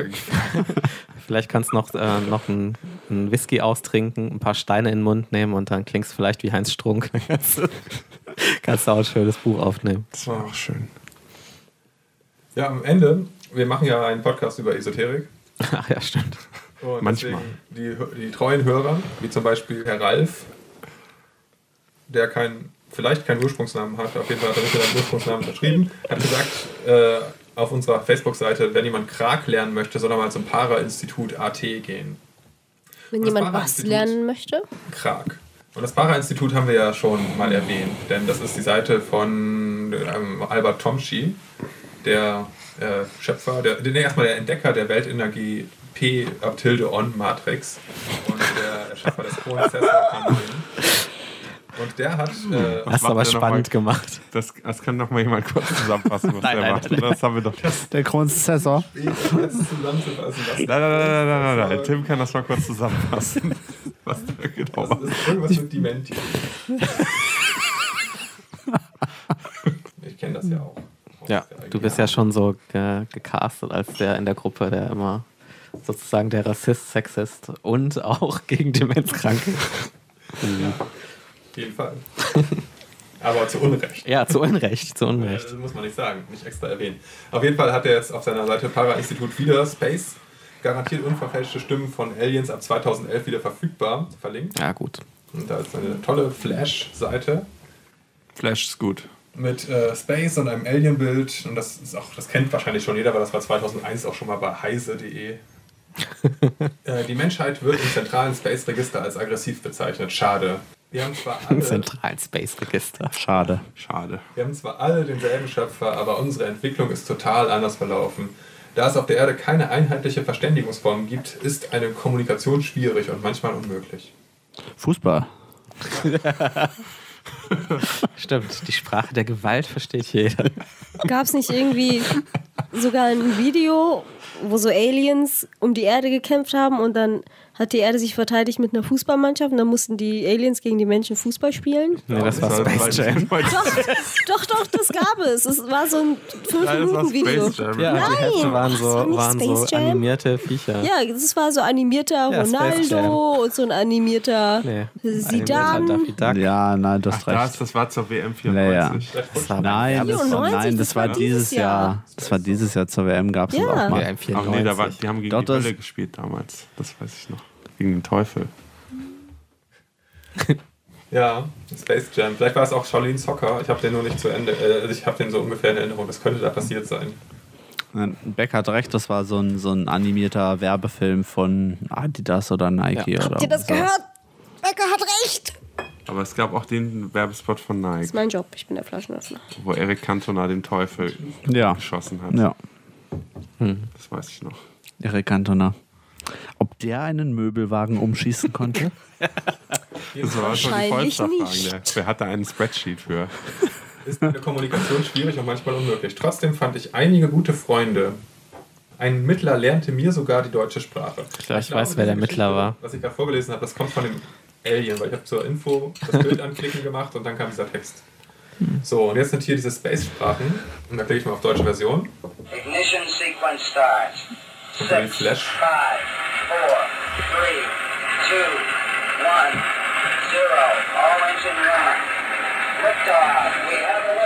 du noch einen Whisky austrinken, ein paar Steine in den Mund nehmen und dann klingst du vielleicht wie Heinz Strunk. Kannst du auch ein schönes Buch aufnehmen. Das war auch schön. Ja, am Ende, wir machen ja einen Podcast über Esoterik. Ach ja, stimmt. Und manchmal. Die treuen Hörer, wie zum Beispiel Herr Ralf, der vielleicht keinen Ursprungsnamen hat, auf jeden Fall hat er nicht seinen Ursprungsnamen verschrieben, hat gesagt, auf unserer Facebook-Seite, wenn jemand Krag lernen möchte, soll er mal zum Para-Institut AT gehen. Wenn jemand was lernen möchte? Krag. Und das Para-Institut haben wir ja schon mal erwähnt, denn das ist die Seite von Albert Tomschi, der Schöpfer, erstmal der Entdecker der Weltenergie P-On-Matrix und der Schöpfer des Kronenzessor. Und der hat... hast du aber spannend gemacht. Das kann noch mal jemand kurz zusammenfassen, was der macht. Nein. Das haben wir doch... Der Kronenzessor. Nein. Tim kann das mal kurz zusammenfassen. Was der genau macht. Das ist irgendwas mit Dementi. Ich kenne das ja auch. Ja, du bist ja schon so gecastet als der in der Gruppe, der immer sozusagen der Rassist, Sexist und auch gegen Demenzkranke. Ja, auf jeden Fall. Aber zu Unrecht. Ja, zu Unrecht. Das muss man nicht sagen, nicht extra erwähnen. Auf jeden Fall hat er jetzt auf seiner Seite Para-Institut wieder Space garantiert unverfälschte Stimmen von Aliens ab 2011 wieder verfügbar verlinkt. Ja, gut. Und da ist eine tolle Flash-Seite. Flash ist gut. Mit Space und einem Alien-Bild. Und das kennt wahrscheinlich schon jeder, weil das war 2001 auch schon mal bei heise.de. Die Menschheit wird im zentralen Space-Register als aggressiv bezeichnet. Schade. Wir haben zwar alle... Zentralen Space-Register. Schade. Wir haben zwar alle denselben Schöpfer, aber unsere Entwicklung ist total anders verlaufen. Da es auf der Erde keine einheitliche Verständigungsform gibt, ist eine Kommunikation schwierig und manchmal unmöglich. Fußball. Stimmt, die Sprache der Gewalt versteht jeder. Gab es nicht irgendwie sogar ein Video, wo so Aliens um die Erde gekämpft haben und dann hat die Erde sich verteidigt mit einer Fußballmannschaft und dann mussten die Aliens gegen die Menschen Fußball spielen? Nee, das war Space Jam. Doch, das gab es. Es war so ein 5-Minuten-Video. Ja, die Hälfte waren so animierte Viecher. Ja, das war so animierter Ronaldo und so ein animierter Zidane. Ja, nein, das reicht. Das war zur WM 94. Nein, das war dieses Jahr. Das war dieses Jahr zur WM, gab es auch mal. WM 94. Die haben gegen die Hölle gespielt damals. Das weiß ich noch. Gegen den Teufel. Ja, Space Jam. Vielleicht war es auch Shaolin Soccer. Ich habe den nur nicht zu Ende. Ich habe den so ungefähr in Erinnerung. Das könnte da passiert sein. Beck hat recht, das war so ein animierter Werbefilm von Adidas oder Nike. Ja. Oder habt ihr das gehört? Becker hat recht! Aber es gab auch den Werbespot von Nike. Das ist mein Job, ich bin der Flaschenöffner. Wo Eric Cantona den Teufel geschossen hat. Ja. Das weiß ich noch. Eric Cantona. Ob der einen Möbelwagen umschießen konnte? Das war schon die Vollstafffrage. Wer hatte einen Spreadsheet für? Ist eine Kommunikation schwierig und manchmal unmöglich. Trotzdem fand ich einige gute Freunde. Ein Mittler lernte mir sogar die deutsche Sprache. Ich weiß, wer der Mittler war. Was ich gerade vorgelesen habe, das kommt von dem Alien, weil ich habe zur Info das Bild anklicken gemacht und dann kam dieser Text. So, und jetzt sind hier diese Space-Sprachen. Und da klicke ich mal auf deutsche Version. Ignition sequence starts. Und dann Flash. 5, 4, 3, 2, 1, 0. All engine run. Liftoff. We have a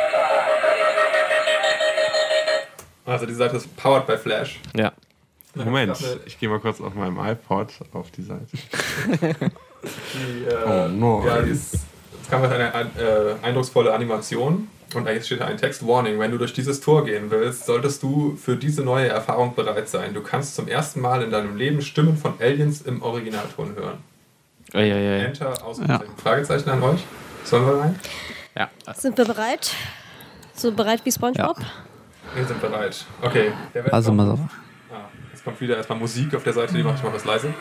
liftoff. Also die Seite ist powered by Flash. Ja. Moment, ich gehe mal kurz auf meinem iPod auf die Seite. Es kam eine eindrucksvolle Animation. Und jetzt steht da ein Text: Warning, wenn du durch dieses Tor gehen willst, solltest du für diese neue Erfahrung bereit sein. Du kannst zum ersten Mal in deinem Leben Stimmen von Aliens im Originalton hören. Enter, Ausrufezeichen, Fragezeichen an euch. Sollen wir rein? Ja. Sind wir bereit? So bereit wie SpongeBob? Ja. Wir sind bereit. Okay. Also mal so. Jetzt kommt wieder erstmal Musik auf der Seite, die mache ich mal was leise.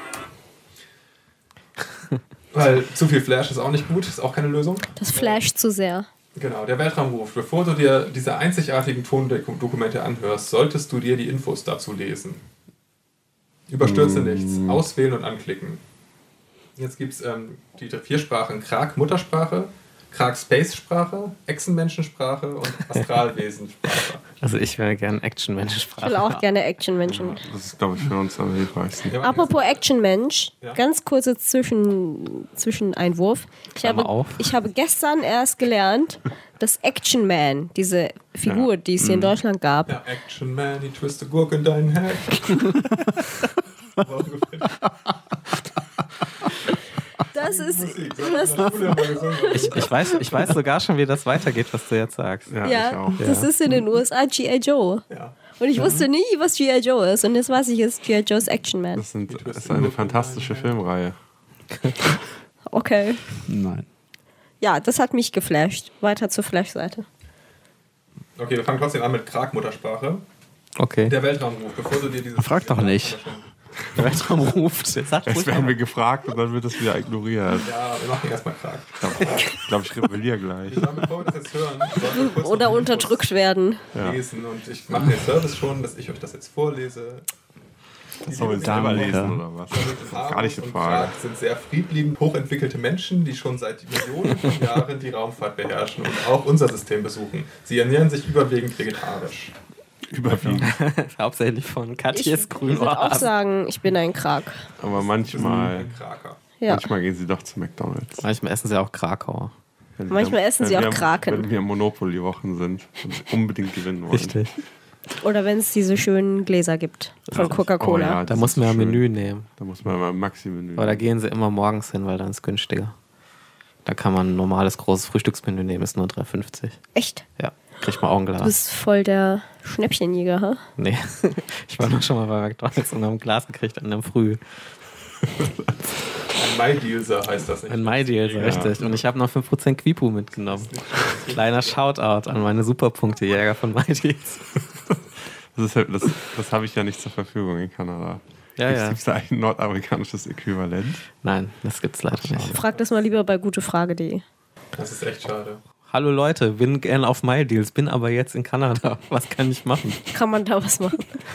Weil zu viel Flash ist auch nicht gut, ist auch keine Lösung. Das flasht zu sehr. Genau, der Weltraum ruft. Bevor du dir diese einzigartigen Tondokumente anhörst, solltest du dir die Infos dazu lesen. Überstürze nichts. Auswählen und anklicken. Jetzt gibt es die 4 Sprachen: Krag Muttersprache, Krag Space-Sprache, Echsenmenschensprache und Astralwesensprache. Also ich wäre gerne Action-Menschensprache. Ich will auch gerne Action-Menschen. Das ist, glaube ich, für uns am hilfreichsten. Ja, Apropos Action-Mensch, ganz kurzer Zwischeneinwurf. Ich habe gestern erst gelernt, dass Action Man, diese Figur, die es hier in Deutschland gab. Ja, Action Man, die twist a Gurke in deinen Head. Das ist. Ich weiß sogar schon, wie das weitergeht, was du jetzt sagst. Ja, Ja, ich auch. das ist in den USA G.I. Joe. Ja. Und ich wusste nie, was G.I. Joe ist. Und jetzt weiß ich, es ist G.I. Joe's Action Man. Das ist eine fantastische Filmreihe. Okay. Nein. Ja, das hat mich geflasht. Weiter zur Flash-Seite. Okay, wir fangen trotzdem an mit Krag Muttersprache. Okay. Der Weltraumruf, bevor du dir dieses... Frag doch nicht. Der Weltraum ruft. Jetzt werden wir gefragt und dann wird das wieder ignoriert. Ja, wir machen erstmal Krag. Ich glaube, ich rebelliere gleich. Ich glaube, bevor wir das jetzt hören... Oder unterdrückt werden. Lesen. Und ich mache den Service schon, dass ich euch das jetzt vorlese. Das soll man selber lesen, oder was? Gar nicht eine Frage. Krag sind sehr friedliebend, hochentwickelte Menschen, die schon seit Millionen von Jahren die Raumfahrt beherrschen und auch unser System besuchen. Sie ernähren sich überwiegend vegetarisch. Überwiegend. Hauptsächlich von Katjes Ich würde auch sagen, ich bin ein Krag. Aber manchmal gehen sie doch zu McDonald's. Manchmal essen sie auch Krakauer. Manchmal essen sie auch Kraken. Wenn wir Monopoly-Wochen sind und unbedingt gewinnen wollen. Richtig. Oder wenn es diese schönen Gläser gibt von Coca-Cola. Oh ja, Da muss man ein Menü nehmen. Da muss man mal ein Maxi-Menü Aber da gehen sie immer morgens hin, weil dann ist günstiger. Da kann man ein normales, großes Frühstücksmenü nehmen, ist nur 3,50. Echt? Ja, kriegt man auch ein Glas. Du bist voll der Schnäppchenjäger, ha? Nee, ich war noch schon mal bei McDonald's und habe ein Glas gekriegt an der Früh. Ein MyDealser heißt das nicht. Ein MyDealser, richtig. Und ich habe noch 5% Quipu mitgenommen. Kleiner Shoutout an meine Superpunktejäger von MyDeals. Das habe ich ja nicht zur Verfügung in Kanada. Gibt es da ein nordamerikanisches Äquivalent? Nein, das gibt es leider nicht. Frag das mal lieber bei gutefrage.de. Das ist echt schade. Hallo Leute, bin gern auf MyDeals, bin aber jetzt in Kanada. Was kann ich machen? Kann man da was machen?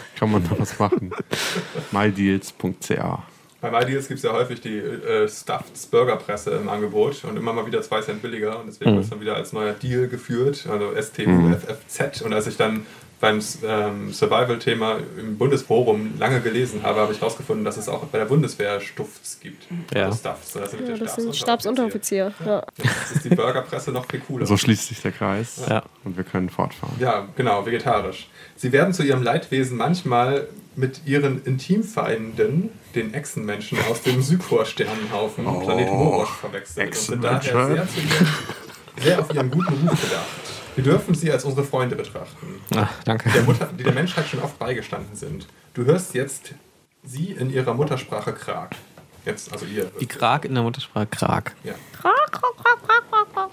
mydeals.ca. Bei MyDeals gibt es ja häufig die Stuffed Burgerpresse im Angebot und immer mal wieder 2 Cent billiger und deswegen wird es dann wieder als neuer Deal geführt, also STUFFZ. Und als ich dann beim Survival-Thema im Bundesforum lange gelesen habe, ich herausgefunden, dass es auch bei der Bundeswehr Stufts gibt. Ja. Also Stuffs. Das sind Stabsunteroffizier. Ja. Jetzt ist die Burgerpresse noch viel cooler. So schließt sich der Kreis und wir können fortfahren. Ja, genau, vegetarisch. Sie werden zu ihrem Leidwesen manchmal mit ihren Intimfeinden, den Echsenmenschen aus dem Sykor-Sternenhaufen Planet Morosch verwechselt und sind daher sehr auf ihren guten Ruf bedacht. Wir dürfen sie als unsere Freunde betrachten, danke. die der Menschheit schon oft beigestanden sind. Du hörst jetzt sie in ihrer Muttersprache Krag. Jetzt, also ihr. Die Krag in der Muttersprache Krag. Ja. Krag, Krag, Krag, Krag, Krag, Krag.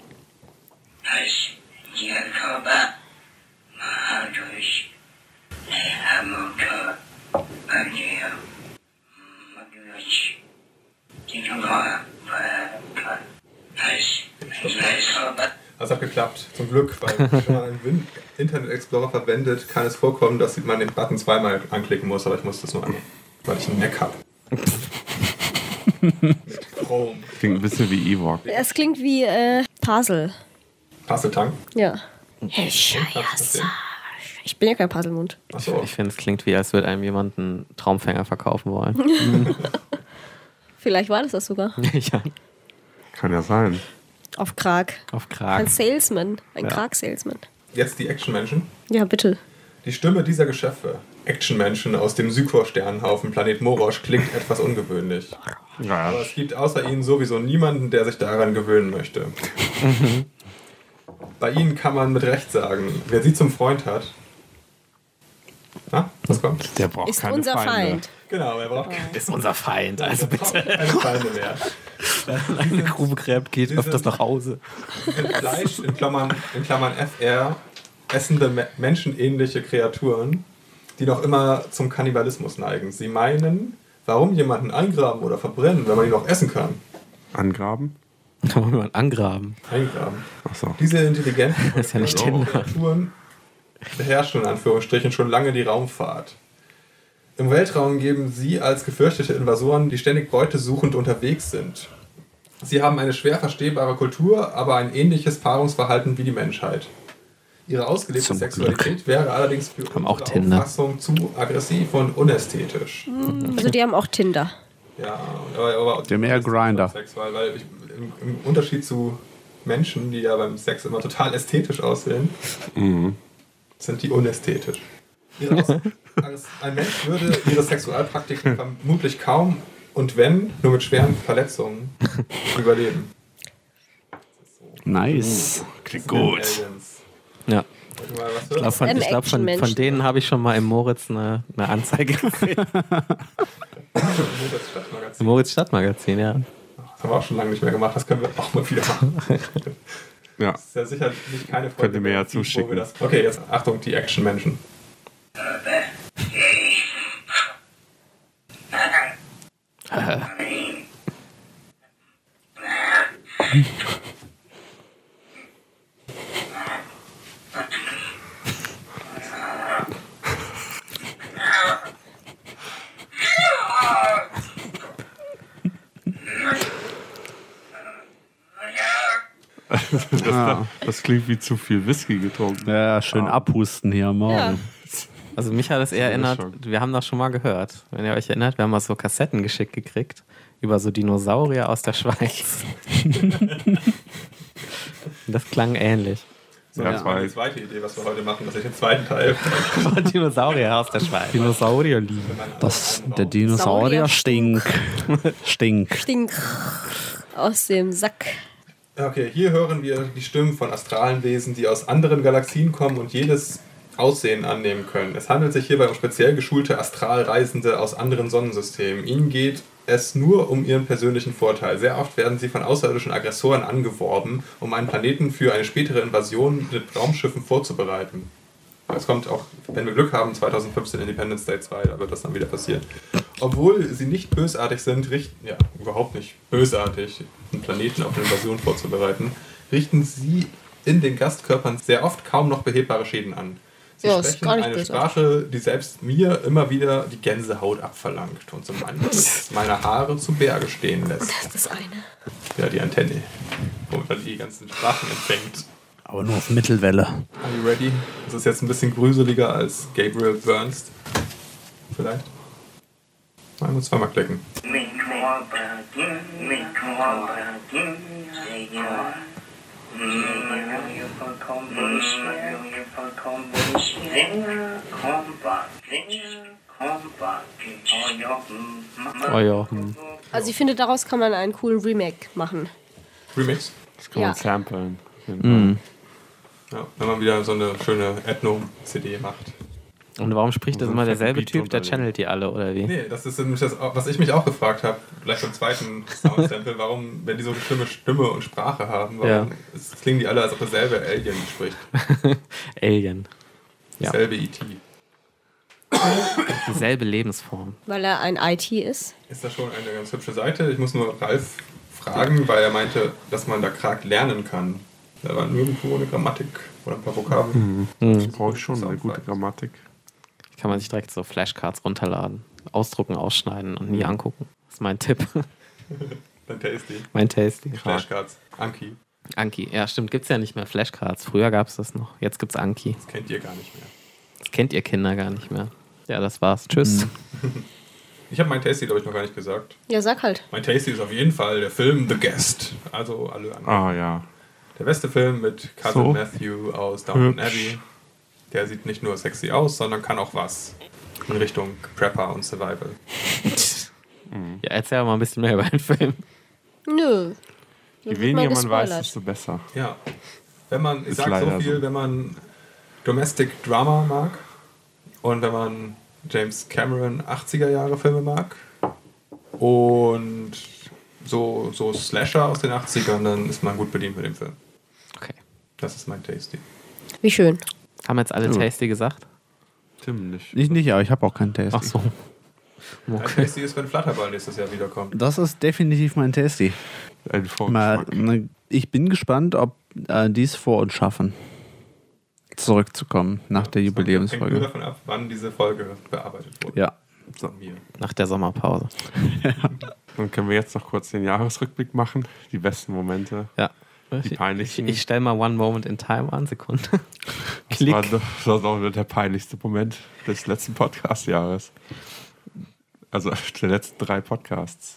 Das hat geklappt, zum Glück, weil wenn man einen Internet Explorer verwendet, kann es vorkommen, dass man den Button zweimal anklicken muss, aber ich muss das nur an, weil ich einen Mac habe. Mit Chrome. Klingt ein bisschen wie Ewok. Es klingt wie Puzzle. Puzzle-Tank? Ja. Ich bin ja kein Puzzlemund. Achso. Ich finde, es klingt wie, als würde einem jemand einen Traumfänger verkaufen wollen. Vielleicht war das sogar. Ja. Kann ja sein. Auf Krag. Auf Krag. Ein Salesman. Ein Krag-Salesman. Jetzt die Actionmenschen. Ja, bitte. Die Stimme dieser Geschöpfe, Actionmenschen aus dem Sykor-Sternenhaufen Planet Morosch, klingt etwas ungewöhnlich. Ja. Aber es gibt außer ihnen sowieso niemanden, der sich daran gewöhnen möchte. Bei ihnen kann man mit Recht sagen, wer sie zum Freund hat, was kommt? Der braucht ist keine unser Feinde. Feind. Genau, er braucht Ist unser Feind, also bitte. keine Feinde mehr. Eine Grube gräbt, geht öfters nach Hause. Fleisch, in Klammern FR, essende menschenähnliche Kreaturen, die noch immer zum Kannibalismus neigen. Sie meinen, warum jemanden eingraben oder verbrennen, wenn man ihn noch essen kann? Angraben? Da wollen wir angraben. Eingraben. Achso. Diese intelligenten Das ist ja nicht Tinder. Kreaturen beherrschen in Anführungsstrichen schon lange die Raumfahrt. Im Weltraum geben sie als gefürchtete Invasoren, die ständig beutesuchend unterwegs sind. Sie haben eine schwer verstehbare Kultur, aber ein ähnliches Paarungsverhalten wie die Menschheit. Ihre ausgelebte Zum Sexualität wäre allerdings für Haben auch unsere Tinder. Auffassung zu aggressiv und unästhetisch. Also die haben auch Tinder. Ja, aber Der mehr Grinder. Sexual, weil im Unterschied zu Menschen, die ja beim Sex immer total ästhetisch aussehen, sind die unästhetisch. Ein Mensch würde ihre Sexualpraktiken vermutlich kaum und wenn, nur mit schweren Verletzungen überleben. Nice. Klingt gut. Ja. Ich Ich glaube, von denen habe ich schon mal im Moritz eine Anzeige gesehen. Im Moritz Stadtmagazin, ja. Das haben wir auch schon lange nicht mehr gemacht, das können wir auch mal wieder machen. Ja. Das ist ja sicherlich keine Folge. Könnt ihr mir ja zuschicken. Okay, jetzt Achtung, die Actionmenschen. Bad Das klingt wie zu viel Whisky getrunken. Ja, schön abhusten hier am Morgen. Ja. Also mich hat das eher erinnert, wir haben das schon mal gehört. Wenn ihr euch erinnert, wir haben mal so Kassetten geschickt gekriegt über so Dinosaurier aus der Schweiz. Das klang ähnlich. So, das war die zweite Idee, was wir heute machen, dass ich den zweiten Teil von Dinosaurier aus der Schweiz. Dinosaurier lieben. Der Dinosaurier stinkt aus dem Sack. Okay, hier hören wir die Stimmen von astralen Wesen, die aus anderen Galaxien kommen und jedes Aussehen annehmen können. Es handelt sich hierbei um speziell geschulte Astralreisende aus anderen Sonnensystemen. Ihnen geht es nur um ihren persönlichen Vorteil. Sehr oft werden sie von außerirdischen Aggressoren angeworben, um einen Planeten für eine spätere Invasion mit Raumschiffen vorzubereiten. Es kommt auch, wenn wir Glück haben, 2015 Independence Day 2, da wird das dann wieder passieren. Obwohl sie nicht bösartig sind, überhaupt nicht bösartig, einen Planeten auf eine Invasion vorzubereiten, richten sie in den Gastkörpern sehr oft kaum noch behebbare Schäden an. Sie sprechen eine Sprache, die selbst mir immer wieder die Gänsehaut abverlangt und so meine Haare zu Berge stehen lässt. Das ist das eine. Ja, die Antenne, womit man die ganzen Sprachen empfängt. Aber nur auf Mittelwelle. Are you ready? Das ist jetzt ein bisschen gruseliger als Gabriel Bernst. Vielleicht? Man muss zweimal klicken. Oh ja. Also ich finde, daraus kann man einen coolen Remake machen. Remix? Das kann man samplen. Ja, wenn man wieder so eine schöne Ethno-CD macht. Und warum spricht das immer derselbe Typ? Der channelt die alle, oder wie? Nee, das ist nämlich das, was ich mich auch gefragt habe, vielleicht beim zweiten Soundsample, warum, wenn die so eine schlimme Stimme und Sprache haben, warum klingen die alle, als ob dasselbe Alien spricht. Alien. Dasselbe E.T. Dieselbe Lebensform. Weil er ein IT ist? Ist das schon eine ganz hübsche Seite? Ich muss nur Ralf fragen, weil er meinte, dass man da gerade lernen kann. Da war nirgendwo eine Grammatik oder ein paar Vokabeln. Das brauche ich schon, eine gute Grammatik. Kann man sich direkt so Flashcards runterladen, ausdrucken, ausschneiden und nie angucken. Das ist mein Tipp. Dein Tasty. Mein Tasty. Flashcards. Anki. Anki, ja stimmt, gibt's ja nicht mehr Flashcards. Früher gab's das noch, jetzt gibt's Anki. Das kennt ihr gar nicht mehr. Das kennt ihr Kinder gar nicht mehr. Ja, das war's. Tschüss. Ich habe mein Tasty, glaube ich, noch gar nicht gesagt. Ja, sag halt. Mein Tasty ist auf jeden Fall der Film The Guest. Also alle anderen. Ah, ja. Der beste Film mit Cousin Matthew aus Downton Abbey. Der sieht nicht nur sexy aus, sondern kann auch was in Richtung Prepper und Survival. Ja, erzähl mal ein bisschen mehr über den Film. Nö. Je weniger man weiß, desto besser. Ja. Ich sag so viel, wenn man Domestic Drama mag und wenn man James Cameron 80er Jahre Filme mag und so Slasher aus den 80ern, dann ist man gut bedient mit dem Film. Okay. Das ist mein Tasty. Wie schön. Haben jetzt alle Tasty gesagt? Tim nicht. Ich nicht, aber ich habe auch keinen Tasty. Ach so. Okay. Mein Tasty ist, wenn Flatterball nächstes Jahr wiederkommt. Das ist definitiv mein Tasty. Ein Vorgeschmack. Ich bin gespannt, ob die es vor uns schaffen, zurückzukommen nach der Jubiläumsfolge. Hängt nur davon ab, wann diese Folge bearbeitet wurde. Ja. Von mir. Nach der Sommerpause. Dann können wir jetzt noch kurz den Jahresrückblick machen. Die besten Momente. Ja. Die peinlichsten. Ich stelle mal One Moment in Time an, Sekunde. Klick. Das war auch der peinlichste Moment des letzten Podcast-Jahres. Also der letzten 3 Podcasts.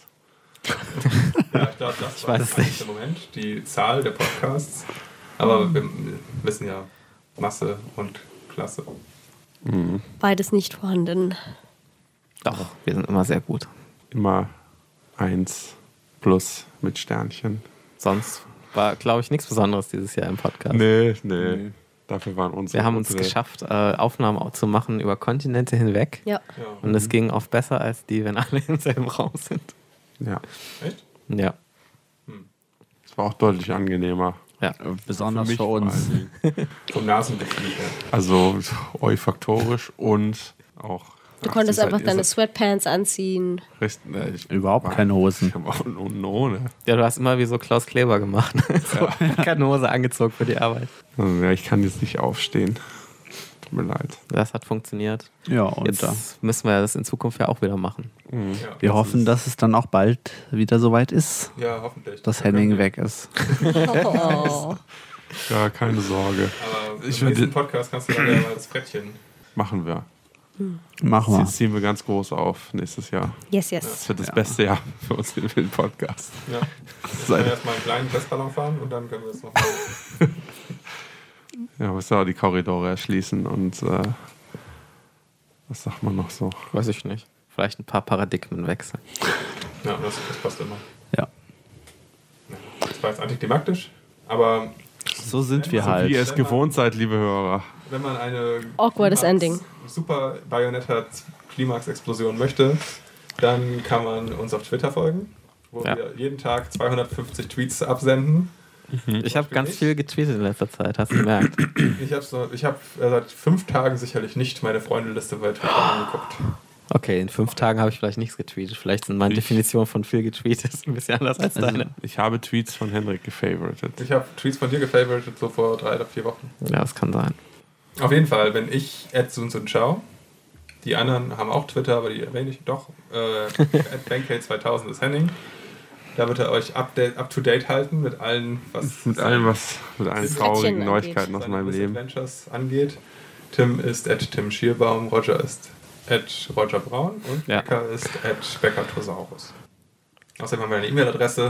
Ja, ich glaube, das war der peinlichste Moment, die Zahl der Podcasts. Aber wir wissen ja, Masse und Klasse. Beides nicht vorhanden. Doch, wir sind immer sehr gut. Immer 1 plus mit Sternchen. Sonst war, glaube ich, nichts Besonderes dieses Jahr im Podcast. Nee. Dafür waren unsere. Wir haben uns geschafft, Aufnahmen zu machen über Kontinente hinweg. Ja. Und es ging oft besser als die, wenn alle im selben Raum sind. Ja. Echt? Ja. Es war auch deutlich angenehmer. Ja. Besonders für uns. Vom Nasengefühl her. Also olfaktorisch und auch. Du konntest einfach deine Sweatpants anziehen. Überhaupt keine Hosen. Ich habe auch ohne. Ja, du hast immer wie so Klaus Kleber gemacht. So, keine Hose angezogen für die Arbeit. Also, ja, ich kann jetzt nicht aufstehen. Tut mir leid. Das hat funktioniert. Ja, und jetzt müssen wir das in Zukunft ja auch wieder machen. Mhm. Ja, wir hoffen, dass es dann auch bald wieder soweit ist. Ja, hoffentlich. Dass Henning weg ist. Oh. Ja, keine Sorge. Aber im nächsten Podcast kannst du dann ja mal das Frettchen. Machen wir. Machen wir. Das ziehen wir ganz groß auf nächstes Jahr. Yes. Das wird das beste Jahr für uns für den Podcast. Ja. Jetzt können wir erstmal einen kleinen Testballon fahren und dann können wir es noch machen. Ja, müssen wir auch die Korridore erschließen und was sagt man noch so? Weiß ich nicht. Vielleicht ein paar Paradigmen wechseln. Ja, das passt immer. Ja. Das war jetzt antiklimaktisch, aber so sind wir halt. Wie ihr es gewohnt seid, liebe Hörer. Wenn man eine awkwardes Ending. Super Bayonetta-Klimax-Explosion möchte, dann kann man uns auf Twitter folgen, wo wir jeden Tag 250 Tweets absenden. Ich habe ganz viel getweetet in letzter Zeit, hast du gemerkt? Ich hab seit 5 Tagen sicherlich nicht meine Freundeliste bei Twitter angeguckt. Okay, in 5 Tagen habe ich vielleicht nichts getweetet. Vielleicht sind meine Definitionen von viel getweetet ein bisschen anders als deine. Ich habe Tweets von Henrik gefavoritet. Ich habe Tweets von dir gefavoritet, so vor 3 oder 4 Wochen. Ja, das kann sein. Auf jeden Fall, wenn ich @sunsunchao, die anderen haben auch Twitter, aber die erwähne ich doch, @bankcade2000 ist Henning. Da wird er euch up-to-date halten mit allen, mit allen traurigen Neuigkeiten aus meinem Leben Adventures angeht. Tim ist @timschierbaum, Roger ist @rogerbraun und Becker ist @beckertosaurus. Außerdem haben wir eine E-Mail-Adresse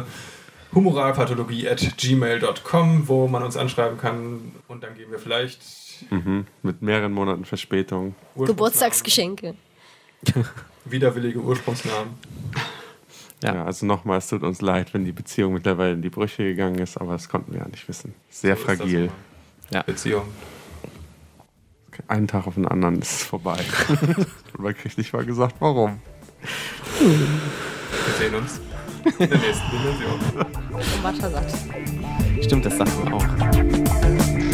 humoralpathologie@gmail.com, wo man uns anschreiben kann und dann geben wir vielleicht mit mehreren Monaten Verspätung Geburtstagsgeschenke. Widerwillige Ursprungsnamen. Ja, also nochmal, es tut uns leid, wenn die Beziehung mittlerweile in die Brüche gegangen ist, aber das konnten wir ja nicht wissen. Sehr so fragil. Beziehung. Okay, einen Tag auf den anderen ist es vorbei. Und man kriegt nicht mal gesagt, warum. Wir sehen uns in der nächsten Dimension. Und was er sagt. Stimmt, das sagt man auch.